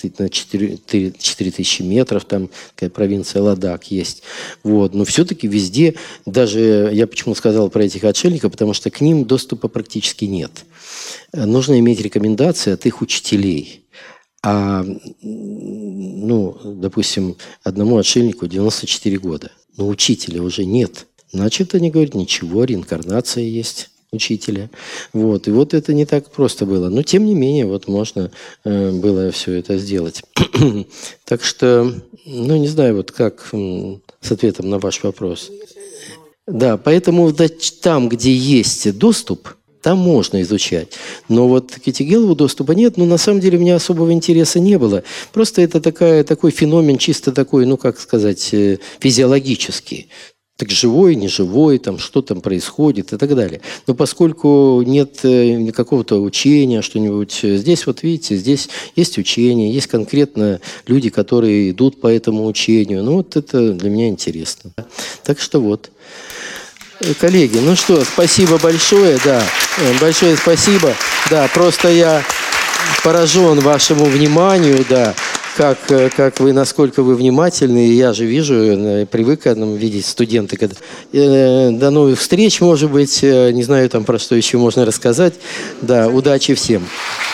4000 метров, там такая провинция Ладак есть. Вот. Но все-таки везде, даже я почему сказал про этих отшельников, потому что к ним доступа практически нет. Нужно иметь рекомендации от их учителей. А, ну, допустим, одному отшельнику 94 года, но учителя уже нет. Значит, они говорят, ничего, реинкарнация есть учителя. Вот. И вот это не так просто было. Но, тем не менее, вот можно было все это сделать. Так что, ну, не знаю, вот как с ответом на ваш вопрос. Да, поэтому там, где есть доступ, там можно изучать. Но вот к Тигелову доступа нет. Но на самом деле у меня особого интереса не было. Просто это такой феномен, чисто такой, ну как сказать, физиологический. Так живой, неживой, там, что там происходит и так далее. Но поскольку нет какого-то учения, что-нибудь, здесь вот видите, здесь есть учение, есть конкретно люди, которые идут по этому учению. Ну вот это для меня интересно. Так что вот. Коллеги, ну что, спасибо большое, да, большое спасибо. Да, просто я поражен вашему вниманию, да, как вы, насколько вы внимательны. Я же вижу, привык видеть студенты. До новых встреч, может быть, не знаю там про что еще можно рассказать. Да, удачи всем.